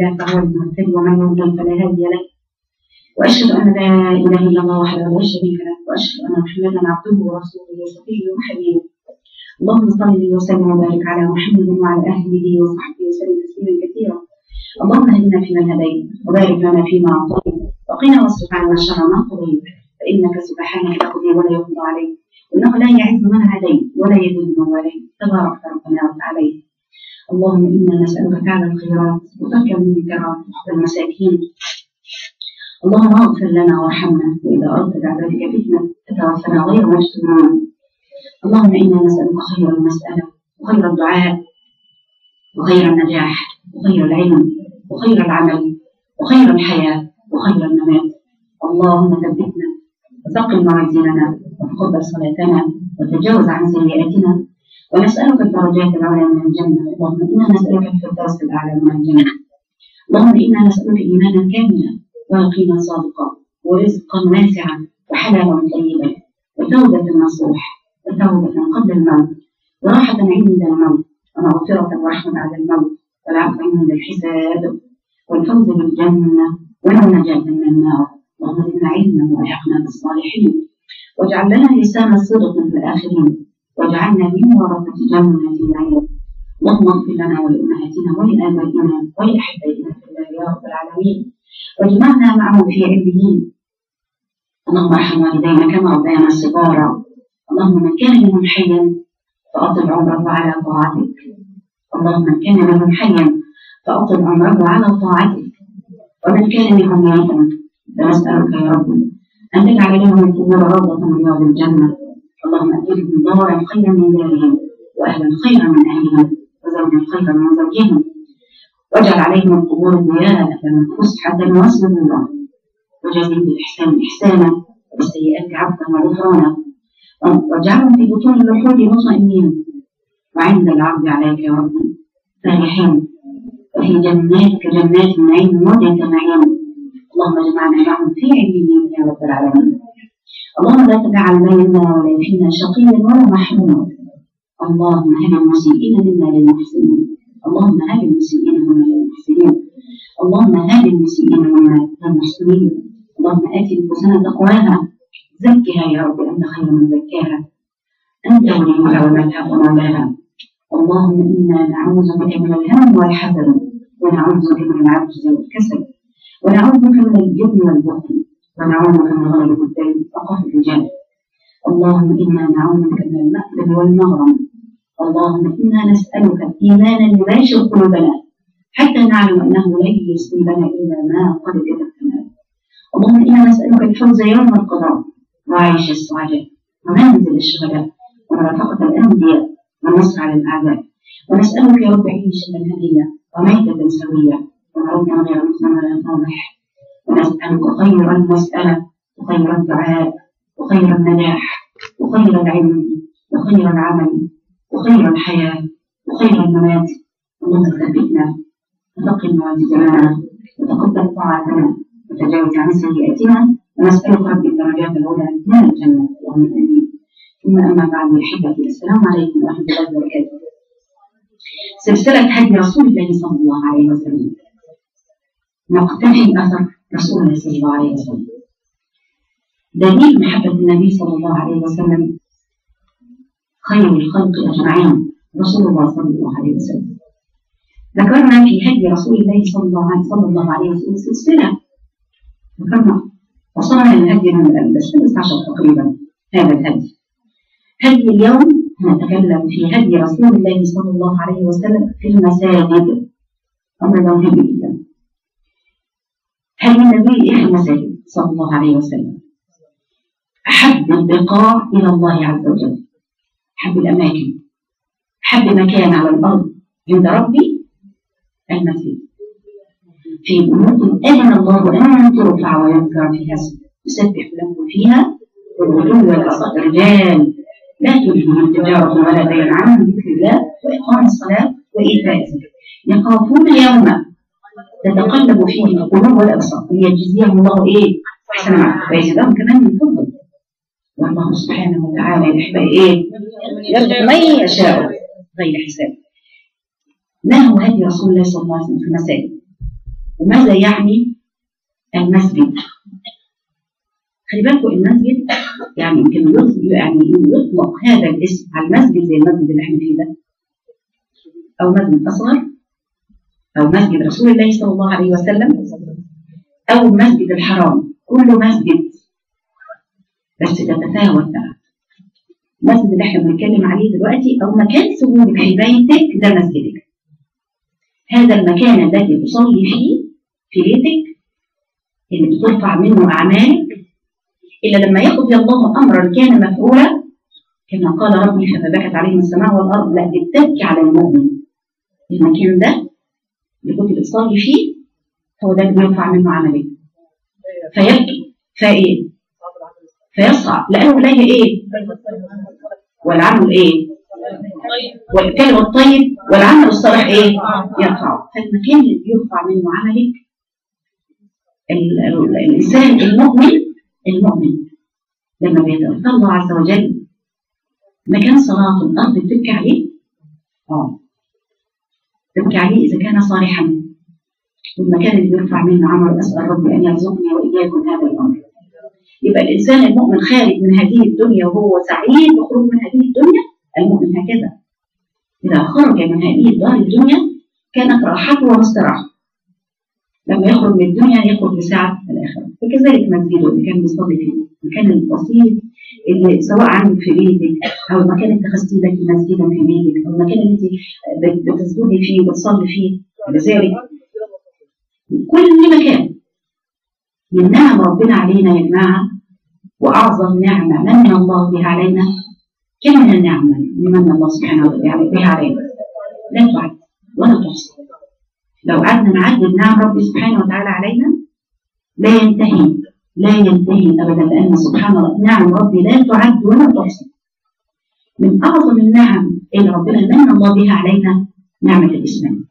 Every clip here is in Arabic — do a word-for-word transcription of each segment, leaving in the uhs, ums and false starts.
فهو المهتدي ومن يضلل فلا هادي له. واشهد ان لا اله الا الله وحده لا شريك له، واشهد ان محمدا عبده ورسوله وصفيه وحبيبه. اللهم صل وسلم وبارك على محمد وعلى اهله وصحبه وسلم تسليما كثيرا. اللهم اهدنا فيمن هديت وبارك لنا فيما اعطيت وقنا واصرف عنا شر ما قضيت، فانك سبحانك تقضي ولا يقضى عليك، وانه لا يعز من هديت ولا يذل من واليت، تبارك ربنا وتعالى. اللهم انا نسالك فعل الخيرات وترك المنكرات وحب المساكين. اللهم اغفر لنا وارحمنا، واذا اردت بعبادك فتنه فتوفنا غير مفتونين. اللهم انا نسالك خير المساله وخير الدعاء وخير النجاح وخير العلم وخير العمل وخير الحياه وخير الممات. اللهم ثبتنا وثقل موازيننا وتقبل صلاتنا وتجاوز عن سيئاتنا، ونسألك الدرجات العلى من الجنة. اللهم إنا نسألك الفردوس الأعلى من الجنة. اللهم إنا نسألك إيمانا كاملا ويقينا صادقا ورزقا واسعا وحلالا طيبا وتوبة نصوح وتوبة قبل الموت وراحة عند الموت ومغفرة ورحمة بعد الموت والعفو عند الحساب والفوز بالجنة والنجاة من النار. اللهم زدنا علما والحقنا بالصالحين، واجعل لنا لسان صدق في الآخرين، واجعلنا من ورثة جنة النعيم. اللهم اغفر لنا ولأمهاتنا ولآبائنا ولأحبائنا في الله يا رب العالمين، واجمعنا معهم في عليين. اللهم ارحم والدينا كما ربيانا صغارا. اللهم من كان منهم حيا فأطل عمره على طاعتك. اللهم من كان منهم حيا فأطل عمره على طاعتك، ومن كان منهم ميتا فنسألك يا رب أن تجعل لهم القبور روضة من رياض الجنة. اللهم أبدلهم دارا خيرا من دارهم، وأهلا خيرا من أهلهم، وزوجا خيرا من زوجهم، واجعل عليهم القبور ضياء فسحة وسرورا، وجازهم بالإحسان إحسانا وبالسيئات عفوا وغفرانا، واجعلهم في بطون اللحود مطمئنين، وعند العرض عليك يا رب فرحين، وفي جناتك جنات النعيم وجنة النعيم. اللهم اجمعنا معهم في عليين يا رب العالمين. اللهم لا تجعل بيننا ولا فينا شقيا ولا محروما. اللهم هب المسيئين منا للمحسنين. اللهم هب المسيئين منا للمحسنين. اللهم هب المسيئين منا للمحسنين. اللهم آت نفوسنا تقواها، زكها يا رب أنت خير من زكاها، أنت وليها ومولاها ومولاها. اللهم إنا نعوذ بك من الهم والحزن، ونعوذ بك من العجز والكسل، ونعوذ بك من الجبن والبخل، ونعوذ بك من غلبة الدين وقهر الرجال. اللهم إنا نعوذ بك من المأثم والمغرم. اللهم إنا نسألك إيمانا يباشر قلوبنا حتى نعلم أنه لن يصيبنا إلا ما قد كتبت لنا. اللهم إنا نسألك الفوز يوم القضاء وعيش السعداء ومنزل الشهداء ومرافقة الأنبياء والنصر على الأعداء. ونسألك يا رب عيشة هنية وميتة سوية وموتا غير مسلم ولا فاضح. ونسألك خير المسألة وخير الدعاء وخير النجاح وخير العلم وخير العمل وخير الحياة وخير الممات. اللهم ثبتنا وثقل موازيننا وتقبل طاعتنا وتجاوز عن سيئاتنا، ونسألك رب الدرجات العلى من الجنة. اللهم آمين. ثم أما بعد أحبتي، السلام عليكم ورحمة الله وبركاته. سلسلة هدي رسول الله صلى الله عليه وسلم، نقتفي أثر رسول الله صلى الله عليه وسلم. دليل محبة النبي صلى الله عليه وسلم خير الخلق أجمعين رسول الله صلى الله عليه وسلم. ذكرنا في هدي رسول الله صلى الله, صلى الله عليه وسلم سلسلة، ذكرنا وصلنا للهدي من السادس عشر تقريبا. هذا الهدي هدي اليوم نتكلم في هدي رسول الله صلى الله عليه وسلم في المساجد. أمر ده مهم جدا. هدي النبي في المساجد صلى الله عليه وسلم أحب البقاع إلى الله عز وجل، أحب الأماكن، أحب مكان على الأرض عند ربي المسجد، في بيوت أذن الله أن ترفع ويذكر فيها اسمه يسبح له فيها والغلو والأصوات. رجال لا تلهيهم تجارة ولا بيع عن ذكر الله وإقام الصلاة وإيتاء الزكاة يخافون يوما تتقلب فيه القلوب والأبصار ليجزيهم الله إيه أحسن ما ويزيدهم كمان من فضله. والله سبحانه وتعالى يحب إيه يرزق من يشاء غير حساب. ما هو هدي رسول الله صلى الله عليه وسلم في المساجد؟ وماذا يعني المسجد؟ خلي بالكم المسجد يعني يمكن يعني يطلق هذا الاسم على المسجد زي المسجد اللي احنا فيه ده، او مسجد اصغر، او مسجد رسول الله صلى الله عليه وسلم، او المسجد الحرام، كله مسجد بس تتفاوت بقى. المسجد اللي احنا بنتكلم عليه دلوقتي او مكان سجودك في بيتك ده مسجدك، هذا المكان الذي تصلي فيه في بيتك اللي بترفع منه اعمالك، إلا لما يقضي الله أمرا كان مفعولا كما قال ربي فبكت عليهم السماء والأرض، لا بتبكي على المؤمن. المكان ده اللي كنت بتصلي فيه هو ده اللي بيرفع منه عملك، فيبكي فايه فيصعب لأنه إليه إيه والعمل إيه والكلمة الطيب والعمل الصالح إيه يرفعه. فالمكان اللي بيرفع منه عملك الإنسان المؤمن المؤمن لما بيتوفى الله عز وجل مكان صلاة الأرض بتبكي عليه، اه تبكي عليه إذا كان صالحا، والمكان اللي بيرفع منه عمل. أسأل ربي أن يرزقني وإياكم هذا الأمر. يبقى الإنسان المؤمن خارج من هذه الدنيا وهو سعيد بخروج من هذه الدنيا. المؤمن هكذا إذا خرج من هذه الدار الدنيا كانت راحته ومستراحته، لما يخرج من الدنيا يخرج لساعة الآخرة. وكذلك مسجده اللي كان بيصلي فيه، المكان البسيط اللي سواء عندك في بيتك أو المكان اللي اتخذتي لك مسجدا في بيتك أو المكان اللي انت بتسجدي فيه وبتصلي فيه. لذلك كل مكان من نعم ربنا علينا يا جماعة، وأعظم نعمة من الله بها علينا كم من النعمة من الله سبحانه وتعالى بها علينا لا تعد ولا تحصى. لو قعدنا نعدد نعم ربي سبحانه وتعالى علينا لا ينتهي لا ينتهي أبدا، لأن سبحان الله نعم ربي لا تعد ولا تحصى. من أعظم النعم اللي ربنا من الله بها علينا نعمة الإسلام.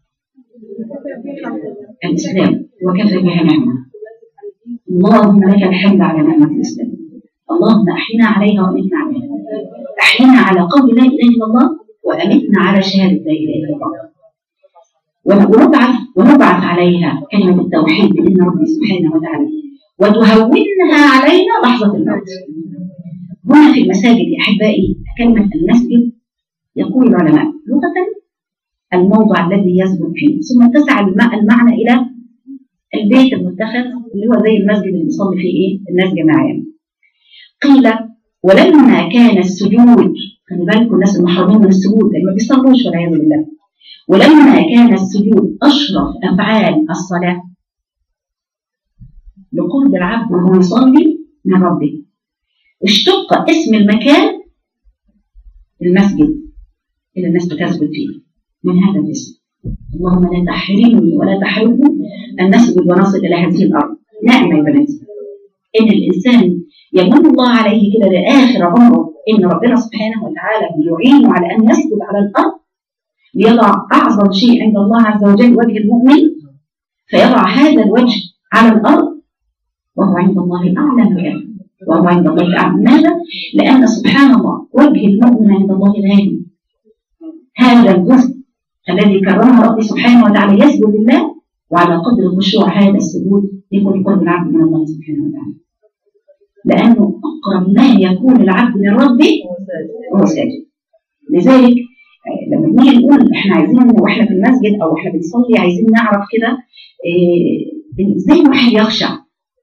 الإسلام وكفى بها نعمة. اللهم لك الحمد على نعمة الإسلام. اللهم أحينا عليها وأمتنا عليها. أحينا على قول لا إله إلا الله وأمتنا على شهادة لا إله إلا الله. ونبعث ونبعث عليها كلمة التوحيد بإذن ربي سبحانه وتعالى، وتهونها علينا لحظة الموت. هنا في المساجد يا أحبائي كلمة المسجد يقول العلماء لغة الموضع الذي يسجد فيه، ثم اتسع المعنى إلى البيت المتخذ اللي هو زي المسجد اللي بيصلي فيه إيه الناس جماعيا. قيل ولما كان السجود، خلي بالكم الناس المحرمين من السجود اللي ما بيصلوش والعياذ بالله، ولما كان السجود أشرف أفعال الصلاة لقرب العبد وهو يصلي من ربه، اشتق اسم المكان المسجد اللي الناس بتسجد فيه من هذا الاسم. اللهم لا تحرمني ولا تحرمني أن نسجد ونصل إلى هذه الأرض. نعم يا بناتي إن الإنسان يمن الله عليه كده لآخر عمره إن ربنا سبحانه وتعالى يعينه على أن يسجد على الأرض ليضع أعظم شيء عند الله عز وجل وجه المؤمن، فيضع هذا الوجه على الأرض وهو عند الله أعلى مكان، وهو عند الله أعلى. ماذا؟ لأن سبحان الله وجه المؤمن عند الله غالي. هذا الجزء الذي كرمه ربي سبحانه وتعالى يسجد لله، وعلى قدر الخشوع هذا السجود يكون قرب العبد من الله سبحانه وتعالى، لأنه أقرب ما يكون العبد من ربه وهو ساجد. لذلك لما بنيجي نقول احنا عايزين واحنا في المسجد او احنا بنصلي عايزين نعرف كده ازاي إيه الواحد يخشع.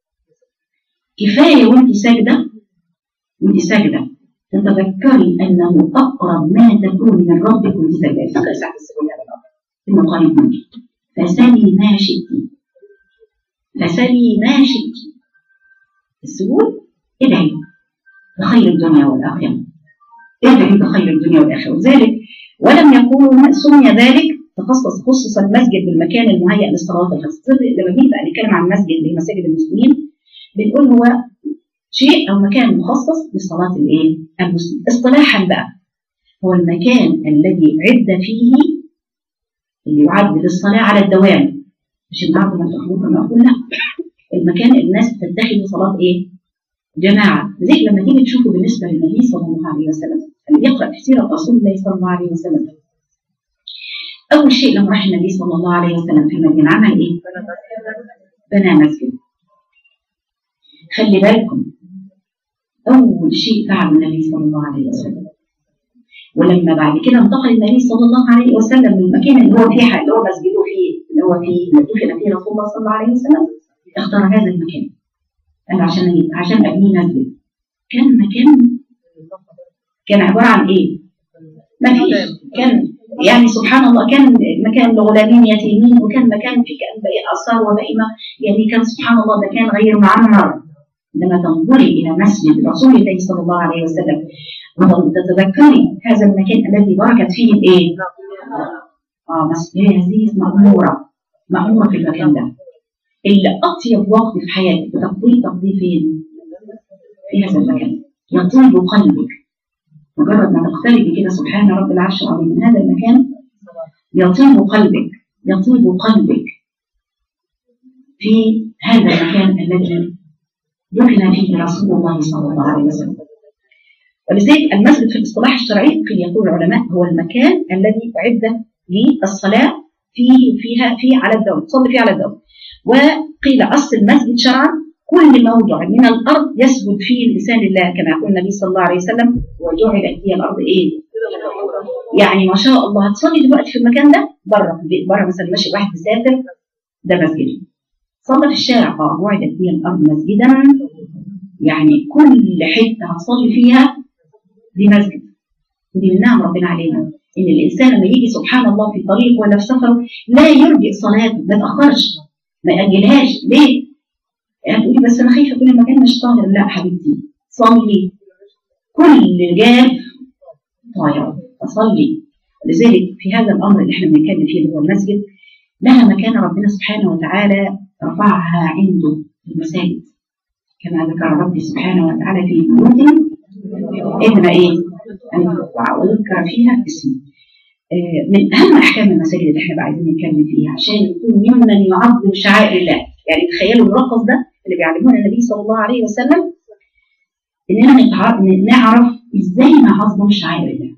كفايه وانت ساجده وانت ساجده تتذكري انه اقرب ما تكون من ربك وانت ساجده. فكر ساعه السجود على الارض انه قريب منك. فسلي ما شئتي فسلي ما شئتي. السجود ادعي بخير الدنيا والاخره، ادعي بخير الدنيا والاخره. وذلك ولم يكون سمي ذلك تخصص خصص المسجد بالمكان المهيئ للصلوات الخمس. لما بنيجي بقى نتكلم عن المسجد اللي هي مساجد المسلمين بنقول هو شيء او مكان مخصص لصلاه الايه المسلم. اصطلاحا بقى هو المكان الذي عد فيه اللي يعد للصلاه على الدوام، مش النهارده ما تخرجوا كما قلنا المكان الناس بتتخذ صلاه ايه جماعه. لذلك لما تيجي تشوفوا بالنسبه للنبي صلى الله عليه وسلم اللي يقرأ في سيرة رسول الله صلى الله عليه وسلم أول شيء لما راح النبي صلى الله عليه وسلم في المدينة عمل إيه؟ بنى مسجد. خلي بالكم أول شيء فعل النبي صلى الله عليه وسلم، ولما بعد كده انتقل النبي صلى الله عليه وسلم من المكان اللي هو فيه اللي هو مسجده فيه اللي هو فيه دفن فيه رسول الله صلى الله عليه وسلم، اختار هذا المكان. قال عشان عشان أبنيه مسجد. كان مكان كان عبارة عن إيه؟ ما فيش، كان يعني سبحان الله كان مكان لغلامين يتيمين، وكان مكان فيه آثار وبائمة، يعني كان سبحان الله ده كان غير معمر. عندما تنظري إلى مسجد رسول الله صلى الله عليه وسلم وتتذكري هذا المكان الذي بركت فيه الإيه؟ آه مسجد هذه مأمورة مأمورة في المكان ده، اللي أطيب وقت في حياتك بتقضيه تقضيه فين؟ في هذا المكان. يطيب قلبك مجرد ما تقتربي كده سبحان رب العرش العظيم من هذا المكان، يطيب قلبك يطيب قلبك في هذا المكان الذي دفن فيه رسول الله صلى الله عليه وسلم. ولذلك المسجد في الاصطلاح الشرعي قيل يقول العلماء هو المكان الذي أعد للصلاة فيه فيها فيه على الدوام، تصلي فيه على الدوام. وقيل أصل المسجد شرعا كل موضع من الأرض يسجد فيه الإنسان لله، كما يقول النبي صلى الله عليه وسلم وجعلت هي الأرض إيه؟ يعني ما شاء الله هتصلي دلوقتي في المكان ده بره بره مثلا ماشي واحد مسافر ده مسجد، صلى في الشارع اه وعدت هي الأرض مسجدا، يعني كل حتة هتصلي فيها دي مسجد. ودي من نعم ربنا علينا إن الإنسان لما يجي سبحان الله في طريق ولا في سفر لا يرجع صلاته، ما تأخرش ما يأجلهاش. ليه؟ يعني تقولي بس أنا خايفة كل المكان مش طاهر. لا حبيبتي صلي كل جاف طاهر فصلي. لذلك في هذا الأمر اللي احنا بنتكلم فيه اللي هو المسجد لها مكان ربنا سبحانه وتعالى رفعها عنده في المساجد، كما ذكر ربي سبحانه وتعالى في بيوت إذن إيه؟ أن ترفع ويذكر فيها اسمه. من أهم أحكام المساجد اللي احنا عايزين نتكلم فيها عشان يكون ممن يعظم شعائر الله. يعني تخيلوا الملخص ده اللي بيعلمونا النبي صلى الله عليه وسلم، إننا نعرف إزاي نعظم شعائر الله.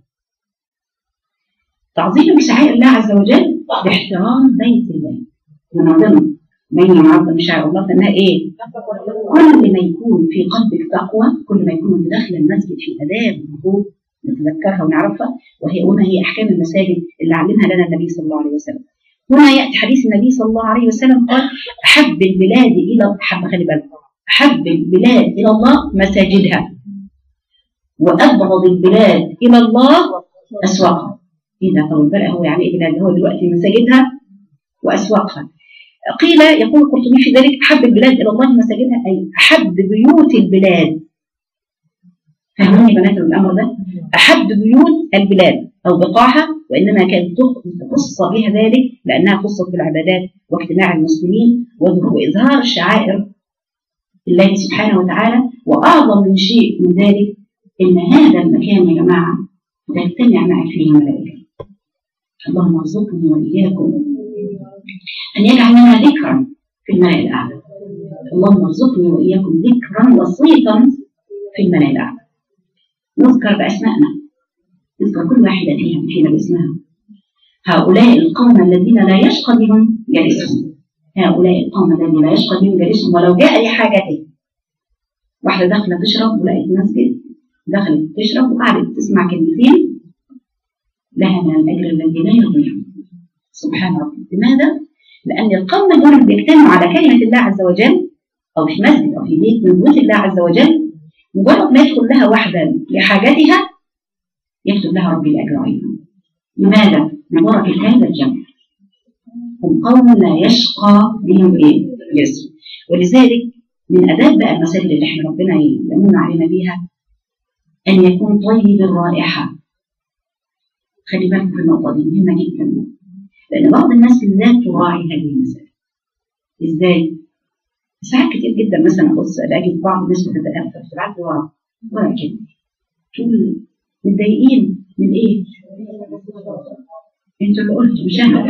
تعظيم شعائر الله عز وجل باحترام بيت الله، من ضمن من يعظم شعائر الله فإنها إيه؟ كل ما يكون في قلبك تقوى، كل ما يكون داخل المسجد في آداب وحقوق نتذكرها ونعرفها، وهي وما هي أحكام المساجد اللي علمها لنا النبي صلى الله عليه وسلم. هنا يأتي حديث النبي صلى الله عليه وسلم قال أحب البلاد إلى أحب خلي بالكم أحب البلاد إلى الله مساجدها، وأبغض البلاد إلى الله أسواقها. إذا طول بقى هو يعني إيه بلاد؟ هو دلوقتي مساجدها وأسواقها. قيل يقول القرطبي في ذلك أحب البلاد إلى الله مساجدها أي أحب بيوت البلاد. فهموني بنات الأمر ده؟ أحب بيوت البلاد أو بقاعها، وإنما كانت تخص بها ذلك لأنها خصت بالعبادات واجتماع المسلمين وإظهار شعائر الله سبحانه وتعالى. وأعظم من شيء من ذلك إن هذا المكان يا جماعة تجتمع معك فيه الملائكة. اللهم ارزقني وإياكم أن يجعل لنا ذكرا في الملأ الأعلى. اللهم ارزقني وإياكم ذكرا وصيتا في الملأ الأعلى. نذكر بأسمائنا، نذكر كل واحدة فيها فينا باسمها. هؤلاء القوم الذين لا يشقى بهم جالسهم، هؤلاء القوم الذين لا يشقى بهم جالسهم ولو جاء لحاجته. واحدة داخلة تشرب ولقيت مسجد دخلت تشرب وقعدت تسمع كلمتين لها من الأجر الذي لا يضيع. سبحان ربي. لماذا؟ لأن القوم دول بيجتمعوا على كلمة الله عز وجل أو في مسجد أو في بيت من بيوت الله عز وجل، مجرد ما يدخل لها واحدة لحاجتها يكتب لها ربي الأجر أيضا. لماذا؟ لبركة هذا الجمع. هم قوم لا يشقى بهم إيه؟ يسر. ولذلك من أداب بقى المساجد اللي احنا ربنا يمن علينا بيها أن يكون طيب الرائحة. خلي بالكم في النقطة دي مهمة جدا، لأن بعض الناس لا تراعي هذه المسائل. إزاي؟ ساعات كتير جدا مثلا أبص ألاقي بعض الناس بتتأثر بتبعت لي ورق ورق كده تقول متضايقين من إيه؟ أنتوا اللي قلتوا مش أنا.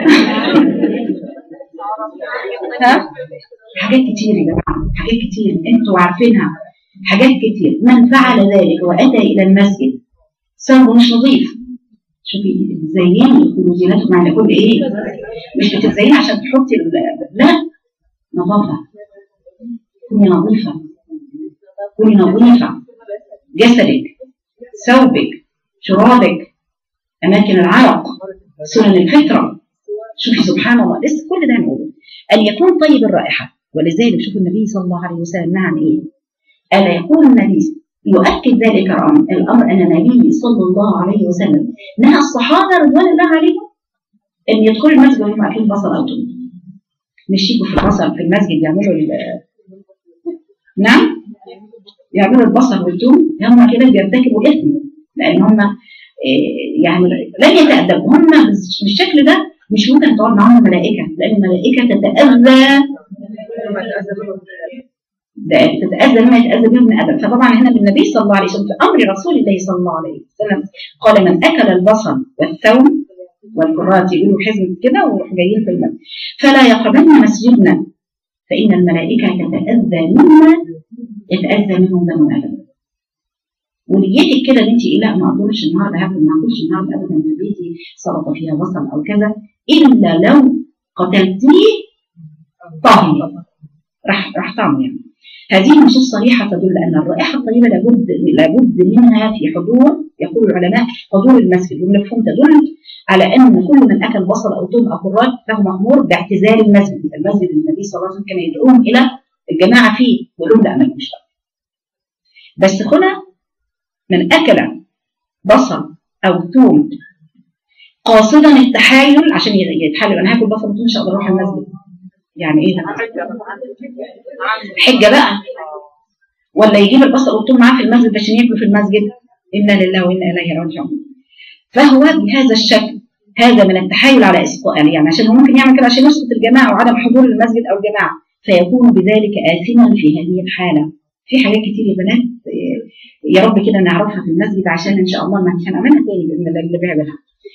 ها؟ حاجات كتير يا جماعة، حاجات كتير أنتوا عارفينها، حاجات كتير. من فعل ذلك وأتى إلى المسجد ثوبه مش نظيف، شوفي بتزيني يكونوا زينتهم عند كل ايه؟ مش بتزيني عشان تحطي لا، نظافه، كوني نظيفه، كوني نظيفه، جسدك، ثوبك، شرابك، اماكن العرق، سنن الفطره. شوفي سبحان الله، لسه كل ده نقوله ان يكون طيب الرائحه. ولذلك شوفوا النبي صلى الله عليه وسلم نهى عن ايه؟ الا يكون النبي يؤكد ذلك الامر ان النبي صلى الله عليه وسلم نهى الصحابه رضوان الله عليهم ان يدخلوا المسجد وهم اكلين بصل او توم. مش يجوا في البصل في المسجد يعملوا نعم يعملوا البصل والثوم، هم كده بيرتكبوا اثم، لان هم يعني لن يتأدبوا. هم بالشكل ده مش ممكن تقعد معاهم الملائكه، لان الملائكه تتأذى ده تتأذى لما يتأذى بهم من أدب. فطبعا هنا بالنبي صلى الله عليه وسلم في أمر رسول الله صلى الله عليه وسلم قال من أكل البصل والثوم والكرات يقولوا حزم كده ويروحوا جايين في المسجد فلا يقربن مسجدنا فإن الملائكة تتأذى مما يتأذى منهم بنو آدم. ونيتك كده ان انت ايه لا ما اقدرش النهارده هاكل ما اكلش النهارده ابدا في بيتي سلطه فيها بصل او كذا الا لو قتلتيه طاهي راح راح طعم يعني. هذه نصوص صريحه تدل ان الرائحه الطيبه لابد لابد منها في حضور، يقول العلماء حضور المسجد، والمفهوم تدل على ان كل من اكل بصل او ثوم او كرات فهو مامور باعتزال المسجد. المسجد النبي صلى الله عليه وسلم كان يدعوهم الى الجماعه فيه ويقول لهم لا ما تجوش. بس هنا من أكل بصل أو ثوم قاصدا التحايل عشان يتحايل أنا هاكل بصل وثوم مش هقدر أروح المسجد، يعني إيه ده؟ حجة بقى، ولا يجيب البصل والثوم معاه في المسجد عشان ياكلوا في المسجد، إنا لله وإنا إليه راجعون. فهو بهذا الشكل هذا من التحايل على إسقاط، يعني عشان هو ممكن يعمل كده عشان يسقط الجماعة وعدم حضور المسجد أو الجماعة، فيكون بذلك آثما في هذه الحالة. في حاجات كتير يا بنات يا رب كده نعرفها في المسجد عشان ان شاء الله ما هنعملها تاني باذن الله اللي بيعملها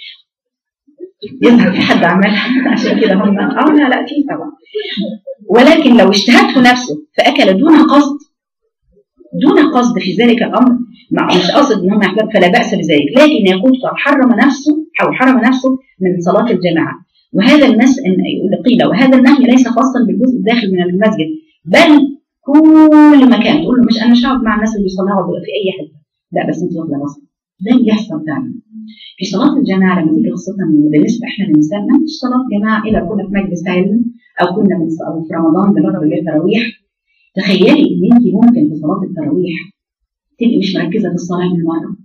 يظهر في حد عملها عشان كده هم اه لا لا في طبعا. ولكن لو اجتهد في نفسه فاكل دون قصد دون قصد في ذلك الامر مش قصد ان هم يحضروا فلا باس بذلك، لكن يقول حرم نفسه او حرم نفسه من صلاه الجماعه. وهذا الناس ان قيل وهذا النهي ليس خاصا بالجزء الداخل من المسجد بل كل مكان. تقول له مش انا مش هقعد مع الناس اللي بيصلوا في اي حته، لا بس انت واخده بصل. ده اللي بيحصل فعلا في صلاه الجماعه لما تيجي خاصه بالنسبه احنا للنساء ما فيش صلاه جماعه الا كنا في مجلس علم او كنا في رمضان بنقرا التراويح. تخيلي ان انت ممكن في صلاه التراويح تبقي مش مركزه في الصلاه من مره.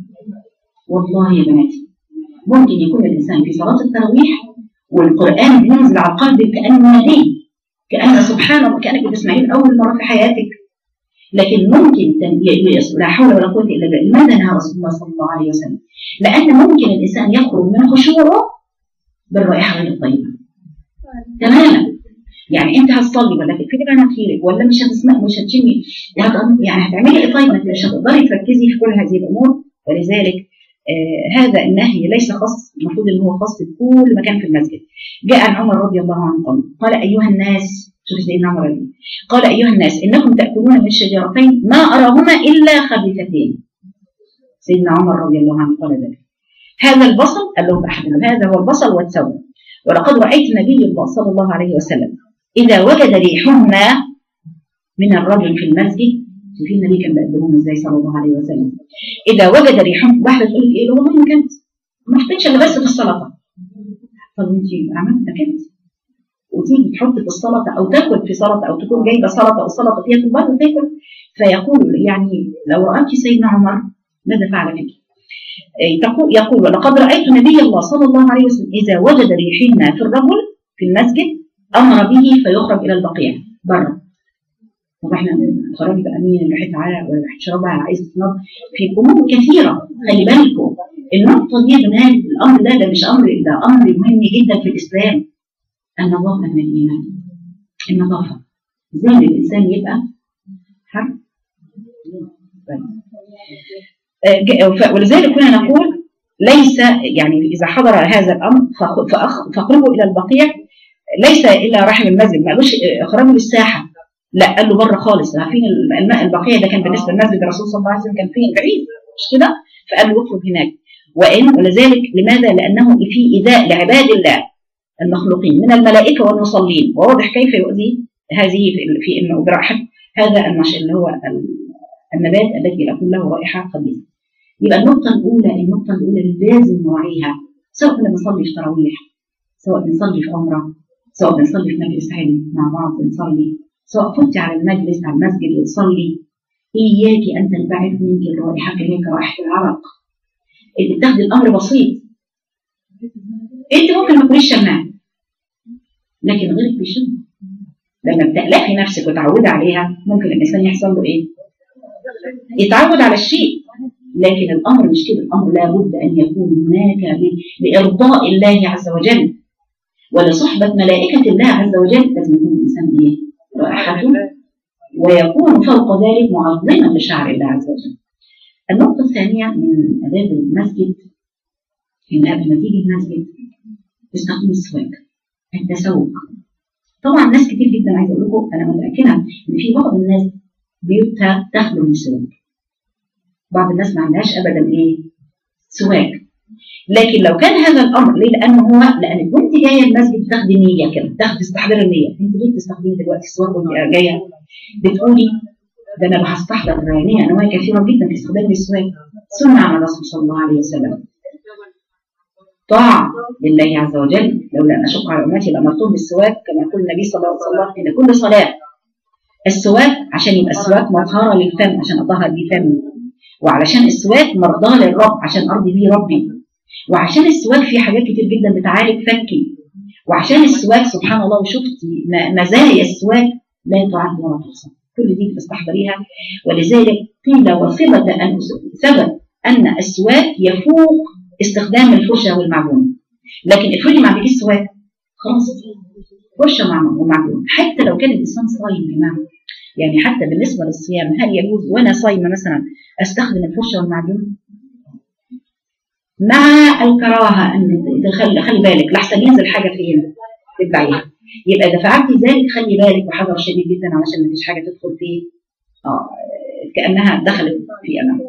والله يا بناتي ممكن يكون الانسان في صلاه التراويح والقران بينزل على القلب كانه نبي، كأن سبحان الله كأنك بتسمعين أول مرة في حياتك. لكن ممكن لا حول ولا قوة إلا بالله. لماذا نهى رسول الله صلى الله عليه وسلم؟ لأن ممكن الإنسان يخرج من خشوعه بالرائحة غير الطيبة تماما. يعني أنت هتصلي ولا تقفلي بقى مناخيرك ولا مش هتسمع مش هتشمي يعني هتعملي إيه طيب؟ مش هتقدري تركزي في كل هذه الأمور. ولذلك آه هذا النهي ليس خاص، المفروض ان هو خاص بكل مكان في المسجد. جاء عن عمر رضي الله عنه قال قال ايها الناس، شوف سيدنا عمر رضي قال ايها الناس انكم تاكلون من الشجرتين ما اراهما الا خبيثتين. سيدنا عمر رضي الله عنه قال ذلك. هذا البصل قال لهم احدهم هذا هو البصل والثوم. ولقد رايت النبي الله صلى الله عليه وسلم اذا وجد ريحهما من الرجل في المسجد. في النبي كان بيقدمهم ازاي صلى الله عليه وسلم؟ اذا وجد ريحهم واحده تقول لك ايه والله ما كنت ما حطيتش الا بس في السلطه. طب انت عملت كنت وتيجي تحط في السلطه او تاكل في سلطه او تكون جايبه سلطه او سلطه فيها في برضه تاكل. فيقول يعني لو رايت سيدنا عمر ماذا فعل بك؟ يقول يقول ولقد رايت نبي الله صلى الله عليه وسلم اذا وجد ريحهما في الرجل في المسجد امر به فيخرج الى البقيع بره. طب احنا خرجي بقى مين اللي ريحه عرق ولا ريحه شراب عايز تنض في امور كثيره. خلي بالكم النقطه دي يا بنات الامر ده ده مش امر ده امر مهم جدا في الاسلام. النظافه من الايمان. النظافه زي الانسان يبقى حر. ولذلك كنا نقول ليس يعني اذا حضر هذا الامر فاخرجوا الى البقيع ليس الا رحم المسجد، ما قالوش اخرجوا للساحه، لا قال له بره خالص. عارفين الماء البقيه ده كان بالنسبه للمسجد الرسول صلى الله عليه وسلم كان فين بعيد مش كده، فقال له اخرج هناك. وإن ولذلك لماذا؟ لأنه في إيذاء لعباد الله المخلوقين من الملائكة والمصلين، وواضح كيف يؤذي هذه في إنه برائحة هذا النش اللي هو النبات الذي يكون له رائحة خبيثة. يبقى النقطة الأولى النقطة الأولى اللي لازم نراعيها، سواء كنا بنصلي في تراويح، سواء بنصلي في عمرة، سواء بنصلي في مجلس علم مع بعض بنصلي، سواء فت على المجلس على المسجد وتصلي، إياك أن تنبعث منك الرائحة كهيك رائحة العرق. اللي بتاخدي الأمر بسيط، أنت ممكن ما تكونيش شماعة لكن غيرك بيشم. لما بتألفي نفسك وتعودي عليها ممكن الإنسان يحصل له إيه؟ يتعود على الشيء. لكن الأمر مش كده، الأمر لابد أن يكون هناك لإرضاء الله عز وجل ولصحبة ملائكة الله عز وجل. لازم يكون الإنسان إيه؟ رائحته، ويكون فوق ذلك معظما لشعر الله عز وجل. النقطة الثانية من آداب المسجد إن قبل ما تيجي المسجد تستخدم السواك، التسوق. طبعا ناس كتير جدا عايز أقول لكم أنا متأكدة إن في بعض الناس بيوتها تخلو من السواك، بعض الناس ما عندهاش أبدا إيه؟ سواك. لكن لو كان هذا الأمر ليه؟ لأنه هو لأنك وأنت جاية المسجد بتاخدي نية كده، تاخدي استحضار النية. أنت ليه بتستخدمي دلوقتي السواك وأنت جاية؟ بتقولي ده أنا هستحضر نية أنواع كثيرة جدا في استخدام السواك، سنة على الرسول صلى الله عليه وسلم، طاعة لله عز وجل. لولا أن أشق على أمتي لأمرتهم بالسواك كما يقول النبي صلى الله عليه وسلم إن كل صلاة. السواك عشان يبقى السواك مطهرة للفم عشان أطهر بيه فمي، وعلشان السواك مرضاة للرب عشان أرضي بيه ربي، وعشان السواك فيه حاجات كتير جدا بتعالج فمكي، وعشان السواك سبحان الله وشفتي مزايا السواك لا تعد ولا تحصى، كل دي بتستحضريها. ولذلك قيل وثبت أن ثبت أن السواك يفوق استخدام الفرشة والمعجون. لكن افرضي ما عندكيش سواك خلاص فرشة ومعجون، حتى لو كان الإنسان صايم يا جماعة، يعني حتى بالنسبة للصيام هل يجوز وأنا صايمة مثلا أستخدم الفرشة والمعجون؟ مع الكراهة أن تخلي خلي بالك لحسن ينزل حاجة فين تتبعيها، يبقى إذا فعلتي ذلك خلي بالك وحذر شديد جدا علشان ما فيش حاجة تدخل فيه آه كأنها دخلت في أمان.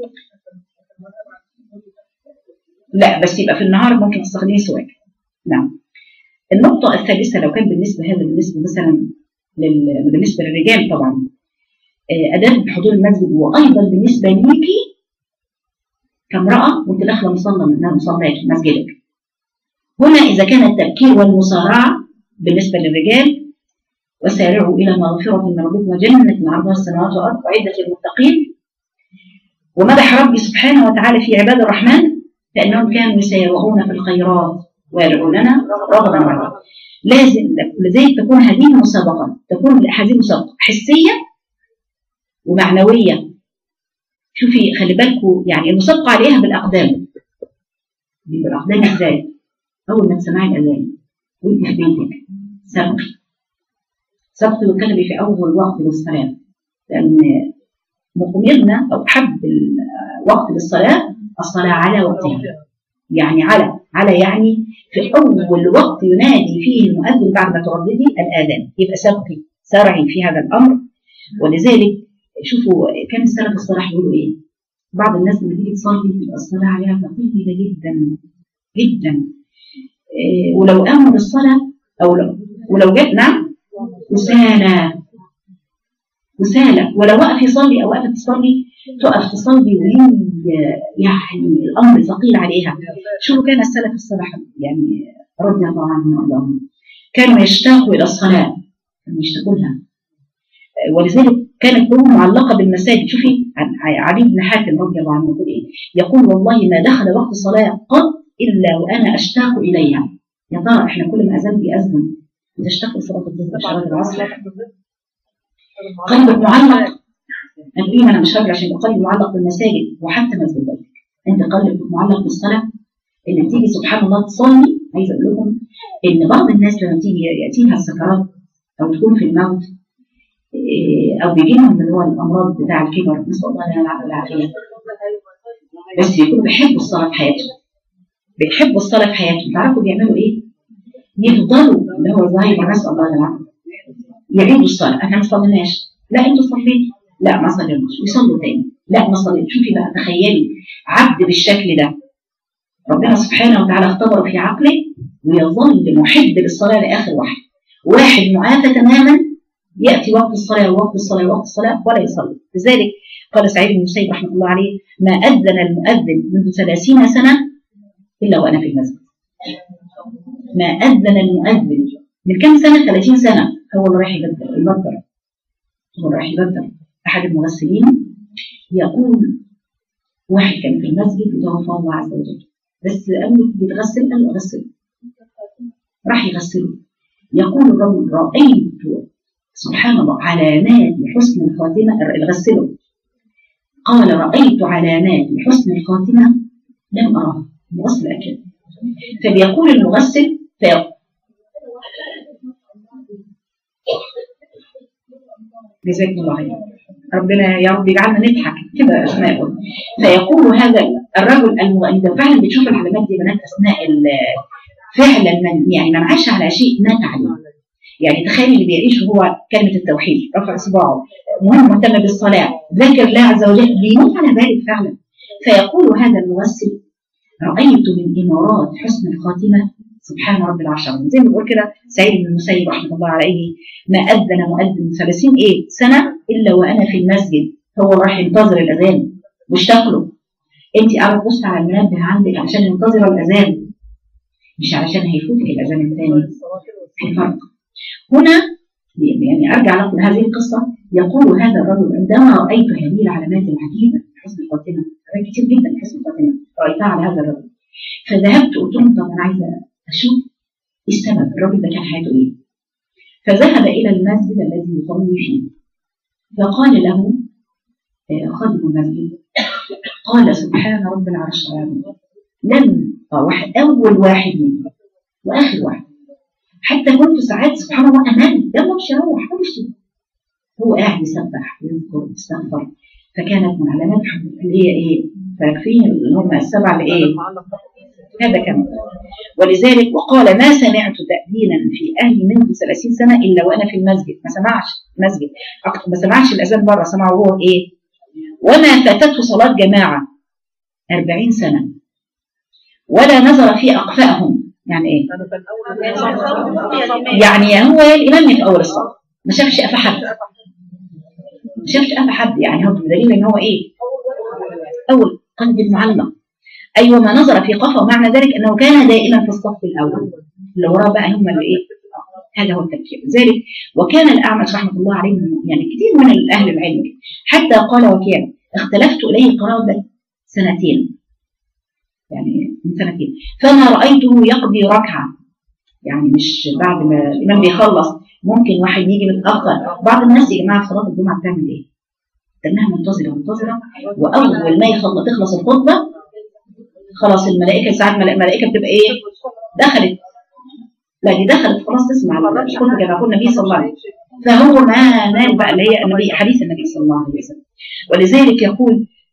لا بس يبقى في النهار ممكن تستخدمي سواك. نعم. النقطة الثالثة لو كان بالنسبة هذا بالنسبة مثلا لل... بالنسبة للرجال طبعا آداب حضور المسجد، وأيضا بالنسبة ليكي كامرأة وانت داخلة مصلى من مصلاكي مسجدك. هنا إذا كان التبكير والمسارعة بالنسبة للرجال وسارعوا إلى مغفرة من ربكم وجنة عرضها السماوات والأرض وعدة للمتقين. ومدح ربي سبحانه وتعالى في عباد الرحمن فإنهم كانوا يسارعون في الخيرات ويدعوننا رغبا ورهبا. لازم لذلك تكون هذه المسابقة تكون هذه مسابقة حسية ومعنوية. شوفي خلي بالكم يعني المسابقة عليها بالأقدام. بالأقدام ازاي؟ أول ما تسمعي الأذان وانت في بيتك سبقي سبقي واتكلمي في أول وقت للصلاة، لأن مقيمنا أو حب الوقت للصلاة الصلاة على وقتها، يعني على على يعني في أول وقت ينادي فيه المؤذن بعد ما ترددي الآذان، يبقى سبقي سارعي في هذا الأمر. ولذلك شوفوا كان السلف الصالح يقولوا إيه؟ بعض الناس لما تيجي تصلي تبقى الصلاة عليها ثقيلة جدا جدا، إيه ولو قاموا بالصلاة أو لو ولو جت نعم وسالة وسالة ولو وقف يصلي أو وقفت تصلي تقف تصلي وهي يعني الأمر ثقيل عليها. شوفوا كان السلف الصالح يعني رضي الله عنهم وارضاهم كانوا يشتاقوا إلى الصلاة، كانوا يشتاقوا لها، ولذلك كانت قلوبهم معلقة بالمساجد. شوفي علي بن حاتم رضي الله عنه يقول إيه؟ يقول والله ما دخل وقت الصلاة قط إلا وأنا أشتاق إليها. يا ترى إحنا كل ما أذن بيأذن بتشتاق لصلاة الظهر صلاة العصر؟ قلبك معلق. الإيمان أنا مش راجل عشان يبقى قلبي معلق بالمساجد وحتى مسجد بيتك، أنت قلبك معلق بالصلاة اللي بتيجي سبحان الله تصلي. عايزة أقول لكم إن بعض الناس لما تيجي يأتيها السكرات أو تكون في الموت أو بيجي لهم اللي هو الأمراض بتاع الكبر نسأل الله لنا العافية، بس بيكونوا بيحبوا الصلاة في حياتهم، بيحبوا الصلاة في حياتهم. تعرفوا بيعملوا إيه؟ يفضلوا اللي هو الظاهر نسأل الله لنا يعيدوا الصلاة. احنا ما صليناش، لا انتوا صليتوا، لا ما صليناش، ويصلوا تاني، لا ما صليتش. شوفي بقى تخيلي عبد بالشكل ده ربنا سبحانه وتعالى اختبره في عقله ويظل محب للصلاة لآخر واحد. واحد معافى تماما يأتي وقت الصلاة ووقت الصلاة ووقت الصلاة ولا يصلي. لذلك قال سعيد بن المسيب رحمه الله عليه: ما أذن المؤذن منذ ثلاثين سنة إلا وأنا في المسجد. ما أذن المؤذن من كم سنة؟ ثلاثين سنة. هو اللي رايح يبدل المبدر، هو اللي رايح يبدل. أحد المغسلين يقول: واحد كان في المسجد وتوفى الله عز وجل، بس قال له بيتغسل، قال له أغسله، راح يغسله. يقول الرجل: رأيت سبحان الله علامات لحسن الخاتمة، الغسله قال: رأيت علامات لحسن الخاتمة لم أراها. المغسل أكد. فبيقول المغسل فيقول جزاك الله خير، ربنا يا رب يجعلنا نضحك كده اسماء. فيقول هذا الرجل المؤمن فعلا بتشوف العلامات دي بنات اثناء فعلا من يعني من عاش على شيء مات عليه. يعني تخيل اللي بيعيش هو كلمه التوحيد، رفع اصبعه، مهم مهتم بالصلاه، ذكر الله عز وجل، بيموت على ذلك فعلا. فيقول هذا الممثل: رايت من امارات حسن الخاتمه سبحان رب العرش العظيم. زي ما بيقول كده سعيد بن المسيب رحمه الله عليه: ما اذن مؤذن ثلاثين ايه سنه الا وانا في المسجد. هو راح ينتظر الاذان مشتاق له. انت قاعده تبص على المنبه عندك عشان ينتظر الاذان، مش علشان هيفوتك الاذان الثاني. الفرق هنا يعني ارجع لكم هذه القصه. يقول هذا الرجل: عندما رايت هذه العلامات العجيبه حسن الخاتمه، كتير جدا حسن الخاتمه رايتها على هذا الرجل، فذهبت قلت لهم: طب انا عايزه اشوف السبب، الراجل ده كان حياته ايه؟ فذهب الى المسجد الذي يصلي فيه، فقال له خادم المسجد، قال: سبحان رب العرش العظيم، لم واحد اول واحد منه واخر واحد، حتى كنت ساعات سبحان الله امل يلا مش هروح امشي، هو قاعد يسبح ويذكر يستغفر. فكانت من علامات اللي هي ايه؟ فيكفيه اللي هم السبع لايه؟ هذا كان. ولذلك وقال: ما سمعت تأذينا في أهلي منذ ثلاثين سنة إلا وأنا في المسجد. ما سمعش مسجد، ما سمعش الأذان بره، سمعه هو إيه؟ وما فاتته صلاة جماعة أربعين سنة ولا نظر في أقفائهم. يعني إيه؟ يعني هو الإمام في أول الصلاة ما شافش قفا حد، ما شافش قفا حد. يعني هو بدليل إن هو إيه؟ أول قلب المعلق. أيوة ما نظر في قفا، ومعنى ذلك أنه كان دائما في الصف الأول، اللي وراه بقى هم اللي إيه؟ هذا هو التفكير. ذلك وكان الأعمش رحمة الله عليه يعني كثير من أهل العلم حتى قال: وكان اختلفت إليه قرابة سنتين، يعني من سنتين، فما رأيته يقضي ركعة. يعني مش بعد ما الإمام بيخلص ممكن واحد يجي متأخر. بعض الناس يا جماعة في صلاة الجمعة بتعمل إيه؟ تنها منتظرة منتظرة، وأول ما يخلص تخلص الخطبة خلاص الملائكة ساعات الملائكة بتبقى ايه؟ دخلت، لا دي دخلت خلاص تسمع الخطبة كما يقول النبي صلى الله عليه وسلم. فهو ما نال بقى اللي هي النبي حديث النبي صلى الله عليه وسلم. ولذلك يقول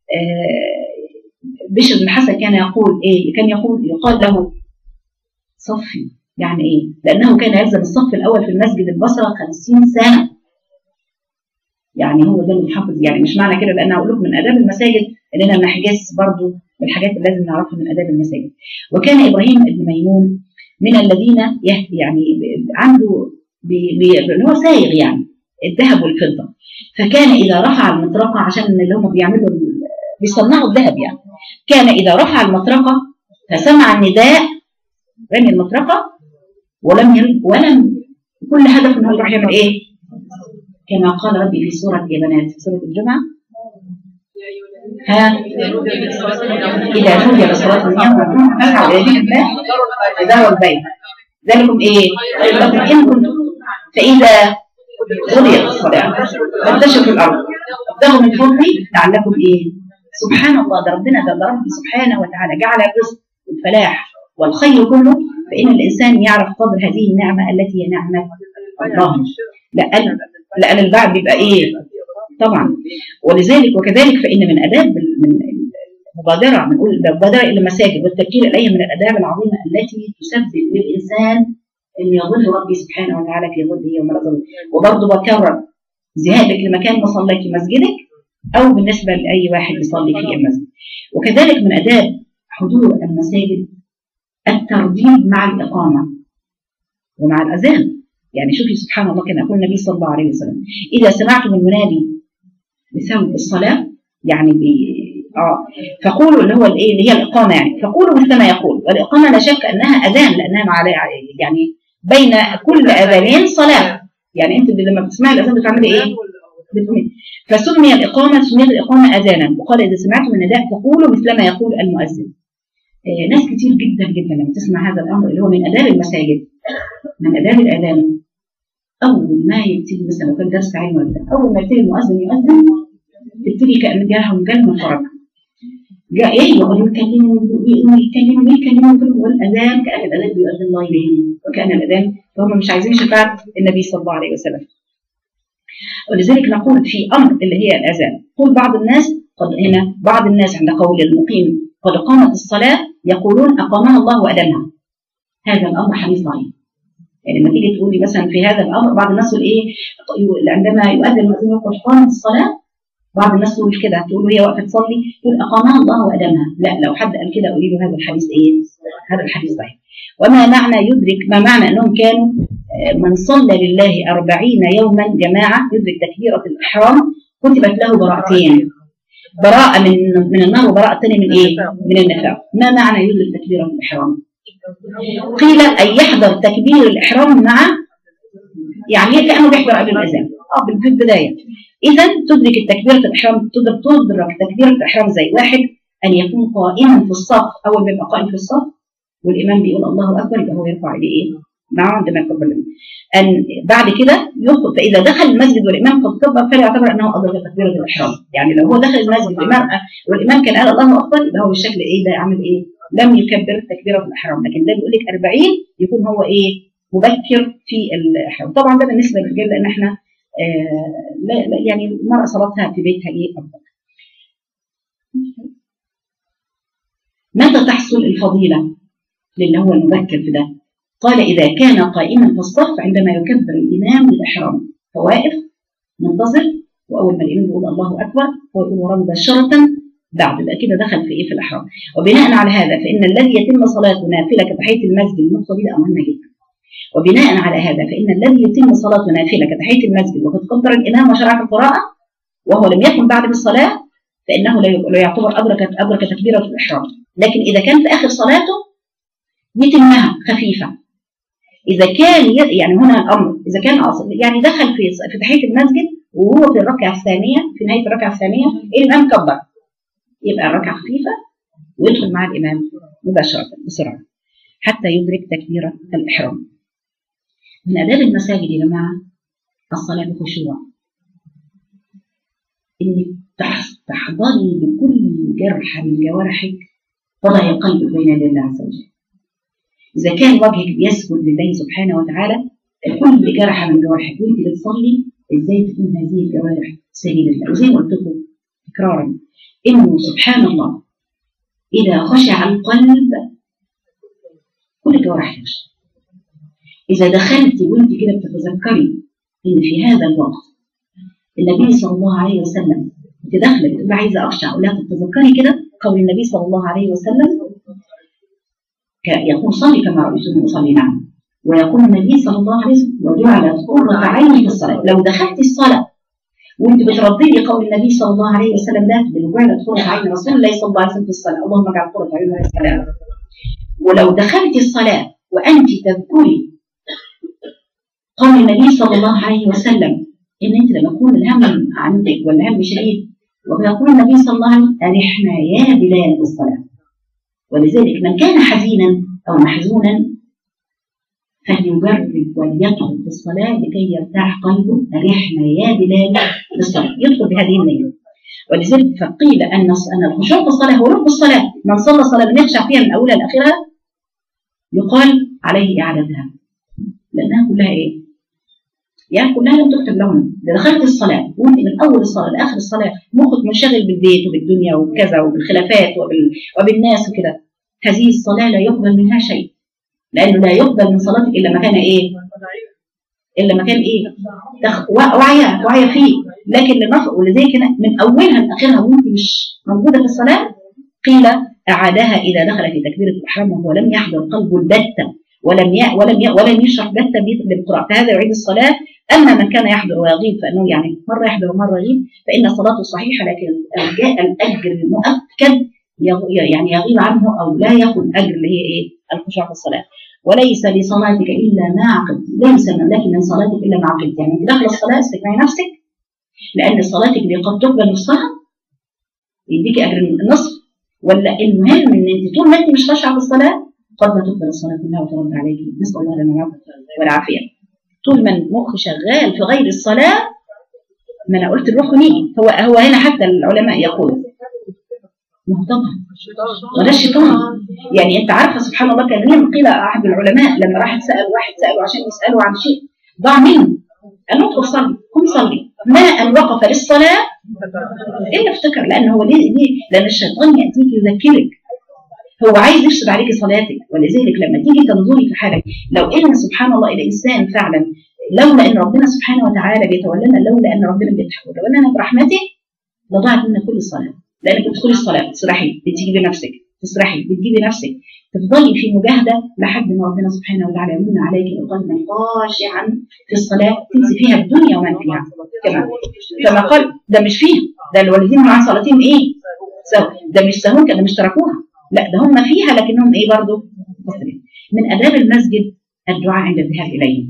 آه بشر بن الحسن كان يقول ايه؟ كان يقول يقال له صفي. يعني ايه؟ لأنه كان يلزم الصف الأول في المسجد البصرة خمسين سنة. يعني هو ده اللي حافظ. يعني مش معنى كده، لأن أقول لكم من آداب المساجد إننا نحجز برضو من الحاجات اللي لازم نعرفها من آداب المساجد. وكان إبراهيم بن ميمون من الذين يعني عنده اللي هو سايغ يعني الذهب والفضة، فكان إذا رفع المطرقة، عشان اللي هم بيعملوا بيصنعوا الذهب يعني، كان إذا رفع المطرقة فسمع النداء رمي المطرقة ولم يرد ولم كل هدف إنه يروح يعمل إيه؟ كما قال ربي في سورة يا بنات في سورة الجمعة: ها إذا نودي للصلاة من يوم فاسعوا إلى ذكر الله وذروا البيع ذلكم إيه؟ لكم إن كنتم فإذا قضيت الصلاة فانتشروا في الأرض وابتغوا من فضله لعلكم إيه؟ سبحان الله، ده ربنا ده ربي سبحانه وتعالى جعل الرزق والفلاح والخير كله، فإن الإنسان يعرف قدر هذه النعمة التي هي نعمة الله. لأن لأن البعض بيبقى إيه؟ طبعا. ولذلك وكذلك فإن من آداب من المبادرة بنقول المبادرة إلى المساجد والتذكير إليها من الآداب العظيمة التي تسبب للإنسان أن يظل ربي سبحانه وتعالى في ظله يوم لا ظل. وبرضه بكرر ذهابك لمكان مصليك مسجدك أو بالنسبة لأي واحد يصلي في المسجد. وكذلك من آداب حضور المساجد الترديد مع الإقامة ومع الأذان. يعني شوفي سبحان الله، كان يقول النبي صلى الله عليه وسلم إذا سمعتم المنادي بثوب الصلاة يعني ب... آه فقولوا اللي هو الإيه اللي هي الإقامة، يعني فقولوا مثل ما يقول. والإقامة لا شك أنها أذان، لأنها مع يعني بين كل أذانين صلاة. يعني أنت لما بتسمعي الأذان بتعملي إيه؟ بتقومي. فسمي الإقامة سميت الإقامة أذانا، وقال إذا سمعتم النداء فقولوا مثل ما يقول المؤذن. آه ناس كتير جدا جدا لما تسمع هذا الأمر اللي هو من آداب المساجد، من آداب الأذان، أول ما يبتدي مثلا لو كان درس علم ولا أول ما يبتدي المؤذن يؤذن تبتدي كأن جاهم جالهم الفرج، جاء إيه يقعدوا يتكلموا يتكلموا يتكلموا والأذان كأن الأذان بيؤذن الله إليهم، وكأن الأذان فهم مش عايزين شفاعة النبي صلى الله عليه وسلم. ولذلك نقول في أمر اللي هي الأذان، قول بعض الناس قد هنا بعض الناس عند قول المقيم قد قامت الصلاة يقولون أقامها الله وأدمها. هذا الأمر حديث ضعيف. يعني لما تيجي تقولي مثلا في هذا الأمر بعض الناس يقول إيه عندما يؤذن المؤذن يقول قامت الصلاة، بعض الناس تقول كده تقول هي واقفة تصلي تقول أقامها الله وأدمها. لا، لو حد قال كده قولي له هذا الحديث إيه؟ هذا الحديث ضعيف. وما معنى يدرك ما معنى أنهم كانوا من صلى لله أربعين يوما جماعة يدرك تكبيرة الإحرام كتبت له براءتين، براءة من من النار وبراءة ثانية من إيه؟ من النفاق. ما معنى يدرك تكبيرة الإحرام؟ قيل أن يحضر تكبير الإحرام مع يعني كأنه بيحضر قبل الأذان اه في البداية. إذا تدرك التكبيرة الإحرام تدرك تدرك تكبيرة الإحرام زي واحد أن يكون قائما في الصف، أول ما يبقى قائم في الصف والإمام بيقول الله أكبر يبقى هو يرفع إيديه إيه؟ معه عندما يكبر الإمام. أن بعد كده يخرج، فإذا دخل المسجد والإمام قد كبر فلا يعتبر أنه أدرك تكبيرة الإحرام. يعني لو هو دخل المسجد والإمام والإمام كان قال الله أكبر يبقى هو بالشكل إيه ده عامل إيه؟ لم يكبر تكبيرة الإحرام. لكن ده بيقول لك أربعين يكون هو إيه؟ مبكر في الإحرام. طبعا ده بالنسبة للرجال لأن إحنا آه لا لا يعني المرأة صلاتها في بيتها إيه أفضل. متى تحصل الفضيلة للي هو المبكر في ده؟ قال إذا كان قائما في الصف عندما يكبر الإمام للإحرام فواقف منتظر، وأول ما الإمام يقول الله أكبر هو يقول وراه مباشرة بعد يبقى كده دخل في إيه في الإحرام. وبناء على هذا فإن الذي يتم صلاته نافلة كتحية المسجد النقطة دي مهمة جدا. وبناء على هذا فإن الذي يتم صلاته نافلة كتحية المسجد وقد كبر الإمام وشرع في القراءة وهو لم يكن بعد بالصلاة فإنه لا يعتبر أدرك أدرك تكبيرة الإحرام. لكن إذا كان في آخر صلاته يتمها خفيفة. إذا كان يعني هنا الأمر إذا كان أصل يعني دخل في في تحية المسجد وهو في الركعة الثانية في نهاية الركعة الثانية الإمام كبر يبقى الركعة خفيفة ويدخل مع الإمام مباشرة بسرعة حتى يدرك تكبيرة الإحرام. من آداب المساجد يا جماعة الصلاة بخشوع، إنك تحضري بكل جرح من جوارحك وضعي قلبك بين يدي الله عز وجل. إذا كان وجهك بيسجد لله سبحانه وتعالى كل جرح من جوارحك وأنت بتصلي إزاي تكون هذه الجوارح سبيل الله. وزي ما قلت لكم تكرارا إنه سبحان الله إذا خشع القلب كل جوارح تخشع. إذا دخلت وأنت كده بتتذكري إن في هذا الوقت النبي صلى الله عليه وسلم أنت داخلة بتقول عايزة أخشع ولا تتذكري كده قول النبي صلى الله عليه وسلم يقول صلي كما رأيتم أصلي. نعم. ويقول النبي صلى الله عليه وسلم وجعلت قرة عيني في الصلاة. لو دخلت الصلاة وانت بترددي قول النبي صلى الله عليه وسلم ده وجعلت قرة عين رسول الله صلى الله عليه وسلم في الصلاة اللهم اجعل قرة عيننا في الصلاة. ولو دخلت الصلاة وأنت تذكري قول النبي صلى الله عليه وسلم إن أنت لما يكون الهم عندك والهم شديد ويقول النبي صلى الله عليه وسلم أرحنا يا بلال بالصلاة. ولذلك من كان حزينا أو محزونا فليجرب وليدخل في الصلاة لكي يرتاح قلبه أرحنا يا بلال بالصلاة يدخل بهذه النية. ولذلك فقيل أن أن الخشوع في الصلاة هو رب الصلاة. من صلى صلاة لم يخشع فيها من أولها لآخرها يقال عليه إعادتها لأنها كلها إيه؟ يعني كلها لم تكتب لهم. دخلت الصلاة وانت من أول الصلاة لآخر الصلاة مخك منشغل بالبيت وبالدنيا وكذا وبالخلافات وبال... وبالناس وكده هذه الصلاة لا يقبل منها شيء لأنه لا يقبل من صلاتك إلا مكان إيه؟ إلا مكان إيه؟ تخ... وعية وعية فيه. لكن لنفق ولذلك من أولها لآخرها وانت مش موجودة في الصلاة قيل أعادها إذا دخل في تكبيرة الإحرام وهو لم يحضر قلبه البتة ولم ي... ولم ي... ولم يشرح بتة بالقراءة، فهذا يعيد الصلاة. أما من كان يحضر ويغيب فإنه يعني مرة يحضر ومرة يغيب فإن صلاته صحيحة، لكن جاء الأجر المؤكد يعني يغيب عنه أو لا يأخذ أجر اللي هي إيه؟ الخشوع في الصلاة. وليس لصلاتك إلا ما عقد، ليس لكن من صلاتك إلا ما عقد، يعني أنت داخل الصلاة استكمعي نفسك، لأن صلاتك دي قد تقبل نصها يديك أجر النصف، ولا المهم إن أنت طول ما أنت مش خاشعة في الصلاة قد ما تقبل الصلاة كلها وترد عليك. نسأل الله لنا العافية والعافية. طول ما المخ شغال في غير الصلاة، ما أنا قلت الروح نيجي، هو هو هنا حتى العلماء يقولوا ما هو طبعا وده الشيطان. يعني انت عارفه سبحان الله، كان لما قيل احد العلماء لما راح سال واحد ساله عشان يساله عن شيء ضاع منه، قال له ادخل صلي، قم صلي، ما ان وقف للصلاه الا افتكر، لان هو ليه ليه؟ لان الشيطان ياتيك يذكرك، هو عايز يفسد عليك صلاتك. ولذلك لما تيجي تنظري في حالك، لو ان سبحان الله الانسان فعلا لولا ان ربنا سبحانه وتعالى بيتولانا، لولا ان ربنا بيتولنا برحمته لضاعت منا كل الصلاه. لانك بتدخلي الصلاه تسرحي، بتجيبي نفسك، تسرحي بتجيبي نفسك، تفضلي في مجاهده لحد ما ربنا سبحانه وتعالى يمن عليك قلبا خاشعا في الصلاه تنسي فيها الدنيا وما فيها كمان. كما قال ده مش فيه، ده الوالدين مع صلاتهم ايه؟ سوا، ده مش سهون كده مش تركوها، لا ده هم فيها لكنهم ايه برضه مصرين. من اداب المسجد الدعاء عند الذهاب اليه.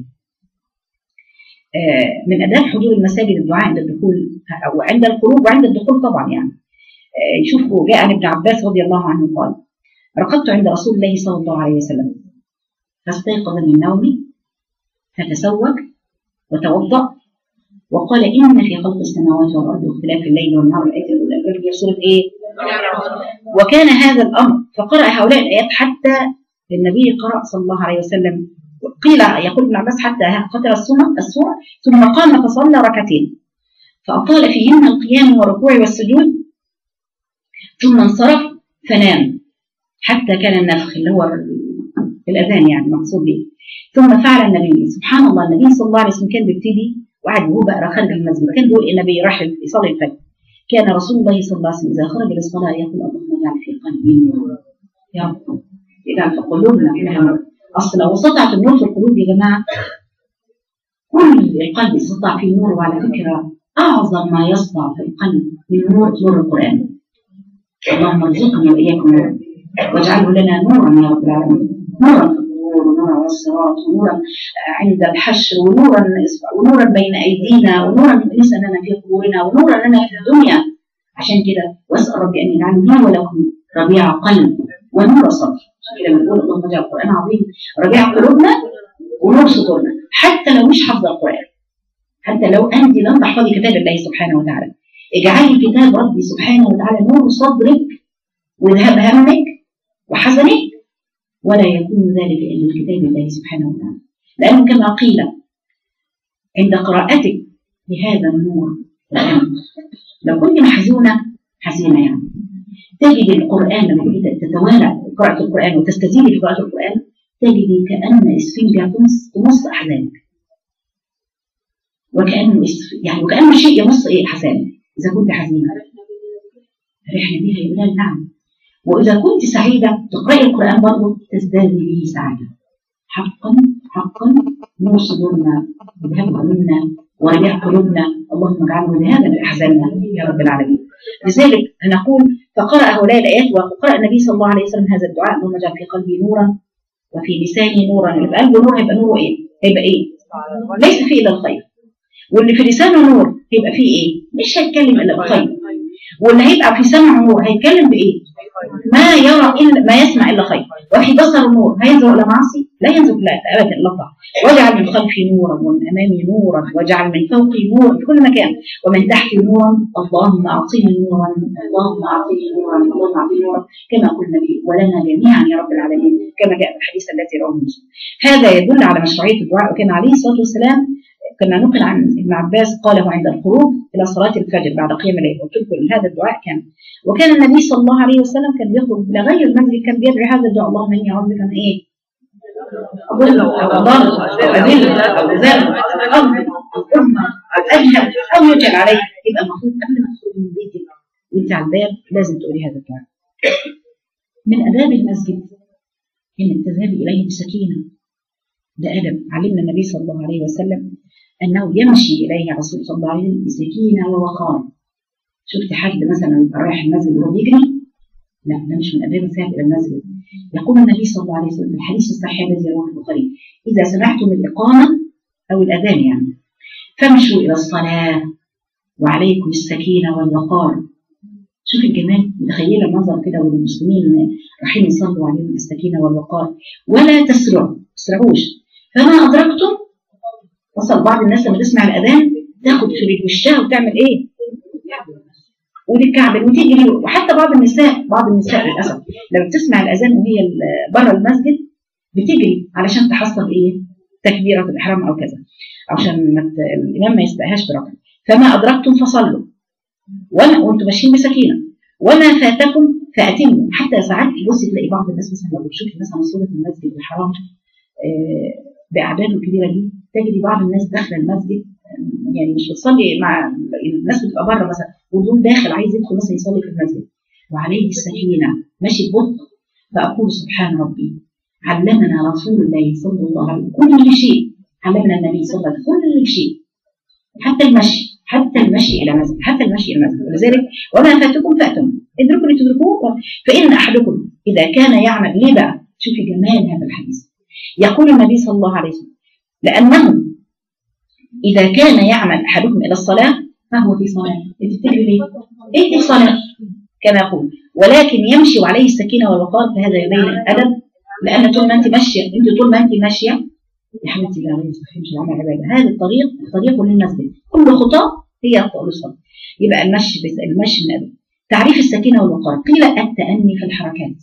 آه من اداب حضور المساجد الدعاء عند الدخول او عند الخروج وعند الدخول طبعا. يعني شوفوا جاء عن ابن عباس رضي الله عنه قال: رقدت عند رسول الله صلى الله عليه وسلم فاستيقظ من نومي فتسوق وتوضأ وقال: إن في خلق السماوات والأرض واختلاف الليل والنهار الآية الأولى في سورة إيه؟ وكان هذا الأمر، فقرأ هؤلاء الآيات حتى النبي قرأ صلى الله عليه وسلم، قيل يقول ابن عباس حتى قتل السورة ثم قام فصلى ركعتين فأطال فيهن القيام والركوع والسجود ثم انصرف فنام حتى كان النفخ اللي هو الأذان يعني مقصود به. ثم فعل النبي سبحان الله، النبي صلى الله عليه وسلم كان بيبتدي وقعد وهو بقى خارج المسجد، كان بيقول النبي راح يصلي الفجر، كان رسول الله صلى الله عليه وسلم إذا خرج للصلاة يقول: اللهم اجعل في قلبي نور يا رب، اجعل في قلوبنا نور. أصل لو سطعت النور في القلوب يا جماعة، كل القلب يسطع فيه نور. وعلى فكرة أعظم ما يسطع في القلب من نور نور القرآن. اللهم ارزقنا وإياكم نور واجعله لنا نورا يا رب العالمين، نورا في القبور ونورا على الصراط ونورا عند الحشر ونورا ونورا بين أيدينا ونورا ليس لنا في قبورنا ونورا لنا في الدنيا. عشان كده واسأل ربي أن يجعلني لي ولكم ربيع قلب ونور صدر. لما نقول اللهم اجعل القرآن عظيم ربيع قلوبنا ونور صدورنا، حتى لو مش حافظة القرآن، حتى لو أنت لم تحفظي كتاب الله سبحانه وتعالى، اجعلي كتاب ربي سبحانه وتعالى نور صدرك وذهب همك وحزنك، ولا يكون ذلك إلا الكتاب الله سبحانه وتعالى. لأنه كما قيل عند قراءتك لهذا النور لو كنت محزونة حزينة يعني تجد القرآن لما تتوالى قراءة القرآن وتستزيد في قراءة القرآن تجد كأن إسفنجة تمص أحزانك، وكأنه يعني وكأنه شيء يمص إيه أحزانك. إذا كنت حزينة رحنا بها يا بلال، نعم. وإذا كنت سعيدة تقرأي القرآن برضه تزدادي به سعادة. حقا حقا نور صدورنا وذهاب همومنا وربيع قلوبنا، اللهم اجعله ذهابا لأحزاننا يا رب العالمين. لذلك نقول فقرأ هؤلاء الآيات وقرأ النبي صلى الله عليه وسلم هذا الدعاء: اللهم اجعل في قلبي نورا وفي لساني نورا. اللي في قلبه نور هيبقى نوره إيه؟ هيبقى إيه؟ ليس فيه إلا الخير. واللي في لسانه نور هيبقى فيه إيه؟ مش هيتكلم إلا بخير. واللي هيبقى في سمعه نور هيتكلم بإيه؟ ما يرى إلا ما يسمع إلا خير. وفي بصر نور هينظر إلى معصي لا ينظر لا أبدا إلا الله. واجعل من خلفي نورا ومن أمامي نورا واجعل من فوقي نورا في كل مكان ومن تحتي نورا. اللهم أعطيني نورا، اللهم أعطيني نورا، اللهم أعطيني نورا كما قال النبي ولنا جميعا يا رب العالمين كما جاء في الحديث التي رواه مسلم. هذا يدل على مشروعية الدعاء. وكان عليه الصلاة والسلام كما نقل عن ابن عباس قاله عند الخروج إلى صلاة الفجر بعد قيام الليل. قلت لكم هذا الدعاء كان وكان النبي صلى الله عليه وسلم كان بيخرج لغير المسجد كان بيدعي هذا الدعاء: اللهم إني أعوذ بك من إيه؟ أضل أو أضل أو أذل أو أذل أو أظلم أو أظلم أو أجهل أو يجهل عليك. يبقى المفروض قبل ما تدخلي من بيتك وأنت على الباب لازم تقولي هذا الدعاء. من آداب المسجد إنك تذهبي إليه بسكينة. ده أدب علمنا النبي صلى الله عليه وسلم أنه يمشي إليه رسول صلى الله عليه وسلم بسكينة ووقار. شفت حد مثلا يبقى رايح المسجد وهو بيجري؟ لا، ده مش من آداب الذهاب إلى المسجد. يقول النبي صلى الله عليه وسلم في الحديث الصحيح الذي رواه البخاري: إذا سمعتم الإقامة أو الأذان يعني فامشوا إلى الصلاة وعليكم السكينة والوقار. شوف الجمال، متخيلة المنظر كده والمسلمين رايحين يصلوا عليهم السكينة والوقار. ولا تسرعوا، تسرعوش، فما أدركتم وصل. بعض الناس لما تسمع الأذان تاخد في وشها وتعمل إيه؟ وتتكعبل وتجري. وحتى بعض النساء بعض النساء للأسف لما بتسمع الأذان وهي بره المسجد بتجري علشان تحصل إيه؟ تكبيرة الإحرام أو كذا، عشان الإمام ما يسبقهاش بركعة. فما أدركتم فصلوا وأنا وأنتم ماشيين بسكينة، وما فاتكم فأتموا. حتى ساعات تبصي تلاقي بعض الناس مثلا لو بتشوفي مثلا صورة المسجد الحرام آه بأعداده الكبيرة دي، تجري بعض الناس داخل المسجد يعني مش بتصلي مع الناس، بتبقى بره مثلا ودون داخل عايز يدخل مثلا يصلي في المسجد وعليه السكينة ماشي ببطء. فأقول سبحان ربي، علمنا رسول الله صلى الله عليه وسلم كل شيء، علمنا النبي صلى الله عليه وسلم كل شيء، حتى المشي، حتى المشي إلى المسجد، حتى المشي إلى المسجد. ولذلك وما فاتكم فأتم ادركوا لتدركوه. فإن أحدكم إذا كان يعمل. ليه بقى؟ شوفي جمال هذا الحديث. يقول النبي صلى الله عليه وسلم: لأنه إذا كان يعمل أحدكم إلى الصلاة فهو في صلاة. أنت بتجري ليه؟ إيه الصلاة؟ كما يقول: ولكن يمشي وعليه السكينة والوقار. فهذا يبين الأدب، لأن طول ما أنت ماشية، أنت طول ما أنت ماشية يا حبيبتي لا عليه مش عمل عبادة. هذا الطريق طريق للمسجد، كل خطاه هي خطوة للصلاة. يبقى المشي المشي من أدب. تعريف السكينة والوقار: قيل التأني في الحركات.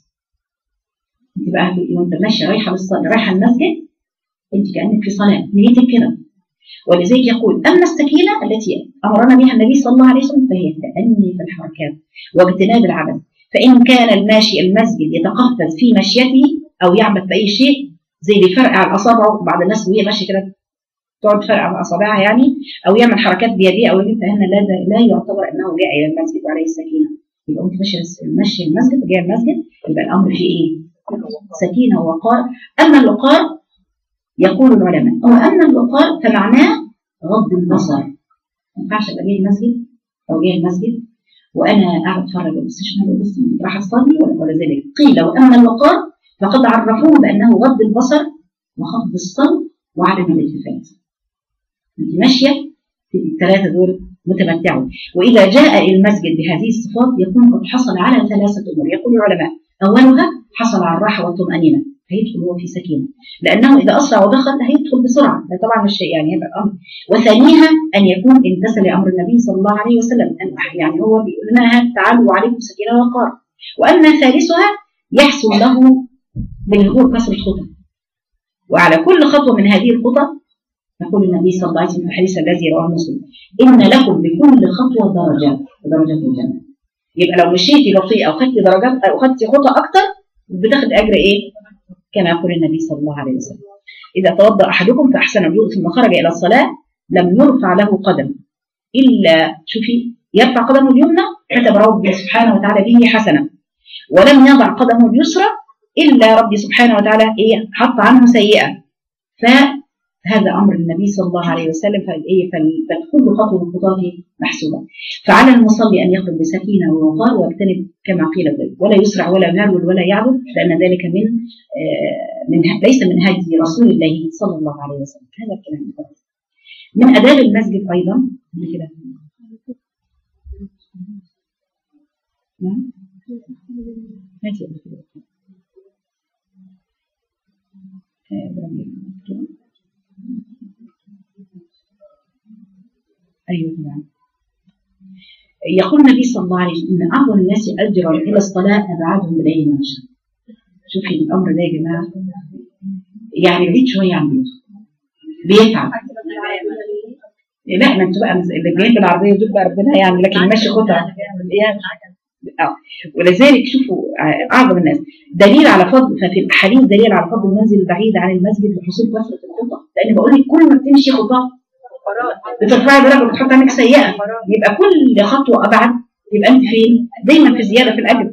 أنت بقى وأنت ماشية رايحة للصلاة رايحة المسجد أنت كأنك في صلاة، نيتك كده. ولذلك يقول: أما السكينة التي أمرنا بها النبي صلى الله عليه وسلم فهي التأني في الحركات واجتناب العبث. فإن كان الماشي المسجد يتقفز في مشيته أو يعبث بأي شيء زي اللي فرقع الأصابع، بعض الناس وهي ماشية كده تقعد تفرقع أصابعها يعني، أو يعمل حركات بيديه أو يمين، فهنا لا, لا يعتبر أنه جاء إلى المسجد وعليه السكينة. يبقى أنت ماشية ماشية المسجد وجاء المسجد، يبقى الأمر فيه إيه؟ سكينة ووقار. أما الوقار يقول العلماء أو أما الوقار فمعناه غض البصر. ما ينفعش أبقى جاي المسجد أو جاي المسجد وأنا قاعد أتفرج بس شمال وبص راح أصلي ولا ذلك. قيل: وأما الوقار فقد عرفوه بأنه غض البصر وخفض الصوت وعدم الالتفات. أنت ماشية في الثلاثة دول متمتعون. وإذا جاء إلى المسجد بهذه الصفات يكون قد حصل على ثلاثة أمور. يقول العلماء: أولها حصل على الراحة والطمأنينة، هيدخل هو في سكينة، لأنه إذا أسرع ودخل هيدخل بسرعة، ده طبعا مش شيء يعني هذا الأمر. وثانيها أن يكون امتثل لأمر النبي صلى الله عليه وسلم، يعني هو بيقول لنا تعالوا وعليكم سكينة ووقار. وأما ثالثها يحصل له بالهدوء كسر الخطى. وعلى كل خطوة من هذه الخطى يقول النبي صلى الله عليه وسلم في الحديث الذي رواه مسلم: إن لكم بكل خطوة درجات ودرجات الجنة. يبقى لو مشيتي بطيئة أو خدتي درجات أو خدتي خطى أكتر بتاخد أجر إيه؟ كما يقول النبي صلى الله عليه وسلم: إذا توضأ أحدكم فأحسن الوضوء ثم خرج إلى الصلاة لم يرفع له قدم إلا، شوفي، يرفع قدمه اليمنى كتب ربي سبحانه وتعالى به حسنة، ولم يضع قدمه اليسرى إلا ربي سبحانه وتعالى إيه حط عنه سيئة. فهذا أمر النبي صلى الله عليه وسلم. فكل خطوة من خطواته محسوبة. فعلى المصلي أن يخرج بسكينة ووقار ويجتنب كما قيل ذلك، ولا يسرع ولا يهرول ولا يعدل، لأن ذلك من من ليس من هدي رسول الله صلى الله عليه وسلم. هذا الكلام. من آداب المسجد أيضا كده. نعم. ماشي. أيوة نعم. يقول النبي صلى الله عليه وسلم: إن أعظم الناس أجرا إلى الصلاة أبعدهم إليه مشى. شوفي الأمر ده يا جماعة، يعني بعيد شوية عن بيته بيتعب. لا ما انتوا بقى اللي جايين بالعربية دول بقى ربنا يعني، لكن ماشي خطأ يعني. اه ولذلك شوفوا أعظم الناس دليل على فضل، ففي الحديث دليل على فضل المنزل البعيد عن المسجد لحصول كثرة الخطأ. لأن بقول لك كل ما بتمشي خطأ بترفعي درجة وبتحط عنك سيئة، يبقى كل خطوة أبعد يبقى أنت فين؟ دايما في زيادة في الأجر.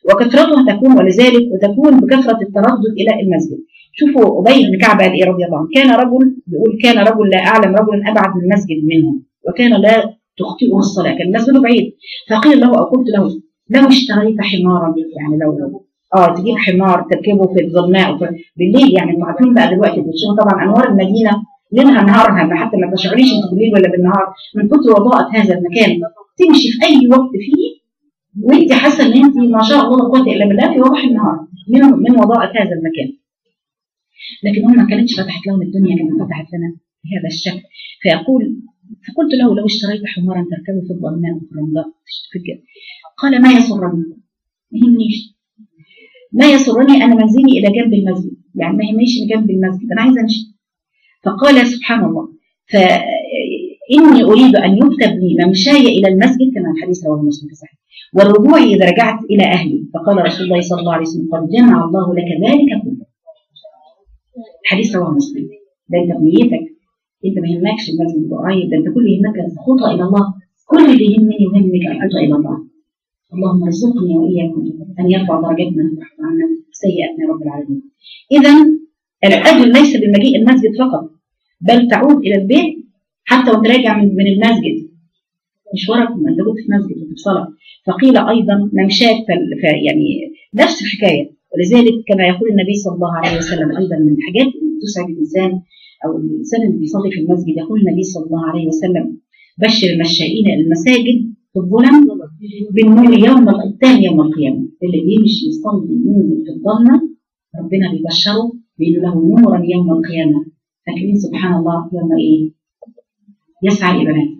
وكثرتها تكون ولذلك وتكون بكثرة التردد إلى المسجد. شوفوا أبي بن كعب قال إيه رضي الله عنه، كان رجل بيقول كان رجل لا أعلم رجل أبعد من المسجد منهم، وكان لا تخطئه الصلاة، كان المسجد بعيد. فقيل له أو قلت له لو اشتريت حمارا، يعني لو اه تجيب حمار تركبه في الظلماء بالليل، يعني انتوا عارفين بقى دلوقتي بتشوفوا طبعا انوار المدينه ليلها نهارها، حتى ما تشعريش انت بالليل ولا بالنهار من كتر وضاءة هذا المكان، تمشي في اي وقت فيه وانت حاسه ان انت ما شاء الله لا قوه الا بالله في وضح النهار من من وضاءة هذا المكان. لكن هم ما كانتش فتحت لهم الدنيا كما فتحت لنا بهذا الشكل. فيقول فقلت له لو اشتريت حمارا تركبه في الظلماء وفي الرمضاء قال ما يسرني، ما يهمنيش، ما يسرني أنا منزلي إلى جنب المسجد، يعني ما يهمنيش جنب المسجد، أنا عايزة أمشي. فقال سبحان الله فإني أريد أن يكتب لي ممشاي إلى المسجد كما الحديث رواه مسلم في صحيح، والرجوع إذا رجعت إلى أهلي. فقال رسول الله صلى الله عليه وسلم قد جمع الله لك ذلك كله. الحديث رواه مسلم. ده أنت بنيتك، أنت ما يهمكش المسجد قريب، ده أنت كل يهمك الخطى إلى الله، كل اللي يهمني يهمك الخطى إلى الله. اللهم ارزقني وإياكم أن يرفع درجاتنا ويحفظ عنا سيئاتنا رب العالمين. إذا الأجر ليس بمجيء المسجد فقط، بل تعود إلى البيت حتى وأنت راجع من, من المسجد، مشوارك ما أنت كنت في المسجد وفي الصلاة. فقيل أيضا ممشاك يعني نفس الحكاية. ولذلك كما يقول النبي صلى الله عليه وسلم أيضا من الحاجات اللي تسعد الإنسان أو الإنسان اللي بيصلي في المسجد، يقول النبي صلى الله عليه وسلم بشر المشائين المساجد في الظلم بالنور يوم الثاني يوم القيامة. اللي بيمشي يصلي ينزل في الظلمة ربنا بيبشره بيقول له نورا يوم القيامة. فاكرين سبحان الله يوم ايه؟ يسعى الى بنات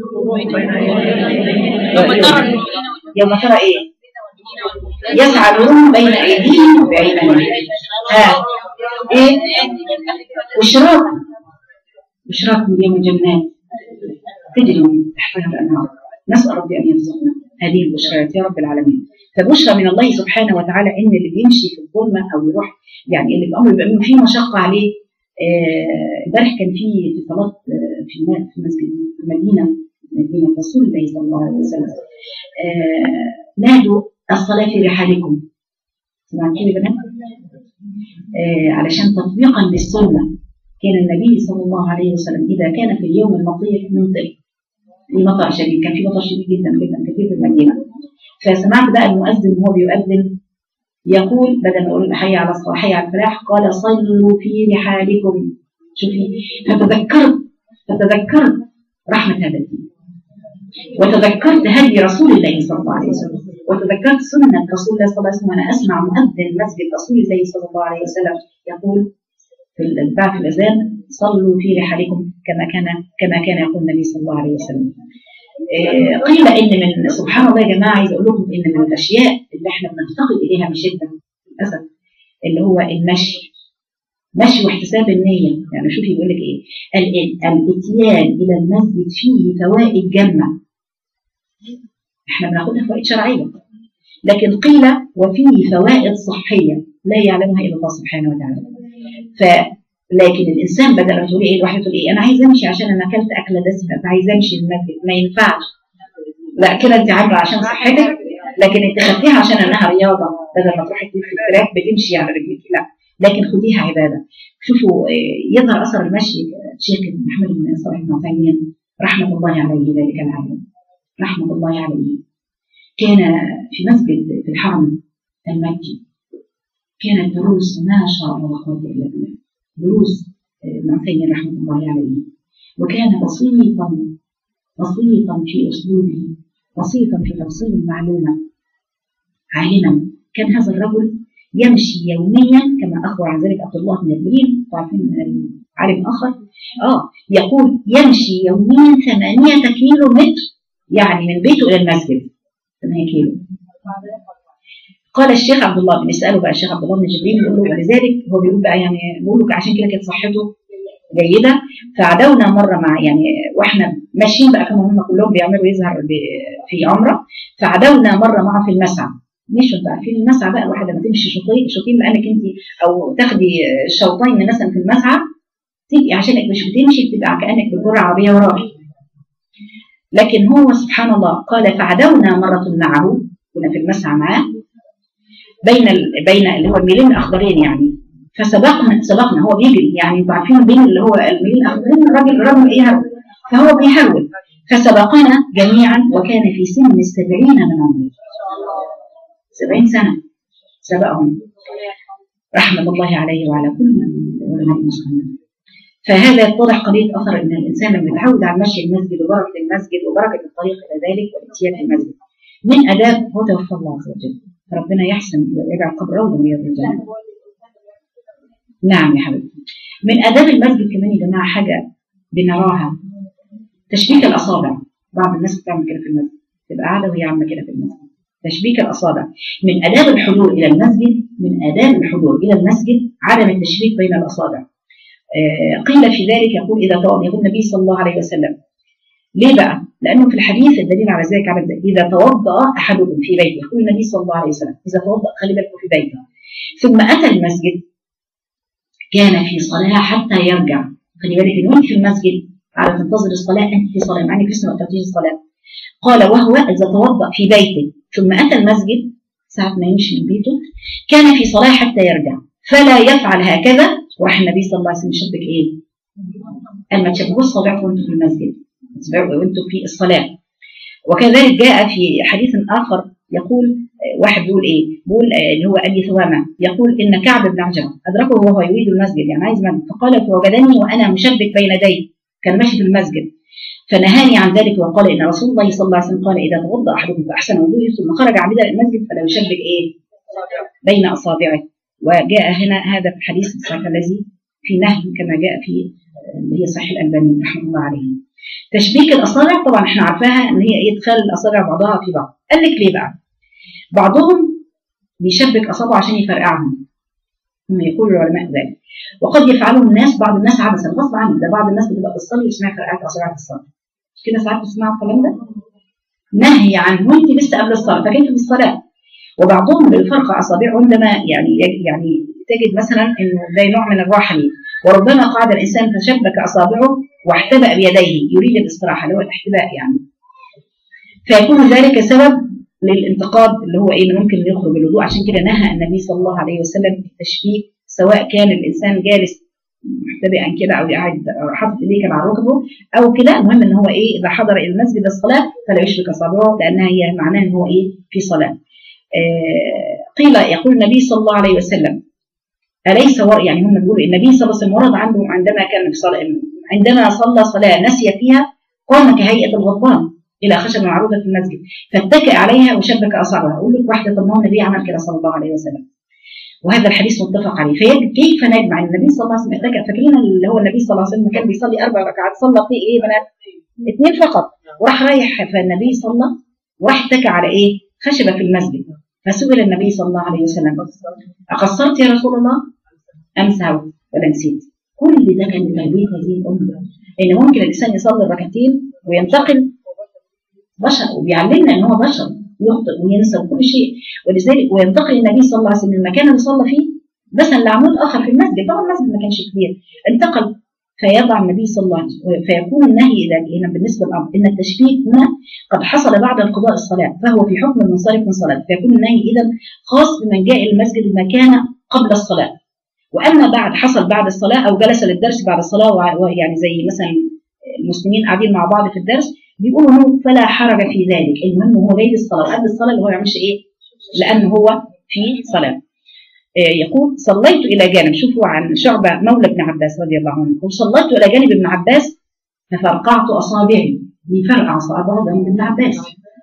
يوم ترى ايه؟ يسعى نورهم بين ايديهم وبايمانهم. ها ايه؟ واشراق واشراق من يوم الجنات تجري من تحتها الانهار. نسأل ربي أن يرزقنا هذه البشرات يا رب العالمين. فبشرى من الله سبحانه وتعالى إن اللي بيمشي في الظلمة أو يروح يعني اللي بأمر بيبقى فيه مشقة عليه. امبارح آه كان في في صلاة آه في في مسجد المدينة مدينة رسول الله صلى الله عليه وسلم آه نادوا الصلاة في رحالكم. سمعتوا يا بنات؟ آه علشان تطبيقا للسنة كان النبي صلى الله عليه وسلم إذا كان في اليوم المطير ممطر في مطر شديد، كان في مطر شديد جدا جدا كثير في المدينه. فسمعت بقى المؤذن وهو بيؤذن يقول بدل ما يقول حي على الصلاه حي على الفلاح قال صلوا في رحالكم. شوفي فتذكرت فتذكرت رحمه هذا الدين، وتذكرت هدي رسول الله صلى الله عليه وسلم، وتذكرت سنه رسول الله صلى الله عليه وسلم. وانا اسمع مؤذن مسجد رسول الله صلى الله عليه وسلم يقول في بعد الاذان صلوا في رحالكم كما كان كما كان يقول النبي صلى الله عليه وسلم. آه قيل ان من سبحان الله يا جماعه عايز اقول لكم ان من الاشياء اللي احنا بنفتقد اليها بشده للاسف اللي هو المشي، مشي واحتساب النيه. يعني شوفي يقول لك ايه؟ الاتيان الى المسجد فيه فوائد جمه، احنا بناخدها فوائد شرعيه، لكن قيل وفيه فوائد صحيه لا يعلمها الا الله سبحانه وتعالى. ف لكن الانسان بدل ما تقول ايه الواحد تقول ايه انا عايز امشي عشان انا اكلت اكله دسمه فعايز امشي المسجد، ما ينفعش. لا كده انت عامله عشان صحتك، لكن انت خدتيها عشان انها رياضه، بدل ما تروحي في التراك بتمشي على رجلك، لا لكن خديها عباده. شوفوا يظهر اثر المشي الشيخ محمد بن صالح بن عثيمين رحمه الله عليه ذلك العالم رحمه الله عليه كان في مسجد في الحرم المكي كانت دروس ما شاء الله لا قوه الا بالله، دروس ابن عثيمين رحمه الله عليه، وكان بسيطا بسيطا في اسلوبه، بسيطا في توصيل المعلومه، عالما. كان هذا الرجل يمشي يوميا كما اخبر عن ذلك عبد الله بن جبريل، تعرفين عالم اخر اه يقول يمشي يوميا ثمانية كيلو متر، يعني من بيته الى المسجد ثمانية كيلو. قال الشيخ عبد الله بنساله بقى الشيخ عبد الله بن جبريل يقول له ولذلك هو بيقول بقى يعني بيقول عشان كده كانت صحته جيده. فعدونا مره مع يعني واحنا ماشيين بقى كانوا هم كلهم بيعملوا يظهر في عمره، فعدونا مره معه في المسعى. مشوا بقى في المسعى بقى الواحده لما تمشي شوطين شوطين بانك انت او تاخدي شوطين مثلا في المسعى تبقي عشانك مش بتمشي بتبقى كانك بتجر عربيه وراكي. لكن هو سبحان الله قال فعدونا مره معه كنا في المسعى معاه بين ال... بين اللي هو الميلين الاخضرين يعني. فسبقنا سبقنا هو بيجري يعني، انتوا عارفين بين اللي هو الميلين الاخضرين الراجل الراجل ايه هرول، فهو بيحول. فسبقنا جميعا وكان في سن السبعين من عمره، سبعين سنه سبقهم رحمه الله عليه وعلى كل علماء المسلمين. فهذا يتضح قضيه اثر ان الانسان لما يتعود على مشي المسجد وبركه المسجد وبركه الطريق الى ذلك والاتيان المسجد من اداب. هو توفى الله عز وجل، فربنا يحسن ويجعل قبره من رياض الجنه. نعم يا حبيبتي. من آداب المسجد كمان يا جماعة حاجة بنراها، تشبيك الأصابع. بعض الناس بتعمل كده في المسجد، تبقى قاعدة وهي عاملة كده في المسجد، تشبيك الأصابع. من آداب الحضور إلى المسجد، من آداب الحضور إلى المسجد عدم التشبيك بين الأصابع. آه قيل في ذلك يقول إذا توضأ، يقول النبي صلى الله عليه وسلم. ليه بقى؟ لأنه في الحديث الدليل على ذلك على إذا توضأ أحدكم في بيته، يقول النبي صلى الله عليه وسلم إذا توضأ، خلي بالكم في بيته، ثم أتى المسجد كان في صلاة حتى يرجع. خلي بالك ان وانت في المسجد على تنتظر الصلاة، انت في صلاة مع انك لسه ما اتيتيش الصلاة. قال وهو اذا توضأ في بيته ثم اتى المسجد ساعة ما يمشي من بيته كان في صلاة حتى يرجع فلا يفعل هكذا. وراح النبي صلى الله عليه وسلم يشبك ايه؟ قال ما تشبكوش صابعكم وانتم في المسجد وانتم في الصلاة. وكذلك جاء في حديث اخر يقول واحد بيقول ايه؟ بيقول اللي هو ابي ثوامه يقول ان كعب بن عجرة ادركه وهو يريد المسجد، يعني عايز مسجد، فقال فوجدني وانا مشبك بين يدي، كان ماشي في المسجد، فنهاني عن ذلك وقال ان رسول الله صلى الله عليه وسلم قال اذا توضا احدكم فاحسن وضوءه ثم خرج عامدا الى المسجد فلا يشبك ايه؟ بين اصابعه. وجاء هنا هذا في الحديث الصحيح الذي في نهي كما جاء في اللي هي صحيح الالباني رحمه الله عليه. تشبيك الاصابع طبعا احنا عارفاها ان هي ايه؟ ادخال الاصابع بعضها في بعض. قال لك ليه بقى؟ بعضهم بيشبك اصابعه عشان يفرقعهم، هم يقول العلماء ذلك، وقد يفعله الناس بعض الناس عبثا غصب عنه. ده بعض الناس بتبقى تصلي ويسمع فرقعه اصابعها في الصلاه كده، ساعات بتسمعوا الكلام ده نهي عنه وانت لسه قبل الصلاه فكيف في الصلاه. وبعضهم بيفرقع اصابعه عندما يعني يعني تجد مثلا انه ده نوع من الراحه ليه، وربما قعد الانسان فشبك اصابعه واحتبأ بيديه يريد الاستراحه اللي هو الاحتباء يعني، فيكون ذلك سبب للانتقاد اللي هو ايه ممكن يخرج الوضوء. عشان كده نهى النبي صلى الله عليه وسلم التشبيك، سواء كان الانسان جالس محتبئا كده او قاعد حاطط ايديه كده على ركبه او كده، المهم ان هو ايه اذا حضر الى المسجد الصلاه فلا يشبك اصابعه لانها هي معناه ان هو ايه في صلاه. آه قيل يقول النبي صلى الله عليه وسلم اليس ور يعني هم بيقولوا النبي صلى الله عليه وسلم ورد عنه عندما كان في صلاه عندما صلى صلاه نسي فيها قام كهيئه الغضبان الى خشبه معروضه في المسجد فاتكئ عليها وشبك اصابعها. اقول لك واحده طب ما هو النبي عمل كده صلى الله عليه وسلم، وهذا الحديث متفق عليه. فكيف نجمع النبي صلى الله عليه وسلم اتكئ؟ فاكرين اللي هو النبي صلى الله عليه وسلم كان بيصلي اربع ركعات، صلى في ايه بنات؟ اثنين فقط، وراح رايح فالنبي صلى وراح اتكى على ايه؟ خشبه في المسجد. فسئل النبي صلى الله عليه وسلم اقصرت يا رسول الله ام سهوت ولا نسيت؟ كل ده كان تربيه هذه الامه، ان ممكن الانسان يصلي ركعتين وينتقل بشر، وبيعلمنا ان هو بشر يخطئ وينسى كل شيء، ولذلك وينتقل النبي صلى الله عليه وسلم من المكان اللي صلى فيه مثلا لعمود اخر في المسجد، طبعا المسجد ما كانش كبير، انتقل فيضع النبي صلى الله عليه وسلم. فيكون النهي هنا بالنسبه للامر ان التشبيك هنا قد حصل بعد انقضاء الصلاه فهو في حكم المنصرف من الصلاه، فيكون النهي اذا خاص بمن جاء الى المسجد المكان قبل الصلاه. واما بعد حصل بعد الصلاه او جلس للدرس بعد الصلاه ويعني زي مثلا المسلمين قاعدين مع بعض في الدرس بيقولوا له فلا حرج في ذلك، المهم هو جاي للصلاه قبل الصلاه اللي هو ما يعملش ايه؟ لان هو في صلاه. يقول صليت الى جانب، شوفوا عن شعبه مولى ابن عباس رضي الله عنه، يقول صليت الى جانب ابن عباس ففرقعت اصابعي، بيفرقع اصابعه ده ابن عباس،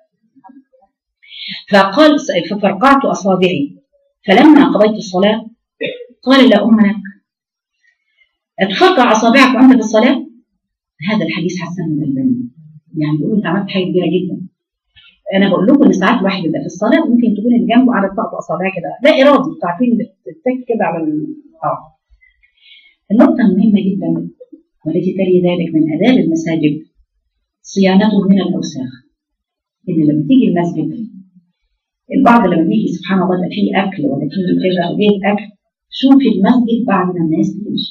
فقال ففرقعت اصابعي فلما قضيت الصلاه قال لا ام لك اتفرقع اصابعك وانت في الصلاه. هذا الحديث حسن الألباني، يعني بيقول انت عملت حاجه كبيره جدا. انا بقول لكم ان ساعات الواحد بيبقى في الصلاه ممكن تكون اللي جنبه قاعده تطقطق اصابعها كده لا ارادي، انتوا عارفين بتتك كده على اه. النقطه المهمه جدا والتي تلي ذلك من اداب المساجد صيانته من الاوساخ. ان لما تيجي المسجد البعض لما بيجي سبحان الله ده فيه اكل ولا فيه كذا وجايب اكل، شوفي المسجد بعد ما الناس بتمشي،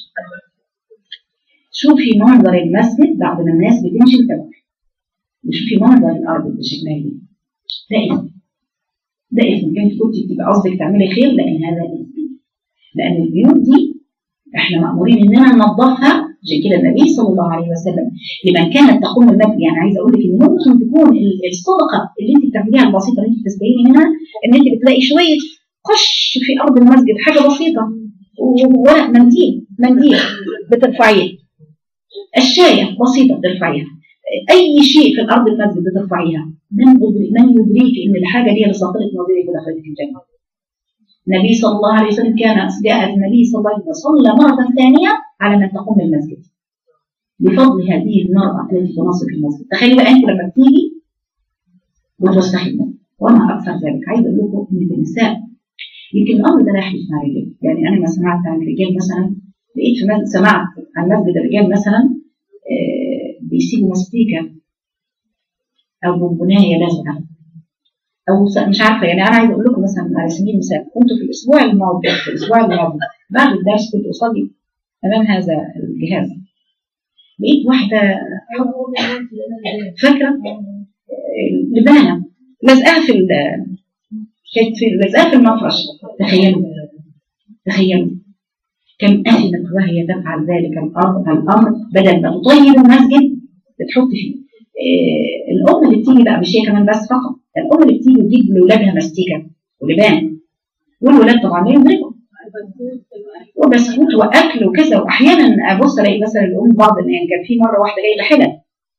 شوفي منظر المسجد بعد ما الناس بتمشي وتاكل، وشوفي منظر الارض بشكلها ايه. ده ايه؟ ده اسم. كنت كنت بتبقى قصدك تعملي خير، لكن هذا اسم، لان البيوت دي احنا مأمورين اننا ننظفها. عشان كده النبي صلى الله عليه وسلم لمن كانت تقوم المسجد، يعني عايزه اقول لك ان ممكن تكون الصدقه اللي انت بتعمليها البسيطه اللي انت بتستهيني منها، ان انت بتلاقي شويه قش في ارض المسجد، حاجه بسيطه، وورق منديل منديل بترفعيه، الشايه بسيطه بترفعيها، اي شيء في الارض المسجد بترفعيها. من من يدريك ان الحاجه دي لصاحبك نظيرك ودخلت في الجنه. النبي صلى الله عليه وسلم كان جاء النبي صلى الله عليه وسلم صلى مرة ثانية على من تقوم المسجد بفضل هذه المرأة التي تنصب في المسجد. تخيلي بقى انت لما بتيجي وتوسخي المسجد، وما اكثر ذلك. عايزه اقول لكم ان النساء يمكن الامر ده لا يحدث مع الرجال. يعني انا ما سمعت عن الرجال مثلا، لقيت في مسجد، سمعت عن مسجد الرجال مثلا آه بيسيبوا مستيكه او بونبونايه لازقه، او مش عارفه. يعني انا عايزه اقول لكم مثلا على سبيل المثال، كنت في الاسبوع الماضي في الاسبوع الماضي بعد الدرس كنت اصلي امام هذا الجهاز، لقيت واحده فاكره لبانه لازقاها في كانت في لازقاها في المفرش. تخيلوا تخيلوا كم اثمت وهي تفعل ذلك الامر، بدل ما تطيب المسجد بتحط فيه. إيه الام اللي بتيجي بقى، مش هي كمان بس فقط، الام اللي بتيجي تجيب لاولادها مستيكه ولبان، والولاد طبعا لا يدركوا، وبسكوت واكل وكذا. واحيانا ابص الاقي مثلا الام بعض، يعني كان في مره واحده جايبه حلل،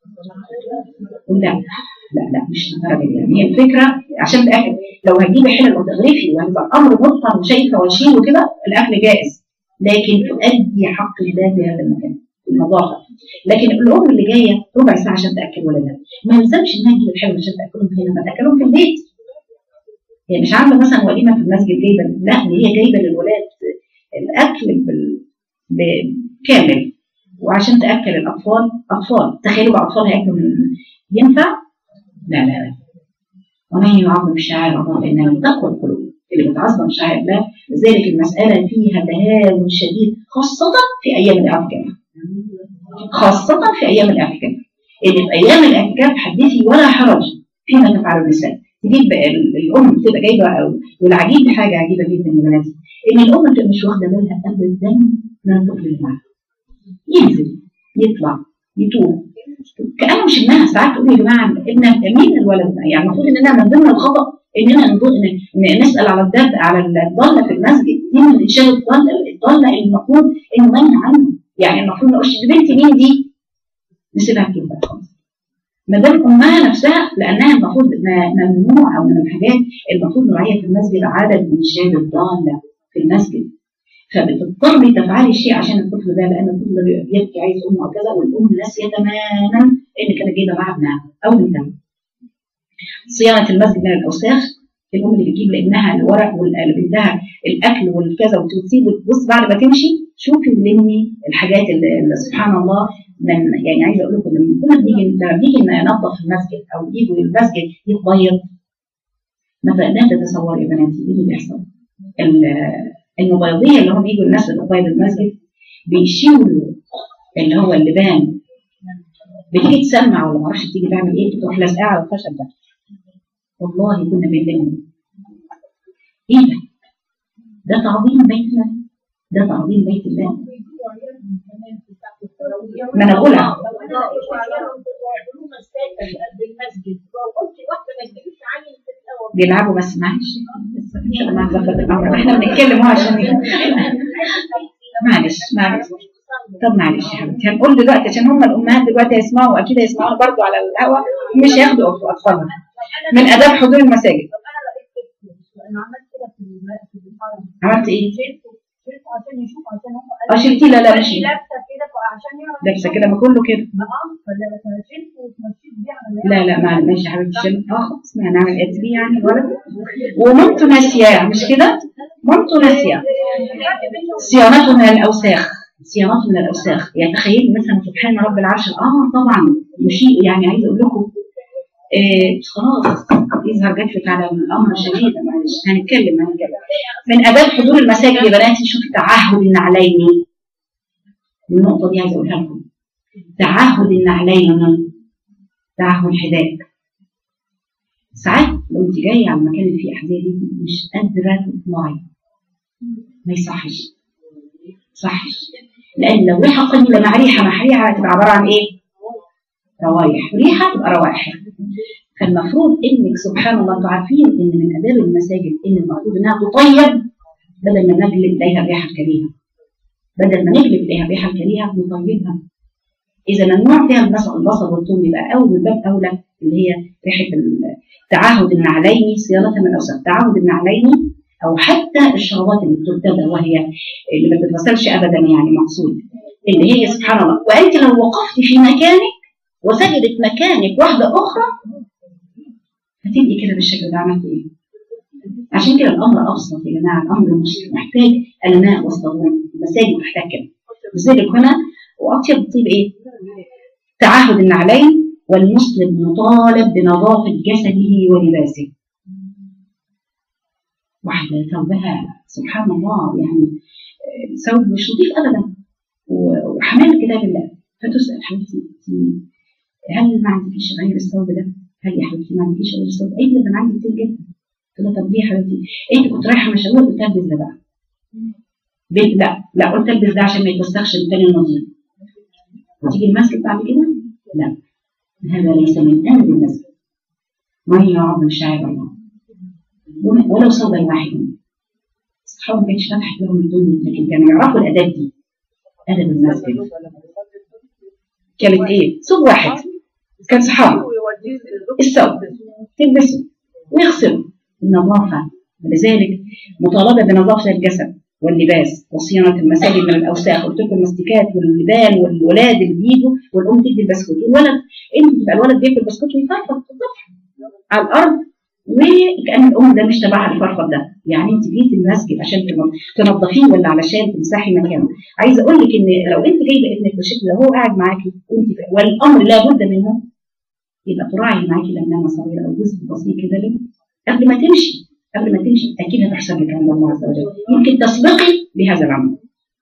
لا لا لا مش للدرجه دي. يعني هي الفكره عشان الاكل، لو هتجيبي حلل وتغرفي وهيبقى الامر مضطر وشايفه وشيل وكده، الاكل جائز، لكن تؤدي حق الله في هذا المكان النظافه. لكن الام اللي جايه ربع ساعه عشان تاكل ولادها، ما يلزمش انها تجيب الحلل عشان تاكلهم هنا، ما تاكلهم في البيت. يعني مش عامله مثلا وليمه في المسجد جايبه، لا هي جايبه للولاد الاكل كامل، وعشان تاكل الاطفال. اطفال تخيلوا بقى اطفال هياكلوا من ينفع؟ لا لا لا. ومن يعظم شعائر الله فانها من تقوى القلوب. اللي بتعظم شعائر الله، لذلك المساله فيها تهاون شديد، خاصه في ايام الاعتكاف، خاصه في ايام الاعتكاف. اللي في ايام الاعتكاف حدثي ولا حرج فيما تفعل النساء. تجيب الام بتبقى جايبه، والعجيب حاجه عجيبه جدا يا بناتي، ان الام بتبقى مش واخده بالها ابدا من الطفل اللي معاها، ينزل يطلع يتوب كانه مش ابنها. ساعات تقول يا جماعه ابنها مين الولد ده؟ يعني المفروض اننا من ضمن الخطا اننا نسال على الدب على الضاله في المسجد، دي من انشاء الضاله الضاله اللي المفروض انه منهي عنه. يعني المفروض نقول دي بنتي مين دي؟ نسيبها كده خالص. ما دام امها نفسها، لانها المفروض ممنوع او من الحاجات المفروض نراعيها في المسجد عدم انشاد الضاله في المسجد، فبتضطري تفعلي شيء عشان الطفل ده، لان الطفل ده بيبكي عايز امه او كذا، والام ناسيه تماما ان كانت جايبه معاها ابنها او بنتها. صيانه المسجد من الاوساخ، الام اللي بتجيب لابنها الورق ولبنتها الاكل والكذا وتسيب وتبص بعد ما تمشي، شوفي ولمي الحاجات اللي سبحان الله. من يعني عايزه اقول لكم لما كنا بنيجي لما بنيجي ننظف المسجد او يجوا المسجد يتبيض، مثلا لا تتصوري يا بناتي ايه اللي بيحصل. المبيضيه اللي هم بيجوا الناس اللي بتبيض المسجد بيشيلوا اللي هو اللبان، بتيجي تسمع ولا ما اعرفش بتيجي تعمل ايه، بتروح لازقه على الخشب ده. والله كنا بنلم ايه ده؟ ده تعظيم بيت الله، ده تعظيم بيت الله. ما انا بقول بيلعبوا بس معلش، ان شاء الله هنظبط الامر، احنا بنتكلم عشان معلش معلش. طب معلش يا حبيبتي هنقول دلوقتي عشان هم الامهات دلوقتي هيسمعوا، واكيد هيسمعونا برضو على الهواء، مش هياخدوا اطفالنا من اداب حضور المساجد. عملت ايه؟ عشان يشوف عشان هم شلتي. لا لا مش لابسه كده عشان يعرف لابسه كده، ما كله كده. لا لا ما ماشي يا حبيبتي شيل. اه خلاص هنعمل ايه بيه يعني الولد، ومامته ناسيه مش كده؟ مامته ناسيه. صيانته من الاوساخ، صيانته من الاوساخ. يعني تخيلي مثلا سبحان رب العرش، اه طبعا مشي. يعني عايزه اقول لكم إيه خلاص يظهر جدلك على الامر شديد. معلش هنتكلم هنتكلم من اداب حضور المساجد يا بناتي. شوف تعهد النعلين، النقطه دي عايزه اقولها لكم. تعهد النعلين، تعهد الحذاء. ساعات لو انت جايه على المكان اللي فيه احذيه دي مش قادره تطلعي، ما يصحش، صحش، لان لو ريحه قليله مع ريحه مع ريحه هتبقى عباره عن ايه؟ روايح، ريحه تبقى روائح. فالمفروض انك سبحان الله انتوا عارفين ان من اداب المساجد ان المفروض انها تطيب بدل ما نجلب اليها الريحه الكريهه، بدل ما نجلب اليها الريحه الكريهه نطيبها. اذا ممنوع فيها مثلا البصل والثوم يبقى اول من باب اولى اللي هي ريحه تعهد النعلين صيانه من الاوساخ، تعهد النعلين او حتى الشرابات اللي بترتدى وهي اللي ما بتتغسلش ابدا، يعني مقصود اللي هي سبحان الله. وانت لو وقفت في مكانك وسجدت مكانك واحده اخرى هتبقي كده بالشكل ده، عملت ايه؟ عشان كده الامر ابسط يا جماعه، الامر مش محتاج الماء والصابون، المساجد تحتاج كده. لذلك هنا واطيب الطيب ايه؟ تعهد النعلين، والمسلم مطالب بنظافه جسده ولباسه. واحده ثوبها سبحان الله يعني ثوب مش لطيف ابدا وحمال كتاب الله، فتسال حبيبتي هل ما عندكيش غير الثوب ده؟ هل يا حبيبتي ما عندكيش غير الثوب؟ ايه ده انا عندي كتير جدا. قلت لها طب ليه يا حبيبتي؟ انت كنت رايحه مشاوير قلت البس ده بقى. لا لا قلت البس ده عشان ما يتوسخش التاني النظيف. وتيجي المسجد بعد كده؟ لا، هذا ليس من امر المسجد. من يعظم شعائر الله ولو صوبا واحدا. الصحابه ما كانتش فتحت لهم الدنيا، لكن كانوا يعرفوا الاداب دي، ادب المسجد. كانت ايه؟ صوب واحد كان صحابه الثوب تلبسه ويغسلوا النظافه. ولذلك مطالبه بنظافه الجسد واللباس وصيانه المساجد من الاوساخ. قلت لكم المستكات واللبان والولاد اللي بيجوا والام تدي البسكوت والولد، انت تبقى الولد بياكل بسكوت ويفرفط على الارض وكأن الام ده مش تبعها الفرفط ده. يعني انت جيتي المسجد عشان تنظفيه ولا علشان تمسحي مكانه؟ عايزه اقول لك ان لو انت جايبه ابنك بالشكل ده وهو قاعد معاكي وانت والامر لابد منه، يبقى تراعي معاكي لما صغيره او جزء بسيط كده ليه؟ قبل ما تمشي قبل ما تمشي اكيد هتحسب لك عند الله عز وجل، يمكن تسبقي بهذا العمل.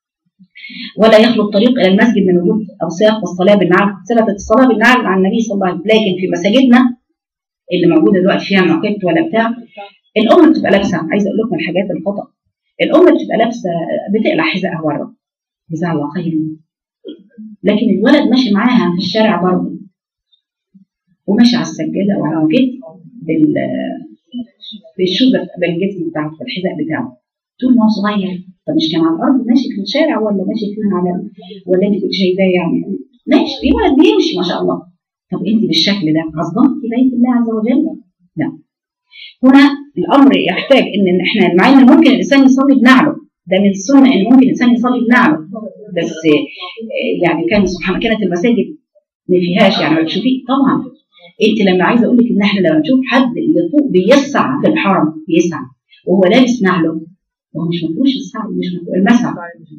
ولا يخلو الطريق الى المسجد من وجود اوساخ والصلاه بالنعل. ثبتت الصلاه بالنعل عن النبي صلى الله عليه وسلم، لكن في مساجدنا اللي موجوده دلوقتي فيها نقيت ولا بتاع، الام بتبقى لابسه. عايزه اقول لكم الحاجات الخطا، الام بتبقى لابسه بتقلع حذائها بره جزاها الله خير، لكن الولد ماشي معاها في الشارع برضه وماشي على السجاده وعلى الموجات بال بالشوزه بالجسم بتاعه بالحذاء بتاعه طول ما هو صغير. فمش كان على الارض ماشي في الشارع ولا ماشي فين على ولا انت كنت شايفاه يعني ماشي في ولد بيمشي ما شاء الله. طب انت بالشكل ده عظمتي بيت الله عز وجل؟ لا. هنا الامر يحتاج ان احنا مع ان ممكن الانسان يصلي بنعله، ده من السنه ان ممكن الانسان يصلي بنعله، بس يعني كان سبحان كانت المساجد ما فيهاش يعني ما تشوفيه. طبعا انت لما عايزه اقول لك ان احنا لما نشوف حد يطوق بيسعى في الحرم بيسعى وهو لابس نعله وهو مش مفروش السعي مش مفروش المسعى،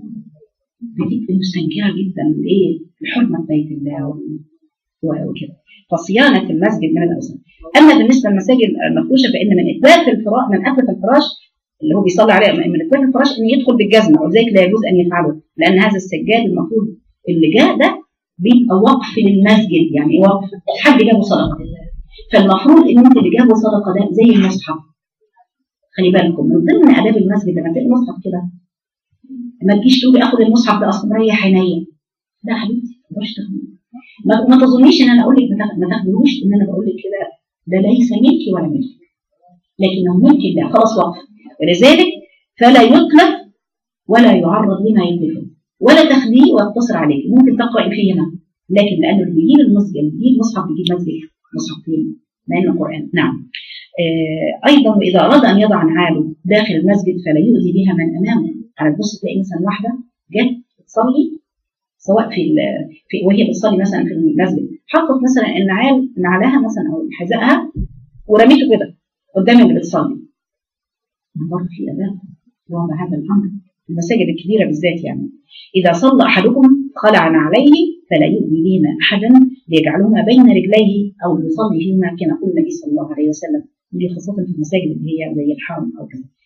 بتبقى مستنكره جدا لايه؟ لحرمه بيت الله وكده. فصيانه المسجد من الاوساخ. اما بالنسبه للمساجد المفروشه فان من اثبات الفراش من اثبت الفراش اللي هو بيصلي عليه من اثبات الفراش ان يدخل بالجزمه، ولذلك لا يجوز ان يفعله، لان هذا السجاد المفروض اللي جاء ده بيبقى وقف للمسجد، يعني وقف حد جابه صدقه، فالمفروض ان انت اللي جابه صدقه ده زي المصحف. خلي بالكم من ضمن اداب المسجد لما تلاقي المصحف كده ما تجيش تقولي اخد المصحف ده اصلا مريح عينيا، لا يا حبيبتي ما تقدرش تاخديه. ما تظنيش ان انا اقول لك ما تاخدوش، ان انا بقول لك كده ده ليس ملكي ولا ملكي، لكنه ملك الله خلاص وقف. ولذلك فلا يتلف ولا يعرض لما يتلفه ولا تخليه ويقتصر عليك. ممكن تقرأي فيه هنا، لكن لانه اللي بيجيب المسجد بيجيب مصحف بيجيب مسجد مصحفين لانه القران. نعم. آه ايضا واذا اراد ان يضع نعاله داخل المسجد فلا يؤذي بها من امامه. على تبص تلاقي مثلا واحده جت تصلي سواء في, في وهي بتصلي مثلا في المسجد حطت مثلا النعال نعلها مثلا او حذائها ورميته كده قدام اللي بتصلي. برضه في اداب وضع هذا الامر في المساجد الكبيره بالذات. يعني اذا صلى احدكم خلع نعليه فلا يؤذي بهما احدا ليجعلهما بين رجليه او يصلي فيهما كما قال النبي صلى الله عليه وسلم، دي خاصه في المساجد اللي هي زي الحرم او كذا.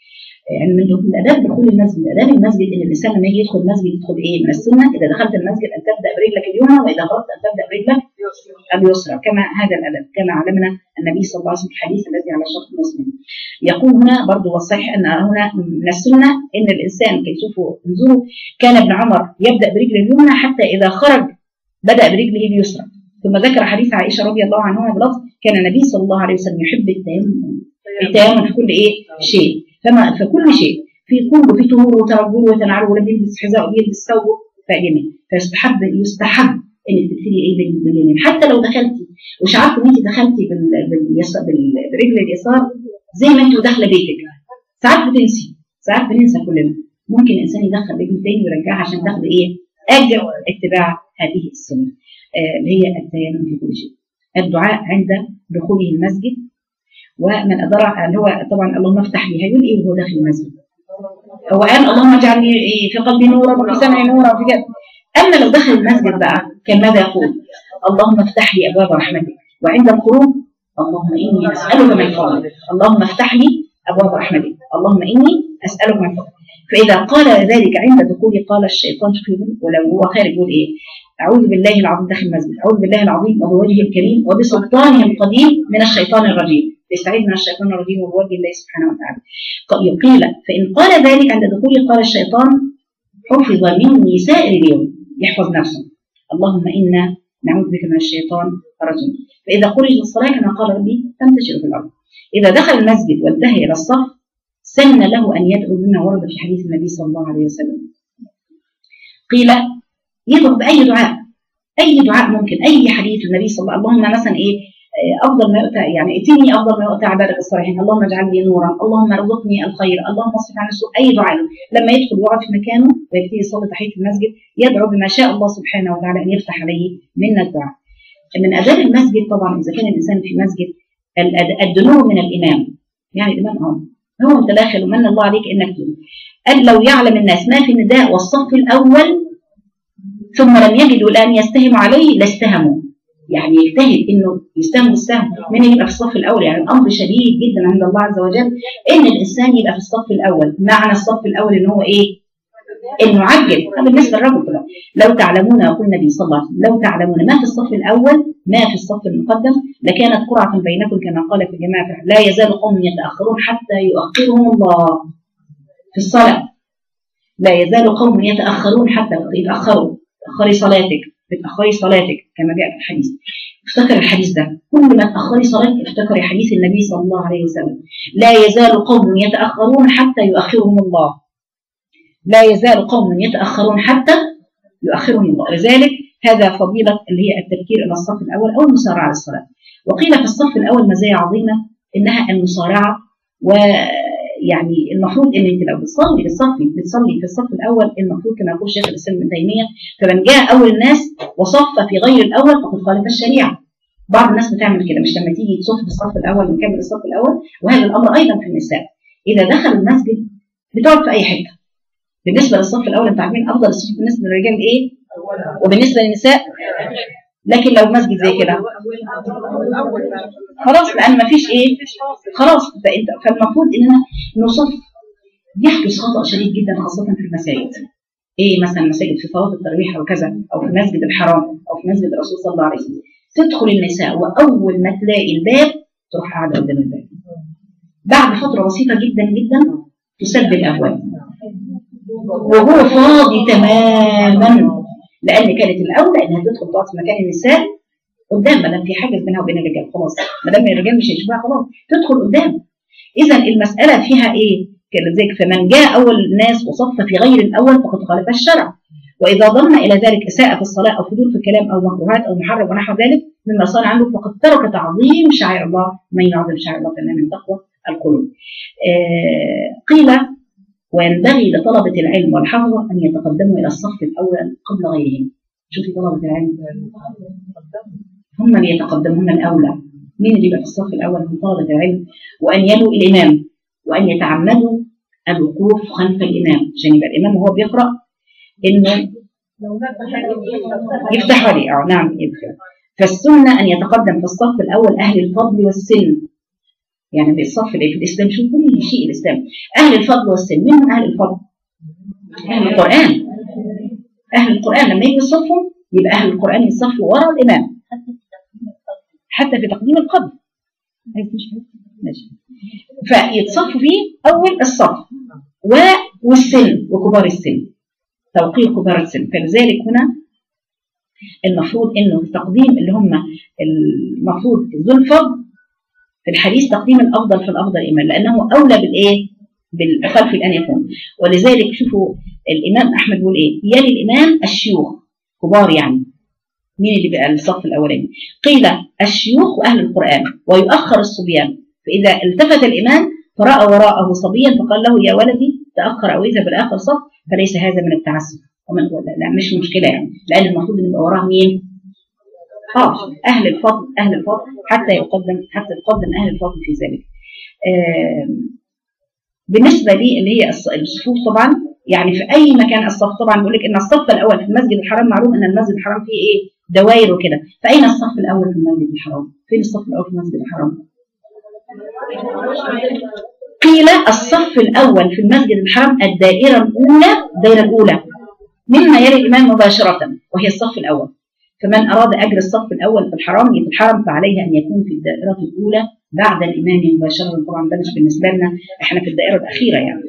يعني من الاداب دخول المسجد، اداب المسجد ان الانسان لما يجي يدخل المسجد يدخل ايه؟ من السنه اذا دخلت المسجد ان تبدا برجلك اليمنى، واذا خرجت ان تبدا برجلك اليسرى، كما هذا الادب كما علمنا النبي صلى الله عليه وسلم في الحديث الذي على شرط مسلم. يقول هنا برضه والصحيح ان هنا من السنه ان الانسان كي تشوفوا انظروا كان ابن عمر يبدا برجل اليمنى حتى اذا خرج بدا برجله اليسرى. ثم ذكر حديث عائشه رضي الله عنها بلفظ كان النبي صلى الله عليه وسلم يحب التيمم، التيمم في كل ايه؟ شيء، فما في كل شيء، في كله، في طهور وترجل وتنعل ولم يلبس حذاء ويلبس ثوب فيمين، فيستحب يستحب انك تبتدي ايه باليمين، حتى لو دخلتي وشعرت ان انت دخلتي بالرجل اليسار زي ما انت داخله بيتك، ساعات بتنسي، ساعات بننسى كلنا، ممكن الانسان يدخل رجله تاني ويرجعها عشان تاخد ايه؟ اجر اتباع هذه السنه اللي هي التيمم في كل شيء. الدعاء عند دخوله المسجد، ومن أدرى اللي هو طبعا اللهم افتح لي، هيقول ايه وهو داخل المسجد؟ هو قال اللهم اجعل لي في قلبي نورا وفي سمعي نورا وفي جد. اما لو دخل المسجد بقى كان ماذا يقول؟ اللهم افتح لي ابواب رحمتك، وعند الخروج اللهم اني اسالك من فضلك، اللهم افتح لي ابواب رحمتك، اللهم اني اسالك من فضلك. فاذا قال ذلك عند دخوله قال الشيطان شوفوا، ولو هو خارج يقول ايه؟ اعوذ بالله العظيم داخل المسجد، اعوذ بالله العظيم وبوجهه الكريم وبسلطانه القديم من الشيطان الرجيم، يستعيذ من الشيطان الرجيم وبوجه الله سبحانه وتعالى. قيل فإن قال ذلك عند دخوله قال الشيطان حفظ مني سائر اليوم، يحفظ نفسه، اللهم إنا نعوذ بك من الشيطان الرجيم. فإذا خرج الصلاة كما قال ربي تنتشر في الأرض. إذا دخل المسجد وانتهى إلى الصف سن له أن يدعو بما ورد في حديث النبي صلى الله عليه وسلم. قيل يدعو بأي دعاء، أي دعاء ممكن، أي حديث النبي صلى الله عليه وسلم، اللهم مثلا إيه افضل ما يؤتى، يعني اتيني افضل ما يؤتى عبادك الصالحين، اللهم اجعل لي نورا، اللهم ارزقني الخير، اللهم اصرف عن السوء، اي دعاء. لما يدخل ويقعد في مكانه ويبتدي يصلي تحيه المسجد يدعو بما شاء الله سبحانه وتعالى ان يفتح عليه من الدعاء. من اداب المسجد طبعا اذا كان الانسان في مسجد الدنو من الامام، يعني الامام اه هو انت داخل ومن الله عليك انك تدعو. قال لو يعلم الناس ما في النداء والصف الاول ثم لم يجدوا الان يستهموا عليه لاستهموا، يعني يجتهد انه يستهم السهم من يبقى في الصف الاول. يعني الامر شديد جدا عند الله عز وجل ان الانسان يبقى في الصف الاول. معنى الصف الاول ان هو ايه؟ انه عجل. هذا بالنسبه للرجل طبعا. لو تعلمون، يقول النبي صلى الله عليه وسلم لو تعلمون ما في الصف الاول ما في الصف المقدم لكانت قرعه بينكم كما قال في الجماعه، لا يزال قوم يتاخرون حتى يؤخرهم الله في الصلاه. لا يزال قوم يتاخرون حتى يتاخروا، تاخري صلاتك، بتأخري صلاتك كما جاء في الحديث. افتكر الحديث ده، كل ما تأخري صلاتك افتكري حديث النبي صلى الله عليه وسلم، لا يزال قوم يتأخرون حتى يؤخرهم الله. لا يزال قوم يتأخرون حتى يؤخرهم الله. لذلك هذا فضيلة اللي هي التبكير إلى الصف الأول أو المسارعة للصلاة. وقيل في الصف الأول مزايا عظيمة إنها المسارعة، ويعني المفروض إن أنت لو بتصلي بتصلي بتصلي في الصف الأول المفروض كما يقول شيخ الإسلام ابن تيمية فمن جاء أول الناس وصف في غير الأول فقد خالف الشريعة. بعض الناس بتعمل كده، مش لما تيجي تصف في الصف الأول ونكمل الصف الأول. وهذا الأمر أيضا في النساء، إذا دخل المسجد بتقعد في أي حتة. بالنسبة للصف الأول أنتوا عارفين أفضل الصف بالنسبة للرجال إيه؟ وبالنسبة للنساء. لكن لو مسجد زي كده خلاص لأن ما فيش إيه خلاص، فالمفروض إننا نصف. يحدث خطأ شديد جدا خاصة في المساجد. إيه مثلا مساجد في صلاة التراويح أو كذا، أو في مسجد الحرام أو في مسجد الرسول صلى الله عليه وسلم، تدخل النساء وأول ما تلاقي الباب تروح قاعدة قدام الباب. بعد فترة بسيطة جدا جدا تسد الأبواب وهو فاضي تماما، لأن كانت الأولى إنها تدخل تقعد في مكان النساء قدام، ما دام في حاجز بينها وبين الرجال خلاص، ما دام الرجال مش هيشوفها خلاص تدخل قدام. إذا المسألة فيها إيه؟ كذلك فمن جاء أول الناس وصف في غير الأول فقد خالف الشرع. وإذا ضم إلى ذلك إساءة في الصلاة أو فضول في الكلام أو مكروهات أو محرم ونحو ذلك مما صار عنه فقد ترك تعظيم شعائر الله. من يعظم شعائر الله فإنها من تقوى القلوب. آه قيل وينبغي لطلبة العلم والحفظة أن يتقدموا إلى الصف الأول قبل غيرهم. شوفي طلبة العلم هم اللي يتقدموا، هم الأولى. مين اللي يبقى في الصف الأول؟ هم طلبة العلم. وأن يلوا الإمام وأن يتعمدوا الوقوف خلف الإمام عشان يبقى الإمام وهو بيقرأ إنه يفتح عليه. أو نعم يفتح. فالسنة أن يتقدم في الصف الأول أهل الفضل والسن يعني بالصف في الإسلام شو كل شيء الإسلام. أهل الفضل والسن، من من أهل الفضل؟ أهل القرآن. أهل القرآن لما يجي يصفوا يبقى أهل القرآن يصفوا وراء الإمام حتى في تقديم القبر. ماشي. فيتصفوا فيه أول الصف والسن وكبار السن، توقير كبار السن. فلذلك هنا المفروض انه تقديم اللي هم المفروض ذو الفضل في الحديث تقديم الافضل في الافضل ايمان، لانه اولى بالايه؟ بالخلف ان يكون. ولذلك شوفوا الامام احمد بيقول ايه؟ يلي الامام الشيوخ كبار، يعني مين اللي بقى الصف الاولاني؟ قيل الشيوخ واهل القران، ويؤخر الصبيان. فاذا التفت الامام فراى وراءه صبيا فقال له يا ولدي تاخر او اذهب بالاخر صف، فليس هذا من التعسف ومن لا مش مشكله يعني، لان المفروض ان يبقى وراه مين؟ اه اهل الفضل، اهل الفضل حتى يقدم حتى يقدم اهل الفضل في ذلك. آه بالنسبه لي اللي هي الصفوف طبعا، يعني في اي مكان الصف طبعا بيقول لك ان الصف الاول في المسجد الحرام، معلوم ان المسجد الحرام فيه ايه؟ دوائر وكده. فاين الصف الاول في المسجد الحرام؟ فين الصف الاول في المسجد الحرام؟ قيل الصف الاول في المسجد الحرام الدائره الاولى، الدائره الاولى مما يلي الامام مباشره وهي الصف الاول. فمن اراد اجر الصف الاول في الحرام في الحرم فعليه ان يكون في الدائره الاولى بعد الامام مباشره. طبعا ده مش بالنسبه لنا، احنا في الدائره الاخيره يعني.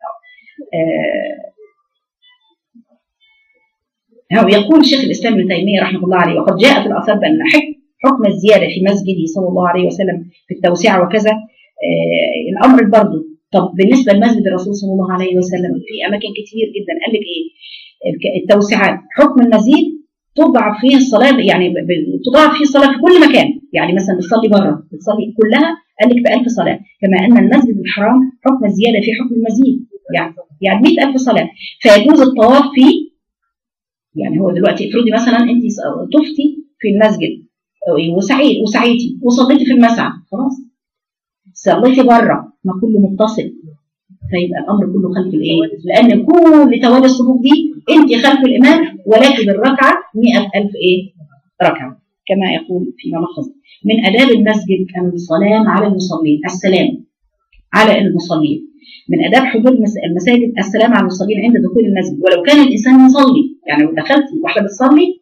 آه يقول شيخ الاسلام ابن تيميه رحمه الله عليه: وقد جاء في الاثار بان حكم الزياده في مسجده صلى الله عليه وسلم في التوسعه وكذا. آه الامر برضه. طب بالنسبه لمسجد الرسول صلى الله عليه وسلم في اماكن كتير جدا قال لك ايه؟ التوسعات حكم المزيد تضعف فيه الصلاه، يعني تضاعف فيه الصلاه في كل مكان. يعني مثلا بتصلي بره بتصلي كلها قال لك بألف صلاه، كما ان المسجد الحرام حكم الزياده في حكم المزيد، يعني يعني مئة ألف صلاه. فيجوز الطواف فيه. يعني هو دلوقتي افرضي مثلا انت طفتي في المسجد وسعيت وسعيتي وصليتي في المسعى، خلاص صليتي بره ما كله متصل، فيبقى الامر كله خلف الايه؟ لان كل توالي الصفوف دي انت خلف الامام، ولكن الركعه مئة ألف ايه؟ ركعه، كما يقول في ملخص. من اداب المسجد السلام على المصلين، السلام على المصلين. من اداب حضور المساجد السلام على المصلين عند دخول المسجد، ولو كان الانسان يصلي. يعني لو دخلتي واحده بتصلي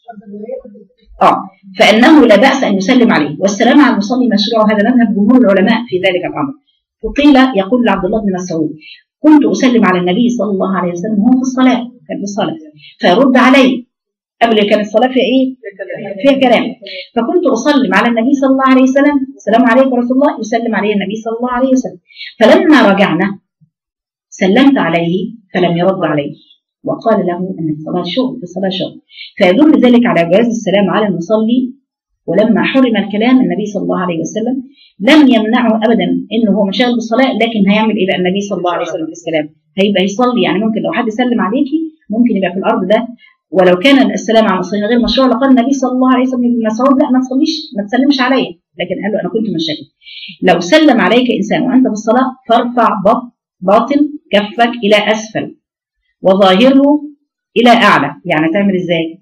اه فانه لا باس ان يسلم عليه، والسلام على المصلي مشروع. هذا مذهب جمهور العلماء في ذلك الامر. وقيل يقول لعبد الله بن مسعود: كنت اسلم على النبي صلى الله عليه وسلم وهو في الصلاه، كان في الصلاه فيرد علي. قبل كانت الصلاه فيها ايه؟ فيها كلام. فكنت اسلم على النبي صلى الله عليه وسلم: السلام عليكم ورحمه الله. يسلم عليه النبي صلى الله عليه وسلم. فلما رجعنا سلمت عليه فلم يرد عليه، وقال له ان الصلاه شغل، في الصلاه شغل. فيدل ذلك على جواز السلام على المصلي. ولما حرم الكلام النبي صلى الله عليه وسلم لم يمنعه ابدا انه هو مشغول بالصلاه، لكن هيعمل ايه بقى النبي صلى الله عليه وسلم في السلام؟ هيبقى يصلي. يعني ممكن لو حد سلم عليكي ممكن يبقى في الارض ده، ولو كان السلام على المصلين غير مشروع لقال النبي صلى الله عليه وسلم ابن مسعود: لا ما تصليش، ما تسلمش عليا. لكن قال له انا كنت منشغل. لو سلم عليك انسان وانت في الصلاه فارفع باطن كفك الى اسفل وظاهره الى اعلى. يعني تعمل ازاي؟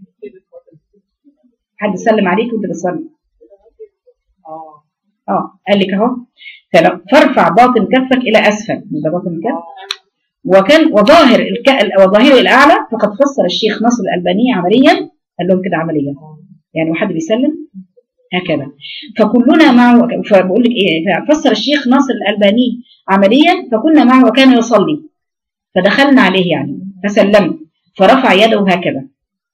حد سلم عليك وانت بتصلي، اه اه قال لك اهو فارفع باطن كفك الى اسفل، مش ده باطن الكف، وكان وظاهر الك... وظاهره الى اعلى. فقد فسر الشيخ ناصر الالباني عمليا، قال لهم كده عمليا، يعني واحد بيسلم هكذا فكلنا معه. فبقول لك ايه، فسر الشيخ ناصر الالباني عمليا: فكنا معه وكان يصلي فدخلنا عليه يعني فسلمت فرفع يده هكذا.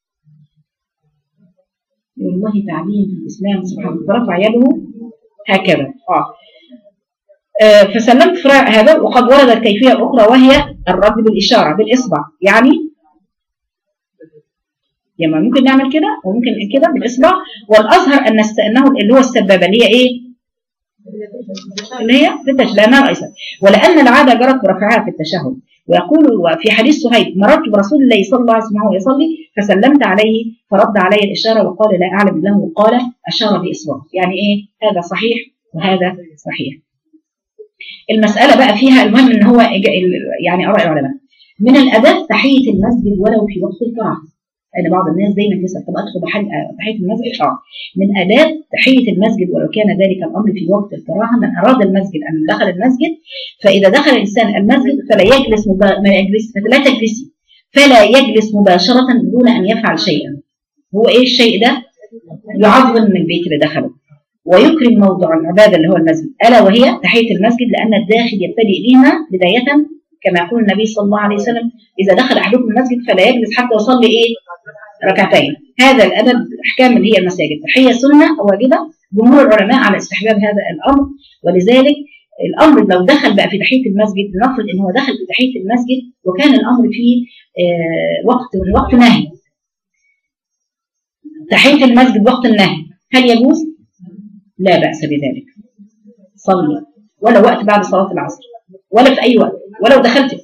والله تعليم في الاسلام سبحانه. فرفع يده هكذا اه, آه فسلمت فرع هذا. وقد وردت كيفيه اخرى وهي الرد بالاشاره بالاصبع. يعني يعني ممكن نعمل كده وممكن كده بالاصبع. والاظهر ان انه اللي هو السبابه اللي هي ايه؟ اللي هي في التشهد، لانها ايسر. ولان العاده جرت برفعها في التشهد. ويقول في حديث صهيب: مررت برسول الله صلى الله عليه وسلم وهو يصلي فسلمت عليه فرد علي الاشاره وقال: لا اعلم له. قال: اشار باصبعه. يعني ايه؟ هذا صحيح وهذا صحيح. المساله بقى فيها المهم ان هو يعني اراء العلماء. من الاداب تحيه المسجد ولو في وقت القراءه. لان بعض الناس دايما تسال طب ادخل بحاجه تحيه المسجد؟ اه من اداب تحيه المسجد، ولو كان ذلك الامر في وقت الكراهه. من اراد المسجد ان دخل المسجد، فاذا دخل الانسان المسجد فلا يجلس مبا... ما يجلس فلا تجلسي فلا يجلس مباشره دون ان يفعل شيئا. هو ايه الشيء ده؟ يعظم من البيت اللي دخله ويكرم موضع العباده اللي هو المسجد، الا وهي تحيه المسجد، لان الداخل يبتدئ بهما بدايه، كما يقول النبي صلى الله عليه وسلم اذا دخل احدكم المسجد فلا يجلس حتى يصلي ايه؟ ركعتين. هذا الادب الاحكام اللي هي المساجد. تحيه سنه واجبه، جمهور العلماء على استحباب هذا الامر، ولذلك الامر لو دخل بقى في تحيه المسجد، لنفرض ان هو دخل في تحيه المسجد وكان الامر فيه آه وقت وقت نهي، تحيه المسجد وقت النهي، هل يجوز؟ لا باس بذلك، صلي ولا وقت بعد صلاه العصر ولا في اي وقت، ولو دخلت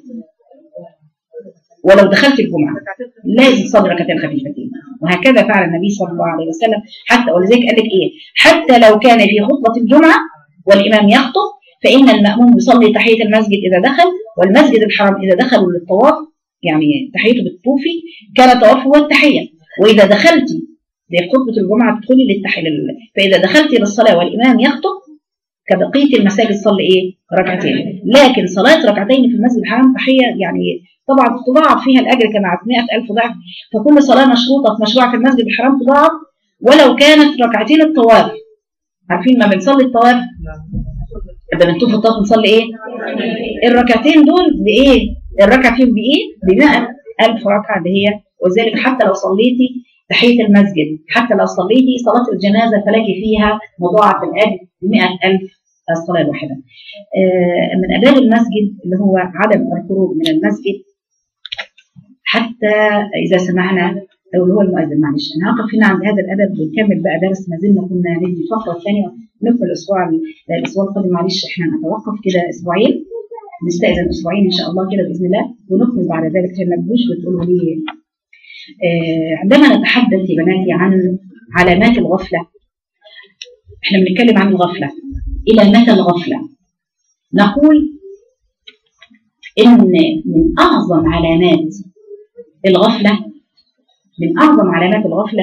ولو دخلت الجمعه لازم تصلي ركعتين خفيفتين، وهكذا فعل النبي صلى الله عليه وسلم. حتى ولذلك قال لك ايه؟ حتى لو كان في خطبه الجمعه والامام يخطب فان الماموم يصلي تحيه المسجد اذا دخل، والمسجد الحرام اذا دخلوا للطواف، يعني تحيته بالطوفي كان طواف هو التحيه. واذا دخلتي لخطبه الجمعه تدخلي للتحيه، فاذا دخلتي للصلاه والامام يخطب كبقيه المساجد صلي ايه؟ ركعتين. لكن صلاه ركعتين في المسجد الحرام تحيه يعني طبعا تضاعف فيها الاجر كما مئة ألف ضعف، فكل صلاه مشروطه مشروعه في المسجد الحرام تضاعف ولو كانت ركعتين الطواف. عارفين ما بنصلي الطواف لما بنطوف الطواف بنصلي ايه؟ الركعتين دول بايه؟ الركعه فيهم بايه؟ ب مئة ألف ركعه اللي هي. وذلك حتى لو صليتي تحيه المسجد، حتى لو صليتي صلاه الجنازه فلك فيها مضاعف الاجر ب مئة ألف الصلاه الواحده. آه من اداب المسجد اللي هو عدم الخروج من المسجد حتى إذا سمعنا، أو اللي هو المؤذن. معلش أنا هقف هنا عند هذا الأدب ونكمل بقى درس، ما زلنا كنا هذه الفقرة الثانية نكمل الأسبوع الأسبوع القادم. معلش إحنا نتوقف كده أسبوعين، نستأذن أسبوعين إن شاء الله كده بإذن الله، ونكمل بعد ذلك. ما تجوش وتقولوا لي آه عندما نتحدث يا بناتي عن علامات الغفلة، إحنا بنتكلم عن الغفلة. إلى متى الغفلة؟ نقول إن من أعظم علامات الغفلة، من أعظم علامات الغفلة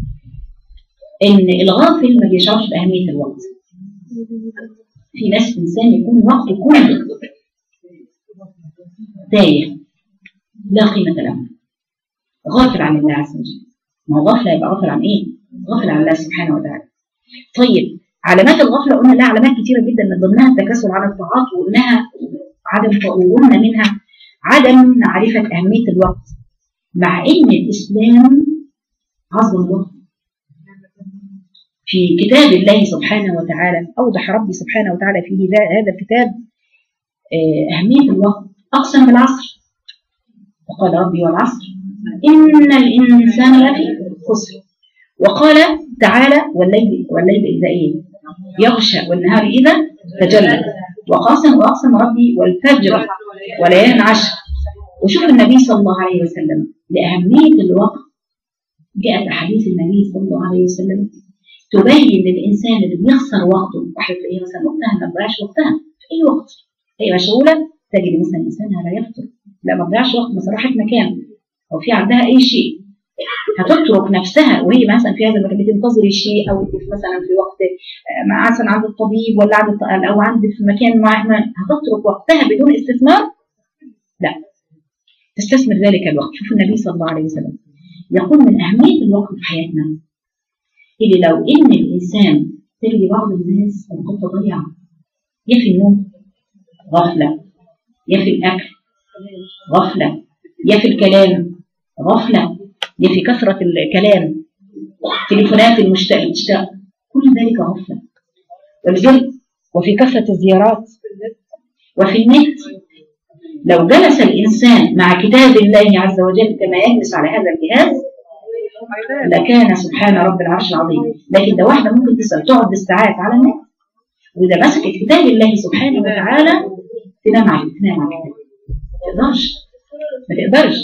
إن الغافل ما بيشعرش بأهمية الوقت. في ناس إنسان يكون وقته كله تايه لا قيمة له، غافل عن الله عز وجل. ما هو غفلة يبقى غافل عن إيه؟ غافل عن الله سبحانه وتعالى. طيب علامات الغفلة قلنا لها علامات كثيرة جدا، من ضمنها التكاسل عن الطاعات، وقلناها عدم وقلنا منها عدم معرفة أهمية الوقت، مع إن الإسلام عظم الوقت. في كتاب الله سبحانه وتعالى أوضح ربي سبحانه وتعالى فيه هذا الكتاب أهمية الوقت. أقسم بالعصر وقال ربي والعصر إن الإنسان لفي خسر، وقال تعالى والليل والليل إذا إيه يغشى والنهار إذا تجلى، وقاسم وأقسم ربي والفجر وليال عشر. وشوف النبي صلى الله عليه وسلم لأهمية الوقت، جاءت أحاديث النبي صلى الله عليه وسلم تبين للإنسان اللي بيخسر وقته. واحد تلاقيه مثلا وقتها ما تضيعش وقتها في أي وقت، هي مشغولة، تجد مثلا الإنسان لا يفطر، لا ما تضيعش وقت، مثلا راحت مكان أو في عندها أي شيء هتترك نفسها وهي مثلا في هذا المكان بتنتظر شيء، أو مثلا في وقت مثلا عند الطبيب ولا عند أو عند في مكان معين، هتترك وقتها بدون استثمار؟ لا، تستثمر ذلك الوقت. شوف النبي صلى الله عليه وسلم يقول من أهمية الوقت في حياتنا، اللي لو إن الإنسان تجد بعض الناس الوقت ضيع، يا في النوم غفلة، يا في الأكل غفلة، يا في الكلام غفلة، يا في كثرة الكلام، تليفونات المشتاق المشتاق، كل ذلك غفلة. ولذلك وفي كثرة الزيارات وفي النت، لو جلس الإنسان مع كتاب الله عز وجل كما يجلس على هذا الجهاز لكان سبحان رب العرش العظيم. لكن ده واحدة ممكن تسأل تقعد بالساعات على النت، وإذا مسكت كتاب الله سبحانه وتعالى تنام على تنام على الكتاب، ما تقدرش ما تقدرش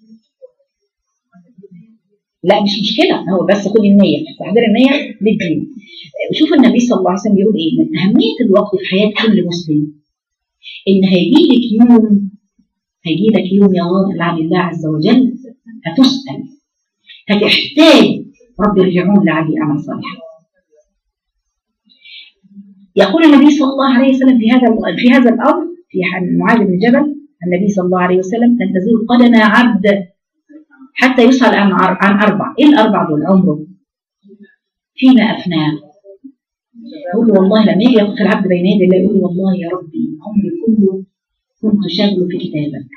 لا مش مشكلة، هو بس خد النية، تحضير النية للدين. وشوف النبي صلى الله عليه وسلم بيقول إيه من أهمية الوقت في حياة كل مسلم، إن هيجي لك يوم هيجي لك يوم يا غافل عن الله عز وجل هتسأل هتحتاج رب ارجعون لعلي أعمل صالحا. يقول النبي صلى الله عليه وسلم في هذا في هذا الأمر في معاذ بن جبل، النبي صلى الله عليه وسلم: لن تزول قدم عبد حتى يسأل عن عن أربع. إيه الأربع دول؟ عمره فيما أفناه. يقول والله لما يجي يقف العبد بين يدي الله يقول والله يا ربي عمري كله كنت شاغله في كتابك،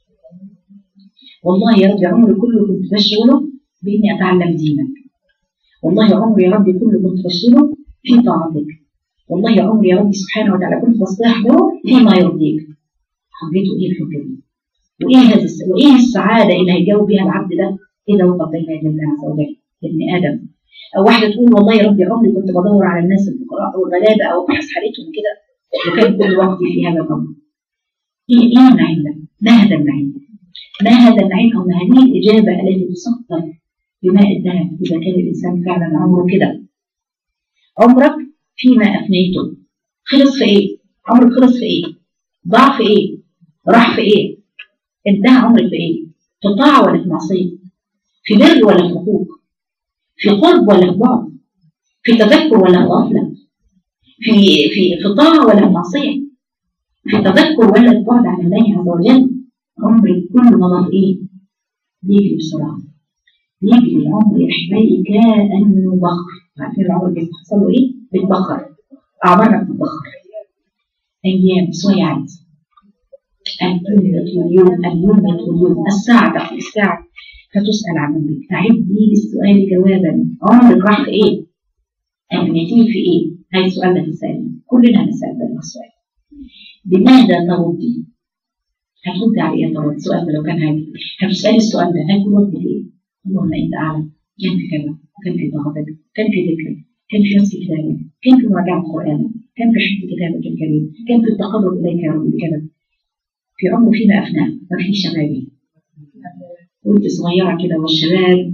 والله يا ربي عمري كله كنت بشغله بإني أتعلم دينك، والله يا عمري يا ربي كله كنت بشغله في طاعتك، والله يا عمري يا ربي سبحانه وتعالى كنت بستحضره فيما يرضيك. حبيته إيه الحب دي؟ وإيه هذا وإيه السعادة اللي هيجاوب بها العبد ده إذا وقف بين يدي الله عز وجل ابن آدم؟ أو واحدة تقول والله يا ربي عمري كنت بدور على الناس الفقراء أو الغلابة أو أبحث حالتهم كده، وكان كل وقتي في هذا الأمر. إيه إيه النعيم ده؟ ما هذا النعيم؟ ما هذا النعيم أو ما هذه الإجابة التي تسطر بماء الذهب إذا كان الإنسان فعلا عمره كده؟ عمرك فيما أفنيته خلص في إيه؟ عمرك خلص في إيه؟ ضاع في إيه؟ راح في إيه؟ انتهى عمرك في إيه؟ في طاعة ولا في معصية؟ في بر ولا في حقوق؟ في قرب ولا في بعد؟ في تذكر ولا في غفلة؟ في في في طاعة ولا في معصية؟ في تذكر ولا في بعد عن الله عز وجل؟ عمرك كله مضى في إيه؟ بيجري بسرعة، بيجري العمر يا أحبائي كأنه بخر. عارفين العمر بيحصل له إيه؟ بيتبخر، أعمارنا بتتبخر، أيام سويعات، اليوم واليوم اليوم واليوم، الساعة تأخذ الساعة فتسأل عن عمرك. أعدي للسؤال جوابا. عمرك راح في إيه؟ أبنتين في إيه؟ هاي السؤال ده تسألني، كلنا نسأل ذلك السؤال. بماذا تردي؟ هتردي على إيه ترد؟ السؤال ده لو كان هاي هتسألي السؤال ده هيكون ردك إيه؟ اللهم أنت أعلم. كان في كذا، كان في طاعتك، كان في ذكرك، كان في نفس كتابك، كان في مراجعة القرآن، كان في حفظ كتابك الكريم، كان في التقرب إليك يا رب بكذا. في عمره فيما أفناه وفي شبابي. وانت صغيرة كده، والشباب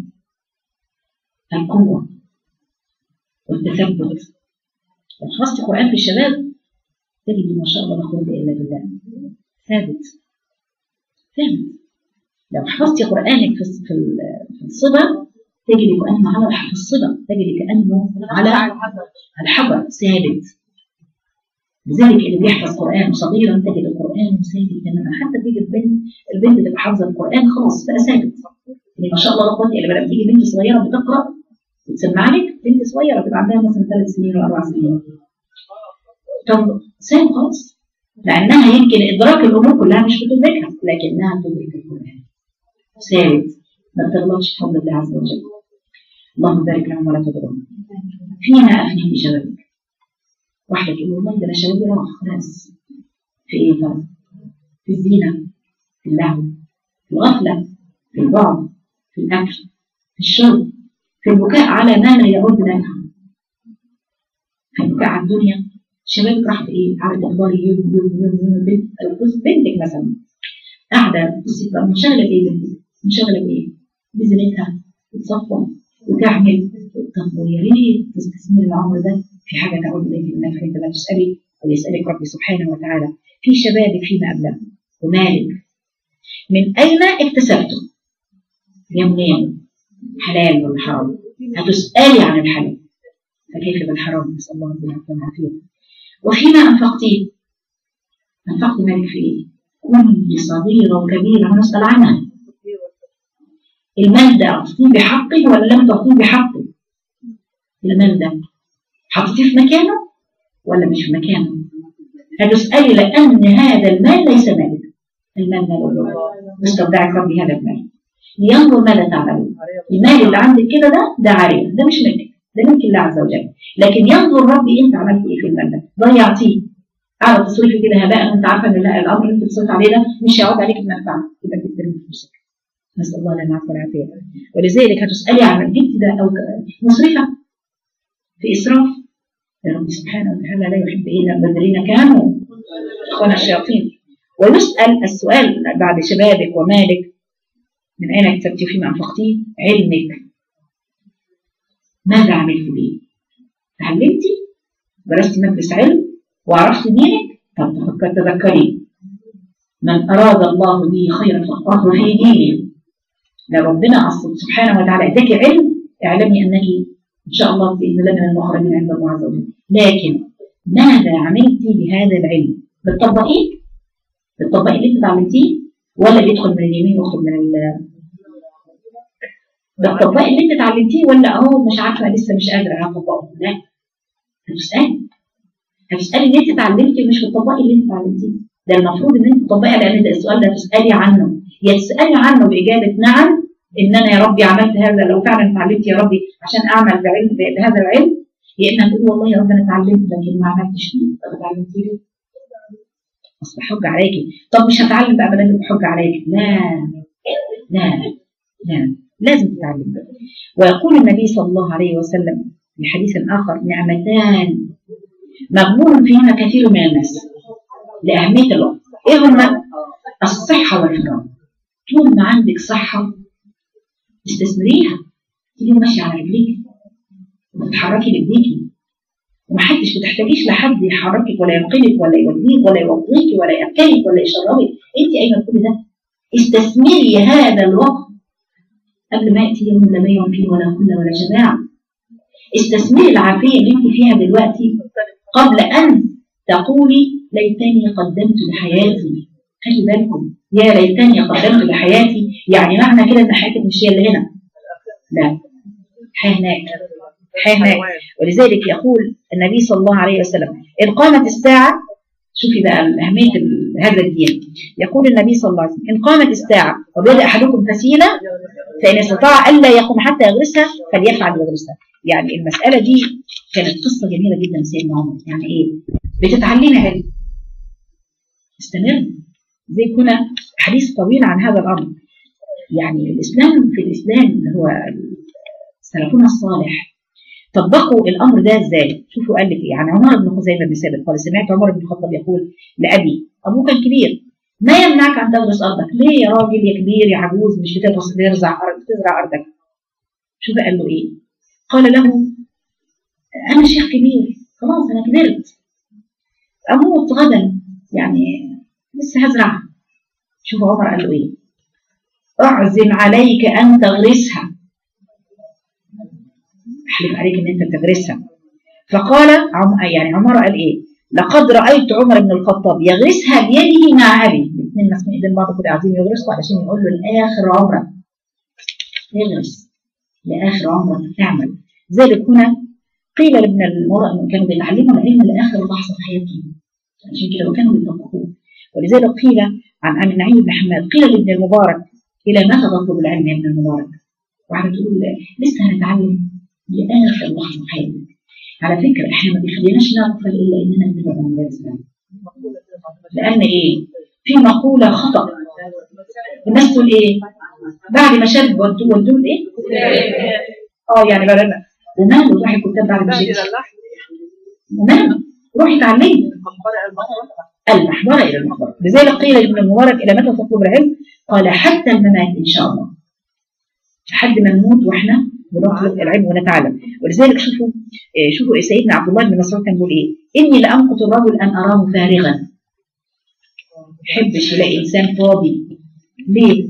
القوة والتثبت. لو حفظت القرآن في الشباب تجد ما شاء الله لا قوة إلا بالله، ثابت ثابت. لو حفظت قرآنك في الصبا تجد كأنه على في الصبا تجد كأنه على الحجر ثابت. لذلك اللي بيحفظ قرآن صغيرا تجد القرآن ثابت تماما. حتى تيجي البنت البنت اللي حافظه القرآن خلاص بقى ثابت. يعني ما شاء الله لا قوة الا بالله. بتيجي بنت صغيره بتقرا وتسمع لك، بنت صغيره بتبقى عندها مثلا ثلاث سنين ولا اربع سنين، طب ثابت خلاص، لانها يمكن ادراك الامور كلها مش بتدركها لكنها تدرك القرآن ثابت، ما بتغلطش بفضل الله عز وجل. اللهم بارك لهم ولا تضرهم. فيما افني بشبابك. واحدة تقول والله ده انا شبابي راح خلاص. في ايه طبعا؟ في الزينة، في اللهو، في الغفلة، في البعد، في الاكل، في الشرب، في البكاء على ما لا يعود نافعا، في البكاء على الدنيا. شبابك راح في ايه؟ على اخبار يوم يوم يوم يوم. بنت بنتك مثلا قاعدة بصي بقى منشغلة بايه؟ بنتك منشغلة بايه؟ بزينتها وتصفى وتعمل. طب ويا ريت تستثمري العمر ده في حاجة تعود إليك بالنفع. أنت لا تسألي ويسألك ربي سبحانه وتعالى في شبابك فيما أبلغ ومالك من أين اكتسبته؟ يومين حلال ولا حرام؟ هتسألي عن الحلال فكيف بالحرام؟ نسأل الله العافية والعافية. وفيما أنفقتيه؟ أنفقت مالك في إيه؟ كل صغيرة وكبيرة هنسأل عنها. المال ده أعطيه بحقه ولا لم تعطيه بحقه؟ المال ده حطيتيه في مكانه ولا مش في مكانه؟ هتسألي لأن هذا المال ليس مالك. المال مال مستودعك ربي هذا المال لينظر ماذا تعملون. المال اللي عندك كده ده ده عارية، ده مش ملك، ده ملك الله عز وجل، لكن ينظر ربي انت عملت ايه في المال ده. ضيعتيه على تصريفي كده هباء، انت عارفه ان الامر اللي انت بتصرف عليه ده مش هيعود عليك بمنفعه، يبقى تقدر فلوسك. نسأل الله لنا والعافية. ولذلك هتسألي عن الجد ده أو مصرفة في إسراف. يا رب سبحانه وتعالى لا يحب إلا الذين كانوا إخوان الشياطين. ويسأل السؤال بعد شبابك ومالك من أين اكتسبتي فيما أنفقتيه؟ علمك ماذا عملت به؟ تعلمتي؟ درستي مجلس علم وعرفتي دينك؟ طب تذكري من أراد الله به خيرا فقهه في دينه لو ربنا سبحانه وتعالى اداك علم اعلمي انك ان شاء الله باذن الله من المخرجين عند الله عز وجل. لكن ماذا عملت بهذا العلم؟ بتطبقيه؟ بتطبقي اللي انت اتعلمتيه ولا بيدخل من اليمين ويخرج من ال بتطبقي اللي انت اتعلمتيه ولا اهو مش عارفه لسه مش قادره اطبقه؟ لا، هتسالي هتسالي اللي انت اتعلمتي ومش بتطبقي اللي انت اتعلمتيه. ده المفروض ان انت تطبقي، لان ده السؤال ده تسالي عنه، يا تسالي عنه باجابه نعم ان انا يا ربي عملت هذا لو فعلا اتعلمت يا ربي عشان اعمل بعلم بهذا العلم، يا اما تقول والله يا رب انا اتعلمت لكن ما عملتش فيه. طب اتعلمتي ليه؟ اصل حج عليكي. طب مش هتعلم بقى بدل حج عليكي. لا لا لا، لازم تتعلم. ويقول النبي صلى الله عليه وسلم في حديث اخر: نعمتان مغبون فيهما كثير من الناس لاهميه الوقت. ايه هما؟ الصحه والفراغ. طول ما عندك صحه استثمريها، تيجي ماشيه على رجليك وتتحركي بايديكي ومحدش بتحتاجيش لحد يحركك ولا ينقلك ولا يوديك ولا يوضيك ولا ياكلك ولا يشربك، انت قايمه كل ده. استثمري هذا الوقت قبل ما ياتي يوم لا بيع فيه ولا خلة ولا شفاعة. استثمري العافيه اللي انت فيها دلوقتي قبل ان تقولي ليتني قدمت لحياتي. خلي بالكم، يا ليتني قدمت لحياتي يعني معنى كده ان حياتك مش هي اللي هنا، لا، حياه هناك، حياه هناك. ولذلك يقول النبي صلى الله عليه وسلم: ان قامت الساعه، شوفي بقى اهميه هذا الدين، يقول النبي صلى الله عليه وسلم: ان قامت الساعه وبدا احدكم فسيله فان استطاع الا يقوم حتى يغرسها فليفعل يغرسها. يعني المساله دي كانت قصه جميله جدا سيدنا عمر. يعني ايه؟ بتتعلمي علم، استمر. زي كنا حديث طويل عن هذا الامر. يعني الاسلام، في الاسلام اللي هو سلفنا الصالح طبقوا الامر ده ازاي؟ شوفوا قال لك ايه. يعني عمر بن خزيمه بن ثابت قال: سمعت عمر بن الخطاب يقول لابي، ابوه كان كبير: ما يمنعك ان تغرس ارضك؟ ليه يا راجل يا كبير يا عجوز مش بتزرع ارض بتزرع ارضك؟ شوف قال له ايه؟ قال له: انا شيخ كبير، خلاص انا كبرت، اموت غدا، يعني لسه هزرعها. شوف عمر قال له ايه؟ اعزم عليك ان تغرسها، احلف عليك ان انت تغرسها. فقال عم... يعني عمر قال ايه؟ لقد رايت عمر بن الخطاب يغرسها بيده مع ابي. الاثنين ماسكين ايدين بعض كده عايزين يغرسوا علشان يقول له لاخر عمرك اغرس، لاخر عمرك اعمل. ذلك هنا قيل لابن المرأة كانوا بيتعلموا العلم لاخر لحظه في حياتهم، عشان كده وكانوا بيطبقوه. ولذلك قيل عن عن نعيم بن حماد: قيل لابن المبارك: الى متى تطلب العلم يا ابن المبارك؟ وعلى تقول لسه هنتعلم لاخر لحظه في حياتك. على فكره احنا ما بيخليناش نغفل الا اننا نتبع عن الاسلام. لان ايه؟ في مقوله خطا الناس تقول ايه؟ بعد ما شاب ودوه ودوه ايه؟ اه يعني بقى وماله روحي كتاب بعد ما شاب وماله روحي اتعلمي المحبره الى المحبره. لذلك قيل لابن المبارك: الى متى تطلب العلم؟ قال: حتى الممات ان شاء الله، لحد ما نموت واحنا بنطلب العلم ونتعلم. ولذلك شوفوا شوفوا سيدنا عبد الله بن مسعود كان بيقول ايه؟ اني لامقت الرجل ان اراه فارغا. ما يحبش يلاقي انسان فاضي. ليه؟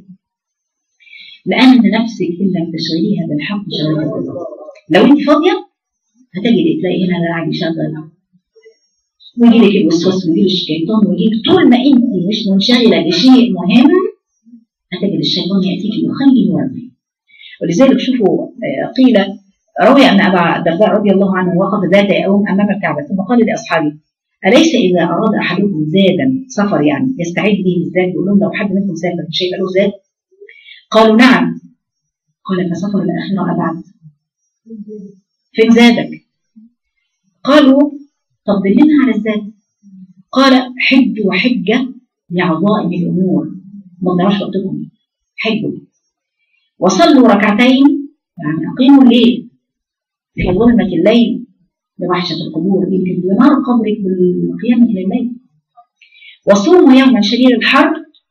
لان نفسك ان لم تشغليها بالحق شغلتها بالله. لو انت فاضيه هتجي تلاقي هنا قاعد يشغل ويجي لك الوسواس ويجي لك الشيطان ويجي لك. طول ما انت مش منشغله بشيء مهم هتجد الشيطان ياتيك يخلي يوري. ولذلك شوفوا قيل روي ان ابا الدرداء رضي الله عنه وقف ذات يوم امام الكعبه ثم قال لاصحابه: اليس اذا اراد احدكم زادا سفر يعني يستعد به بالزاد؟ يقول لهم لو حد منكم سافر مش هيبقى له زاد؟ قالوا نعم. قال: فسفر الاخره ابعد، فين زادك؟ قالوا: طب دلنا على الزاد. قال: حج وحجه لعظائم الامور، ما تضيعوش وقتكم، حجوا وصلوا ركعتين، يعني اقيموا الليل في ظلمه الليل لوحشه القبور، يمكن بنار قبرك بالقيام الى الليل. وصوموا يوما شديد الحر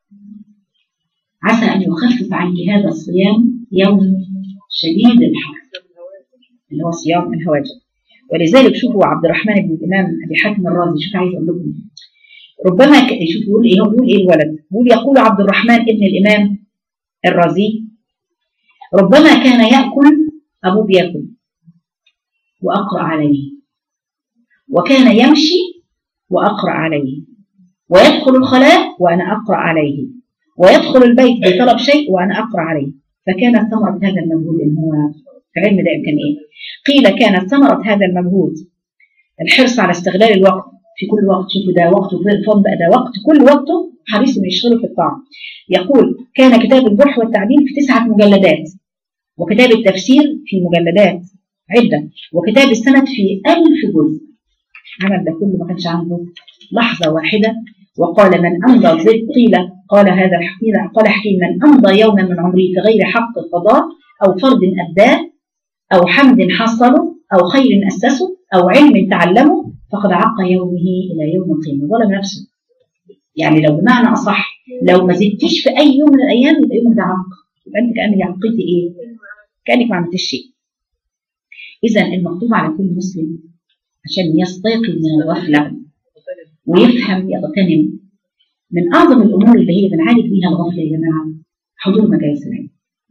عسى ان يخفف عنك هذا الصيام يوم شديد الحر اللي هو صيام الهواجر. ولذلك شوفوا عبد الرحمن بن الامام ابي حاتم الرازي، شوف عايز اقول لكم ربما شوف يقول ايه، هو بيقول ايه الولد؟ بيقول: يقول عبد الرحمن ابن الامام الرازي: ربما كان يأكل، أبوه بيأكل وأقرأ عليه، وكان يمشي وأقرأ عليه، ويدخل الخلاء وأنا أقرأ عليه، ويدخل البيت بطلب شيء وأنا أقرأ عليه. فكانت ثمرة هذا المجهود إن هو في العلم ده كان إيه؟ قيل كانت ثمرة هذا المجهود الحرص على استغلال الوقت في كل وقت. شوفوا ده وقته فين بقى، ده وقت كل وقته حريص إنه يشتغل في الطاعة. يقول كان كتاب الجرح والتعديل في تسعة مجلدات، وكتاب التفسير في مجلدات عدة، وكتاب السند في ألف جزء. عمل ده كله ما كانش عنده لحظة واحدة. وقال من أمضى زد قيل قال هذا الحكيم قال حكيم من أمضى يوما من عمره في غير حق القضاء أو فرض أداه أو حمد حصله أو خير أسسه أو علم تعلمه فقد عق يومه إلى يوم القيامة، ظلم نفسه. يعني لو بمعنى أصح لو ما زدتيش في أي يوم من الأيام يبقى يومك ده عق، يبقى أنت كأنك عقيتي إيه؟ كأنك ما عملتيش شيء. إذا المطلوب على كل مسلم عشان يستيقظ من الغفلة ويفهم يغتنم من أعظم الأمور اللي هي بنعالج بيها الغفلة يا جماعة حضور مجالس العلم.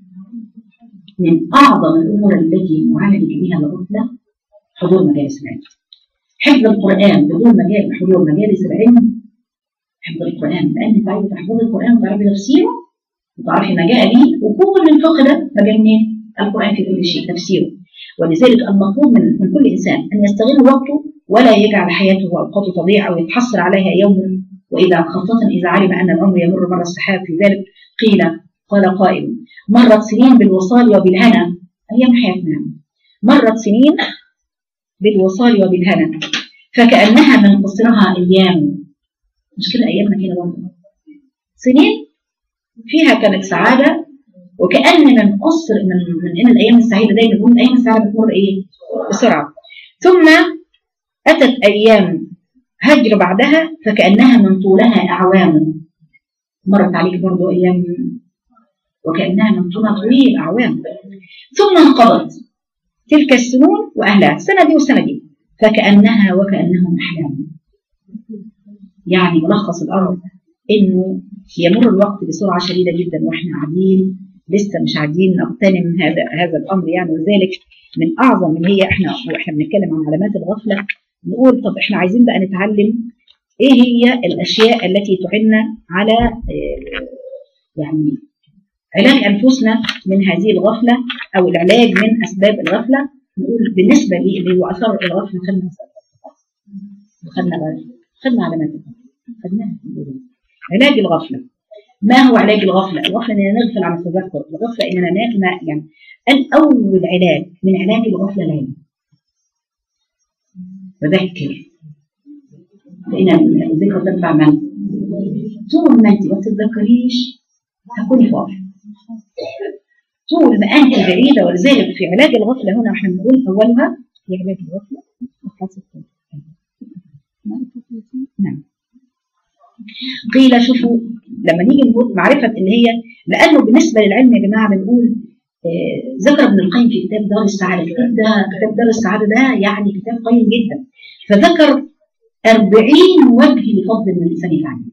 من أعظم الأمور التي نعالج بيها الغفلة حضور مجالس العلم. حفظ القرآن بدون مجال حضور مجالس العلم، حفظ القرآن لأن أنت عايزة تحفظي القرآن وتعرفي تفسيره وتعرفي ما جاء به، وكل الفقه ده مجال منين؟ القرآن في كل شيء تفسيره. ولذلك المطلوب من, من كل إنسان أن يستغل وقته ولا يجعل حياته وأوقاته تضيع أو يتحصر عليها يوم، وإذا خاصة إذا علم أن الأمر يمر مر السحاب. في ذلك قيل قال قائل مرت سنين بالوصال وبالهنا، أيام حياتنا مرت سنين بالوصال وبالهنا فكأنها من قصرها أيام. مش كده أيامنا كده برضه سنين فيها كانت سعادة، وكأن من قصر من من إن الأيام السعيدة دايما نقول الأيام السعيدة بتمر إيه بسرعة. ثم أتت أيام هجر بعدها فكأنها من طولها أعوام. مرت عليك برضو أيام وكأنها من طولها طويل أعوام. ثم انقضت تلك السنون وأهلها السنة دي والسنة دي فكأنها وكأنهم أحلام. يعني ملخص الأمر إنه يمر الوقت بسرعة شديدة جدا وإحنا قاعدين لسه مش عايزين نغتنم هذا هذا الأمر. يعني وذلك من أعظم من هي إحنا وإحنا بنتكلم عن علامات الغفلة نقول طب إحنا عايزين بقى نتعلم إيه هي الأشياء التي تعيننا على يعني علاج أنفسنا من هذه الغفلة أو العلاج من أسباب الغفلة. نقول بالنسبة لي اللي هو أثر الغفلة خدنا خدنا خدنا علامات خدناها. علاج الغفلة ما هو علاج الغفلة؟ الغفلة إننا نغفل عن التذكر، الغفلة إننا ناكل يعني الأول علاج من علاج الغفلة العلم. وذكر فإن الذكر تنفع من؟ طول ما أنت ما تتذكريش هتكوني فاضية، طول ما أنت بعيدة. ولذلك في علاج الغفلة هنا احنا بنقول أولها في علاج الغفلة نعم. قيل شوفوا لما نيجي نقول معرفة اللي هي لأنه بالنسبة للعلم يا جماعة بنقول آه ذكر ابن القيم في كتاب دار السعادة. كتاب ده كتاب دار السعادة ده يعني كتاب قيم جدا. فذكر أربعين وجه لفضل من الإنسان يتعلم،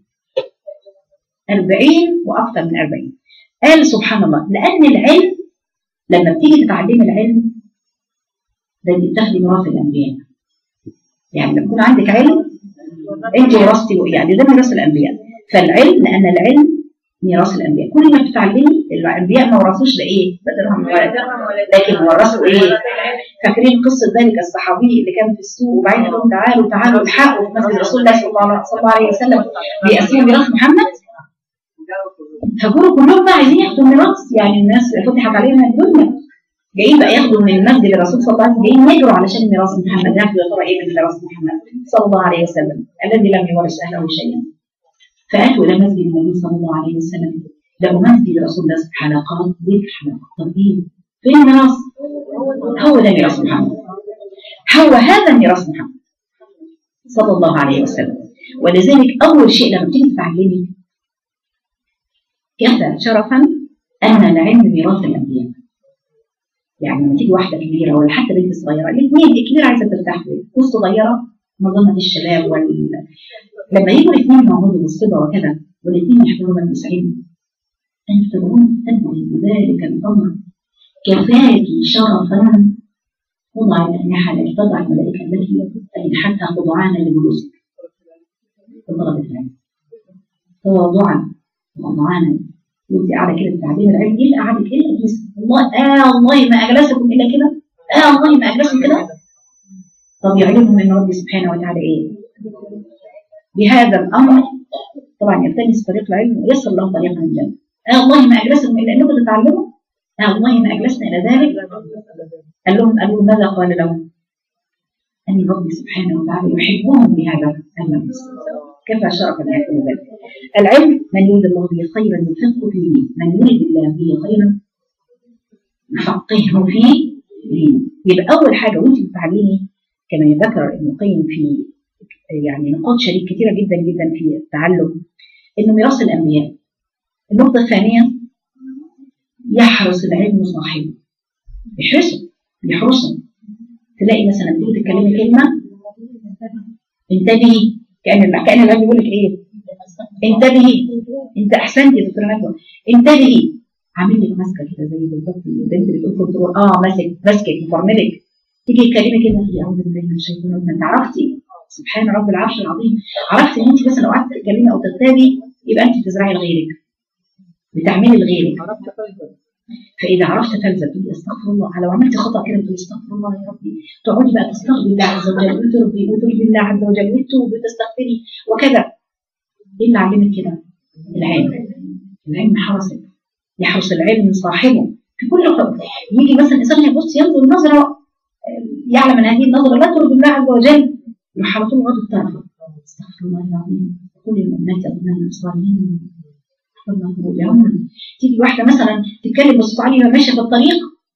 أربعين وأكثر من أربعين. قال سبحان الله لأن العلم لما بتيجي تتعلم العلم ده بتاخدي ميراث الأنبياء. يعني لما يكون عندك علم انت ورثتي يعني ده ميراث الأنبياء. فالعلم لأن العلم ميراث الأنبياء. كل ما بتتعلمي الأنبياء ما ورثوش لإيه؟ بدرهم ولد، لكن ورثوا إيه؟ فاكرين قصة ذلك الصحابي اللي كان في السوق وبعدين قالوا تعالوا تعالوا الحقوا في مسجد رسول الله صلى الله عليه وسلم بيقسموا ميراث محمد. فكانوا كلهم بقى عايزين ياخدوا ميراث. يعني الناس فتحت عليهم الدنيا جايين بقى ياخدوا من مسجد الرسول صلى الله عليه وسلم، جايين يجروا علشان ميراث محمد. ياخدوا يا ترى ايه من ميراث محمد صلى الله عليه وسلم الذي لم يورث اهله شيئا. فاتوا الى مسجد النبي صلى الله عليه وسلم لقوا مسجد رسول الله حلقات ذكر حلقات تطبيق. فين الميراث؟ هو ده ميراث محمد، هو هذا ميراث محمد صلى الله عليه وسلم. ولذلك اول شيء لما تيجي تتعلمي كفى شرفا ان العلم ميراث الانبياء. يعني لما تيجي واحده كبيره ولا حتى بنت صغيره، الاثنين الكبيره عايزه ترتاح في والصغيره مظنه الشباب وال... لما يجوا الاثنين يقعدوا بالصبا وكذا والاثنين يحضروا مجلس علم انت تقولون تنبغي بذلك الامر كفاك شرفا وضع الأجنحة التي تضع الملائكة التي حتى خضعان لجلوسك بطلب العلم تواضعا وخضعانا وانت قاعده كده بتعلمي العلم. ايه اللي قعدك؟ ايه اللي اجلسك؟ والله اه والله ما اجلسكم الا كده، اه والله ما اجلسكم كده. طب يعلمهم ان ربي سبحانه وتعالى ايه؟ بهذا الامر طبعا يلتمس طريق العلم ويسر له طريقا الجنه. اه والله ما اجلسكم الا انكم تتعلموا، اه والله ما اجلسنا الى ذلك. قال لهم قالوا ماذا قال لهم؟ ان ربي سبحانه وتعالى يحبهم بهذا المجلس. كفى شرفا ان يكون ذلك. العلم من يريد الله به خيرا يفقهه فيه، من يريد الله به خيرا يفقهه فيه. يبقى اول حاجه وانت بتتعلمي كما ذكر ابن القيم في يعني نقاط شريك كثيره جدا جدا في التعلم انه ميراث الانبياء. النقطه الثانيه يحرص العلم صاحبه، يحرصه يحرصه. تلاقي مثلا تيجي تتكلمي كلمه انتبهي، كان كان العلم بيقول لك ايه؟ انتبهي، انت احسنتي يا دكتوره نجوى، انتبهي. عامل لك ماسكه كده زي بالظبط البنت بتقول كنترول، اه ماسك ماسكك مفرملك. تيجي تكلمي كلمه تقولي اعوذ بالله من الشيطان الرجيم. انت عرفتي سبحان رب العرش العظيم، عرفتي ان انت مثلا لو قعدت تتكلمي او تغتابي يبقى انت بتزرعي لغيرك، بتعملي لغيرك. فاذا عرفت فلزم تقولي استغفر الله. لو عملتي خطا كده تقولي استغفر الله يا ربي، تقعدي بقى تستغفري الله عز وجل وترضي وترضي الله عز وجل وتوبي وتستغفري وكذا. ايه اللي علمك كده؟ العلم. العلم حرصك، يحرص العلم صاحبه في كل خطوه. يجي مثلا انسان يبص ينظر نظره يعلم ان هذه النظره لا ترضي الله عز وجل، يروح على طول غض الطرف. استغفر الله العظيم. كل المؤمنات يغضن ابصارهن ويحفظن فروجهن. تيجي واحده مثلا تتكلم بصوت عالي وهي ماشيه في الطريق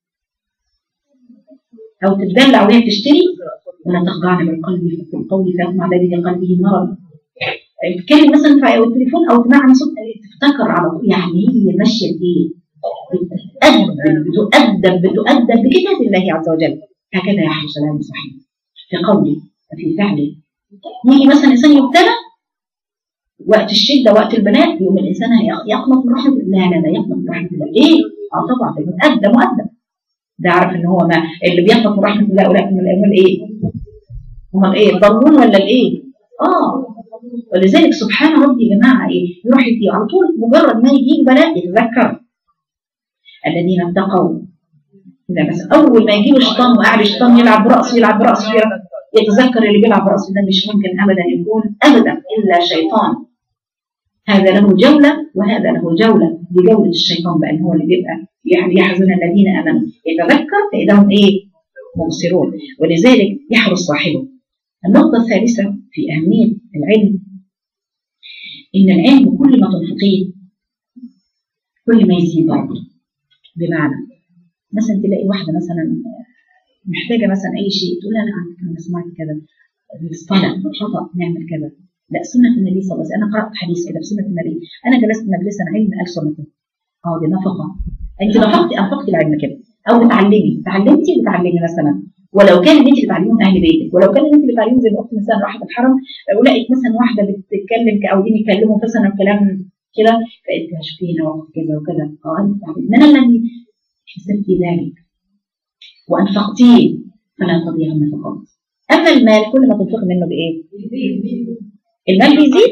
او تتدلع وهي بتشتري، ولا تخضعن بالقلب في القول فيطمع الذي في قلبه مرض. تتكلم مثلا في التليفون او تسمع صوت تفتكر على طول يعني هي ماشيه بايه؟ بتؤدب بتؤدب بتؤدب بكتاب الله عز وجل. هكذا يحرص العلم صحيح في قوله وفي فعله. يجي مثلا انسان يبتلى وقت الشده وقت البلاء، يوم الانسان يقنط من رحمه الله. لا لا لا يقنط من رحمه الله. ليه؟ اه طبعا ده مؤدب مؤدب. ده عارف ان هو ما اللي بيقنط من رحمه الله ولكن من ايه؟ هم الايه؟ الضالون ولا الايه؟ اه ولذلك سبحان ربي يا جماعه ايه؟ يروح يجي على طول مجرد ما يجي بلاء يتذكر الذين اتقوا. إذا بس اول ما يجي له الشيطان وقاعد الشيطان يلعب براسه يلعب براسه يتذكر اللي بيلعب براسه ده مش ممكن ابدا يكون ابدا الا شيطان. هذا له جوله وهذا له جوله، دي جوله الشيطان بقى هو اللي بيبقى يعني يحزن الذين امنوا يتذكر فاذا هم ايه؟ مبصرون. ولذلك يحرص صاحبه. النقطه الثالثه في اهميه العلم ان العلم كل ما تنفقيه كل ما يزيد برضه. بمعنى مثلا تلاقي واحده مثلا محتاجه مثلا اي شيء تقول انا انا سمعت كذا الصلاه خطا نعمل كذا، لا سنه النبي صلى الله عليه وسلم. انا قرات حديث كده بسنه النبي، انا جلست مجلسا علم قال سنه اه دي نفقه. انت نفقتي انفقتي العلم كده او بتعلمي تعلمتي بتعلمي مثلا، ولو كان انت بتعلميهم اهل بيتك، ولو كان انت بتعلميهم زي ما قلت مثلا راحت الحرم ولقيت مثلا واحده بتتكلم كاودين يكلموا مثلا كلام كده فقلت لها شوفي هنا وقت كذا وكذا اه انت تعلمي من الذي كسبتي ذلك وانفقتيه فلا تضيع النفقات. اما المال كل ما تنفق منه بايه؟ المال بيزيد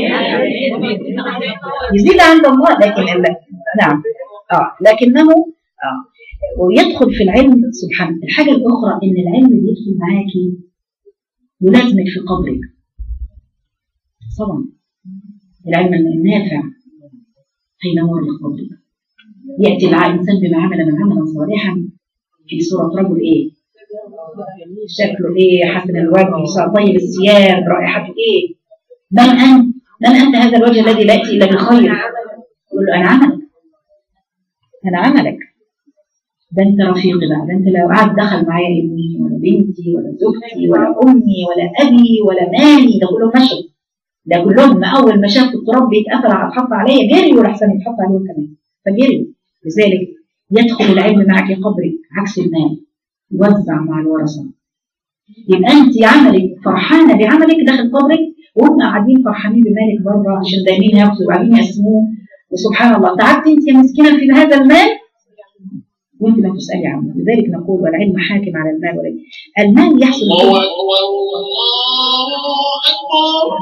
يزيد عند الله لكن نعم اه لكنه اه ويدخل في العلم سبحانه. الحاجه الاخرى ان العلم بيدخل معاكي يلازمك في قبرك. طبعا العلم النافع هينور لك قبرك. ياتي الانسان بما عمل من عملا صالحا في صوره رجل ايه؟ شكله ايه؟ حسن الوجه طيب الثياب رائحته ايه؟ من انت؟ من انت هذا الوجه الذي لا ياتي الا بالخير؟ يقول له انا عملك انا عملك ده انت رفيقي بقى، ده انت لو قعد دخل معايا ابني ولا بنتي ولا زوجتي ولا امي ولا ابي ولا مالي ده كلهم مشوا، ده كلهم اول ما شافوا التراب بيتقفل اتحط عليا جري ولا احسن يتحط عليهم كمان فجري. لذلك يدخل العلم معك قبرك عكس المال يوزع مع الورثه. يبقى انت عملك فرحانه بعملك داخل قبرك وهم قاعدين فرحانين بمالك بره عشان دايمين ياخدوا وقاعدين يقسموه. وسبحان الله تعبت انت يا مسكينه في هذا المال وانت لا تسألي عنه. لذلك نقول والعلم حاكم على المال والعلم. المال يحصل الله أكبر الله أكبر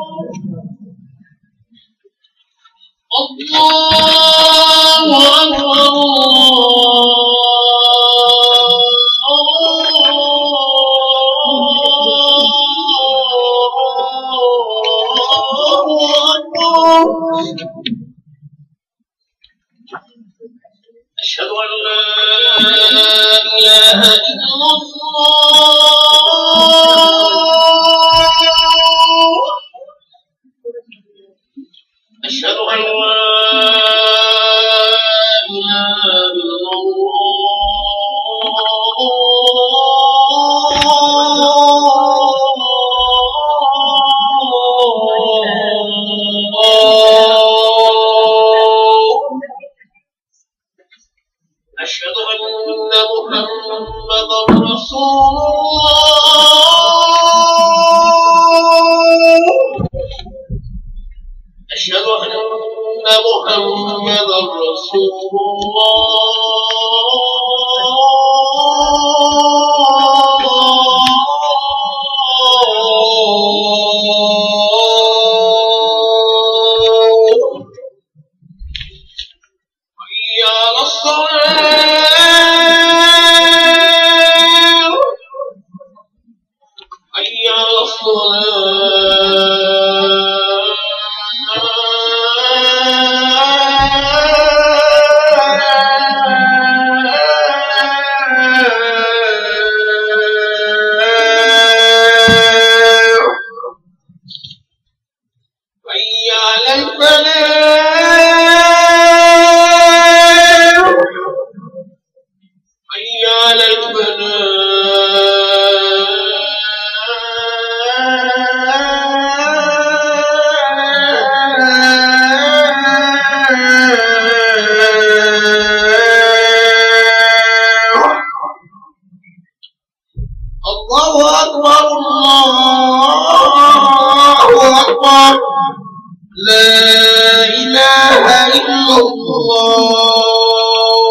الله أكبر. أشهد أن لا إله إلا الله. أشهد أن لا إله إلا أشهد أن محمدا رسول الله. أشهد أن محمدا رسول الله. حي على الصلاة حي على الصلاة حي على الفلاح حي على الفلاح. الله أكبر الله أكبر لا إله إلا الله.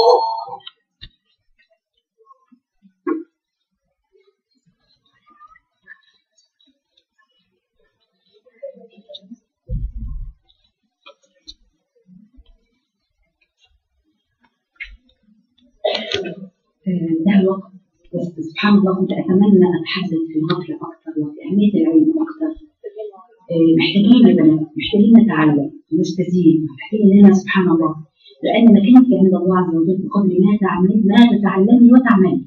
ده الوقت. بس سبحان الله كنت أتمنى أتحدث في الغفلة أكثر وفي أهمية العلم أكثر. محتاجين يا بنات، محتاجين نتعلم ونستزيد، محتاجين إننا سبحان الله، لأن مكانك عند الله عز وجل بقدر ما تعمل ما تتعلمي وتعملي،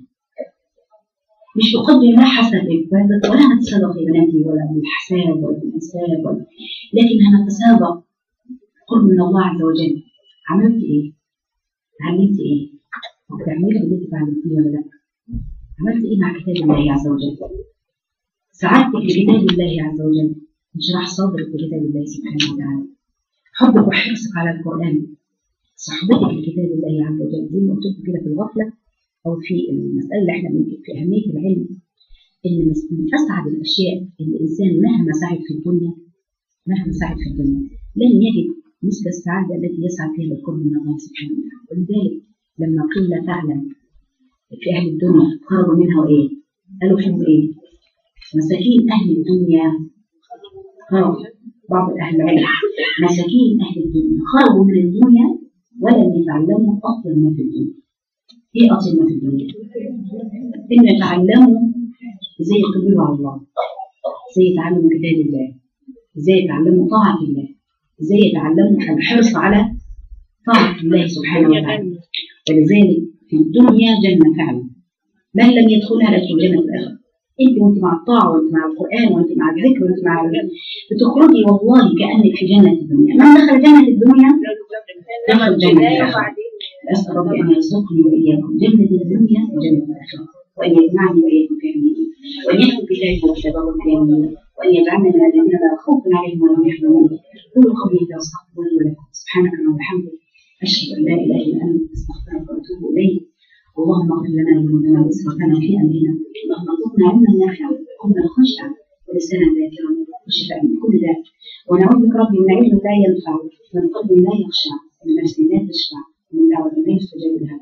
مش بقدر ما حسبك ولا نتسابق يا بناتي ولا بالحساب ولا بالحساب ولا، لكن هنتسابق قرب من الله عز وجل. عملت إيه؟ علمت إيه؟ وبتعملي اللي أنت اتعلمتيه ولا لأ؟ عملت إيه مع كتاب الله عز وجل؟ سعادتك لكتاب الله عز وجل، انشراح صدرك بكتاب الله سبحانه وتعالى، حبك وحرصك على القرآن، صحبتك لكتاب الله عز وجل. زي ما قلت لكم كده في الغفلة أو في المسألة اللي احنا بنجد في أهمية العلم، إن من أسعد الأشياء اللي الإنسان مهما سعد في الدنيا مهما سعد في الدنيا لن يجد مثل السعادة التي يسعد فيها بالقرب من الله سبحانه وتعالى. ولذلك لما قيل تعلم في أهل الدنيا خرجوا منها وإيه؟ قالوا فيهم إيه؟ مساكين أهل الدنيا خرجوا، بعض أهل العلم مساكين أهل الدنيا خرجوا من الدنيا ولم يتعلموا أطيب ما في الدنيا. إيه أطيب ما في الدنيا؟ إن يتعلموا إزاي يقبلوا على الله، إزاي يتعلموا كتاب الله، إزاي يتعلموا طاعة الله، إزاي يتعلموا الحرص على طاعة الله سبحانه وتعالى. ولذلك في الدنيا جنة فعلا، من لم يدخلها لا يدخل جنة الآخرة. أنت وأنت مع الطاعة وأنت مع القرآن وأنت مع الذكر وأنت مع العلم بتخرجي والله كأنك في جنة الدنيا. من دخل جنة الدنيا دخل جنة الآخرة. أسأل ربي أن يرزقني وإياكم جنة الدنيا وجنة الآخرة، وأن يجمعني وإياكم كاملين، وأن يكتب كتابه وكتابه كاملين، وأن يجعلنا من الذين لا خوف عليهم ولا هم يحزنون. قولوا قولي فأستغفر لي ولكم. سبحانك اللهم وبحمدك، أشهد أن لا إله إلا أنت، أستغفرك وأتوب إليك. اللهم اغفر لنا ذنوبنا وإسرافنا في أمرنا، اللهم ارزقنا علما نافعا وقلبا خاشعا ولسانا ذاكرا وشفاء من كل داء، ونعوذ بك ربي من علم لا ينفع ومن قلب لا يخشع ومن نفس لا تشفع ومن دعوة لا يستجاب لها.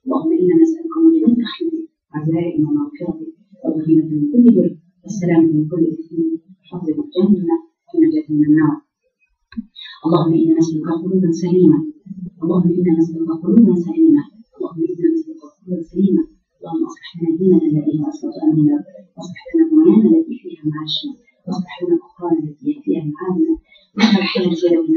اللهم إنا نسألك موجبات رحمتك وعزائم ومغفرتك والغنيمة من كل بر والسلام من كل إثم وحفظ الجنة ونجاة من النار. اللهم إنا نسألك قلوبا سليمة اللهم إنا نسألك قلوبا سليمة اللهم إنا نسألك قلوبا سليمة اللهم أصلح لنا ديننا الذي هو عصمة أمرنا واصلح لنا دنيانا التي فيها معاشنا واصلح لنا أخرانا التي فيها معادنا واجعل الحياة زيادة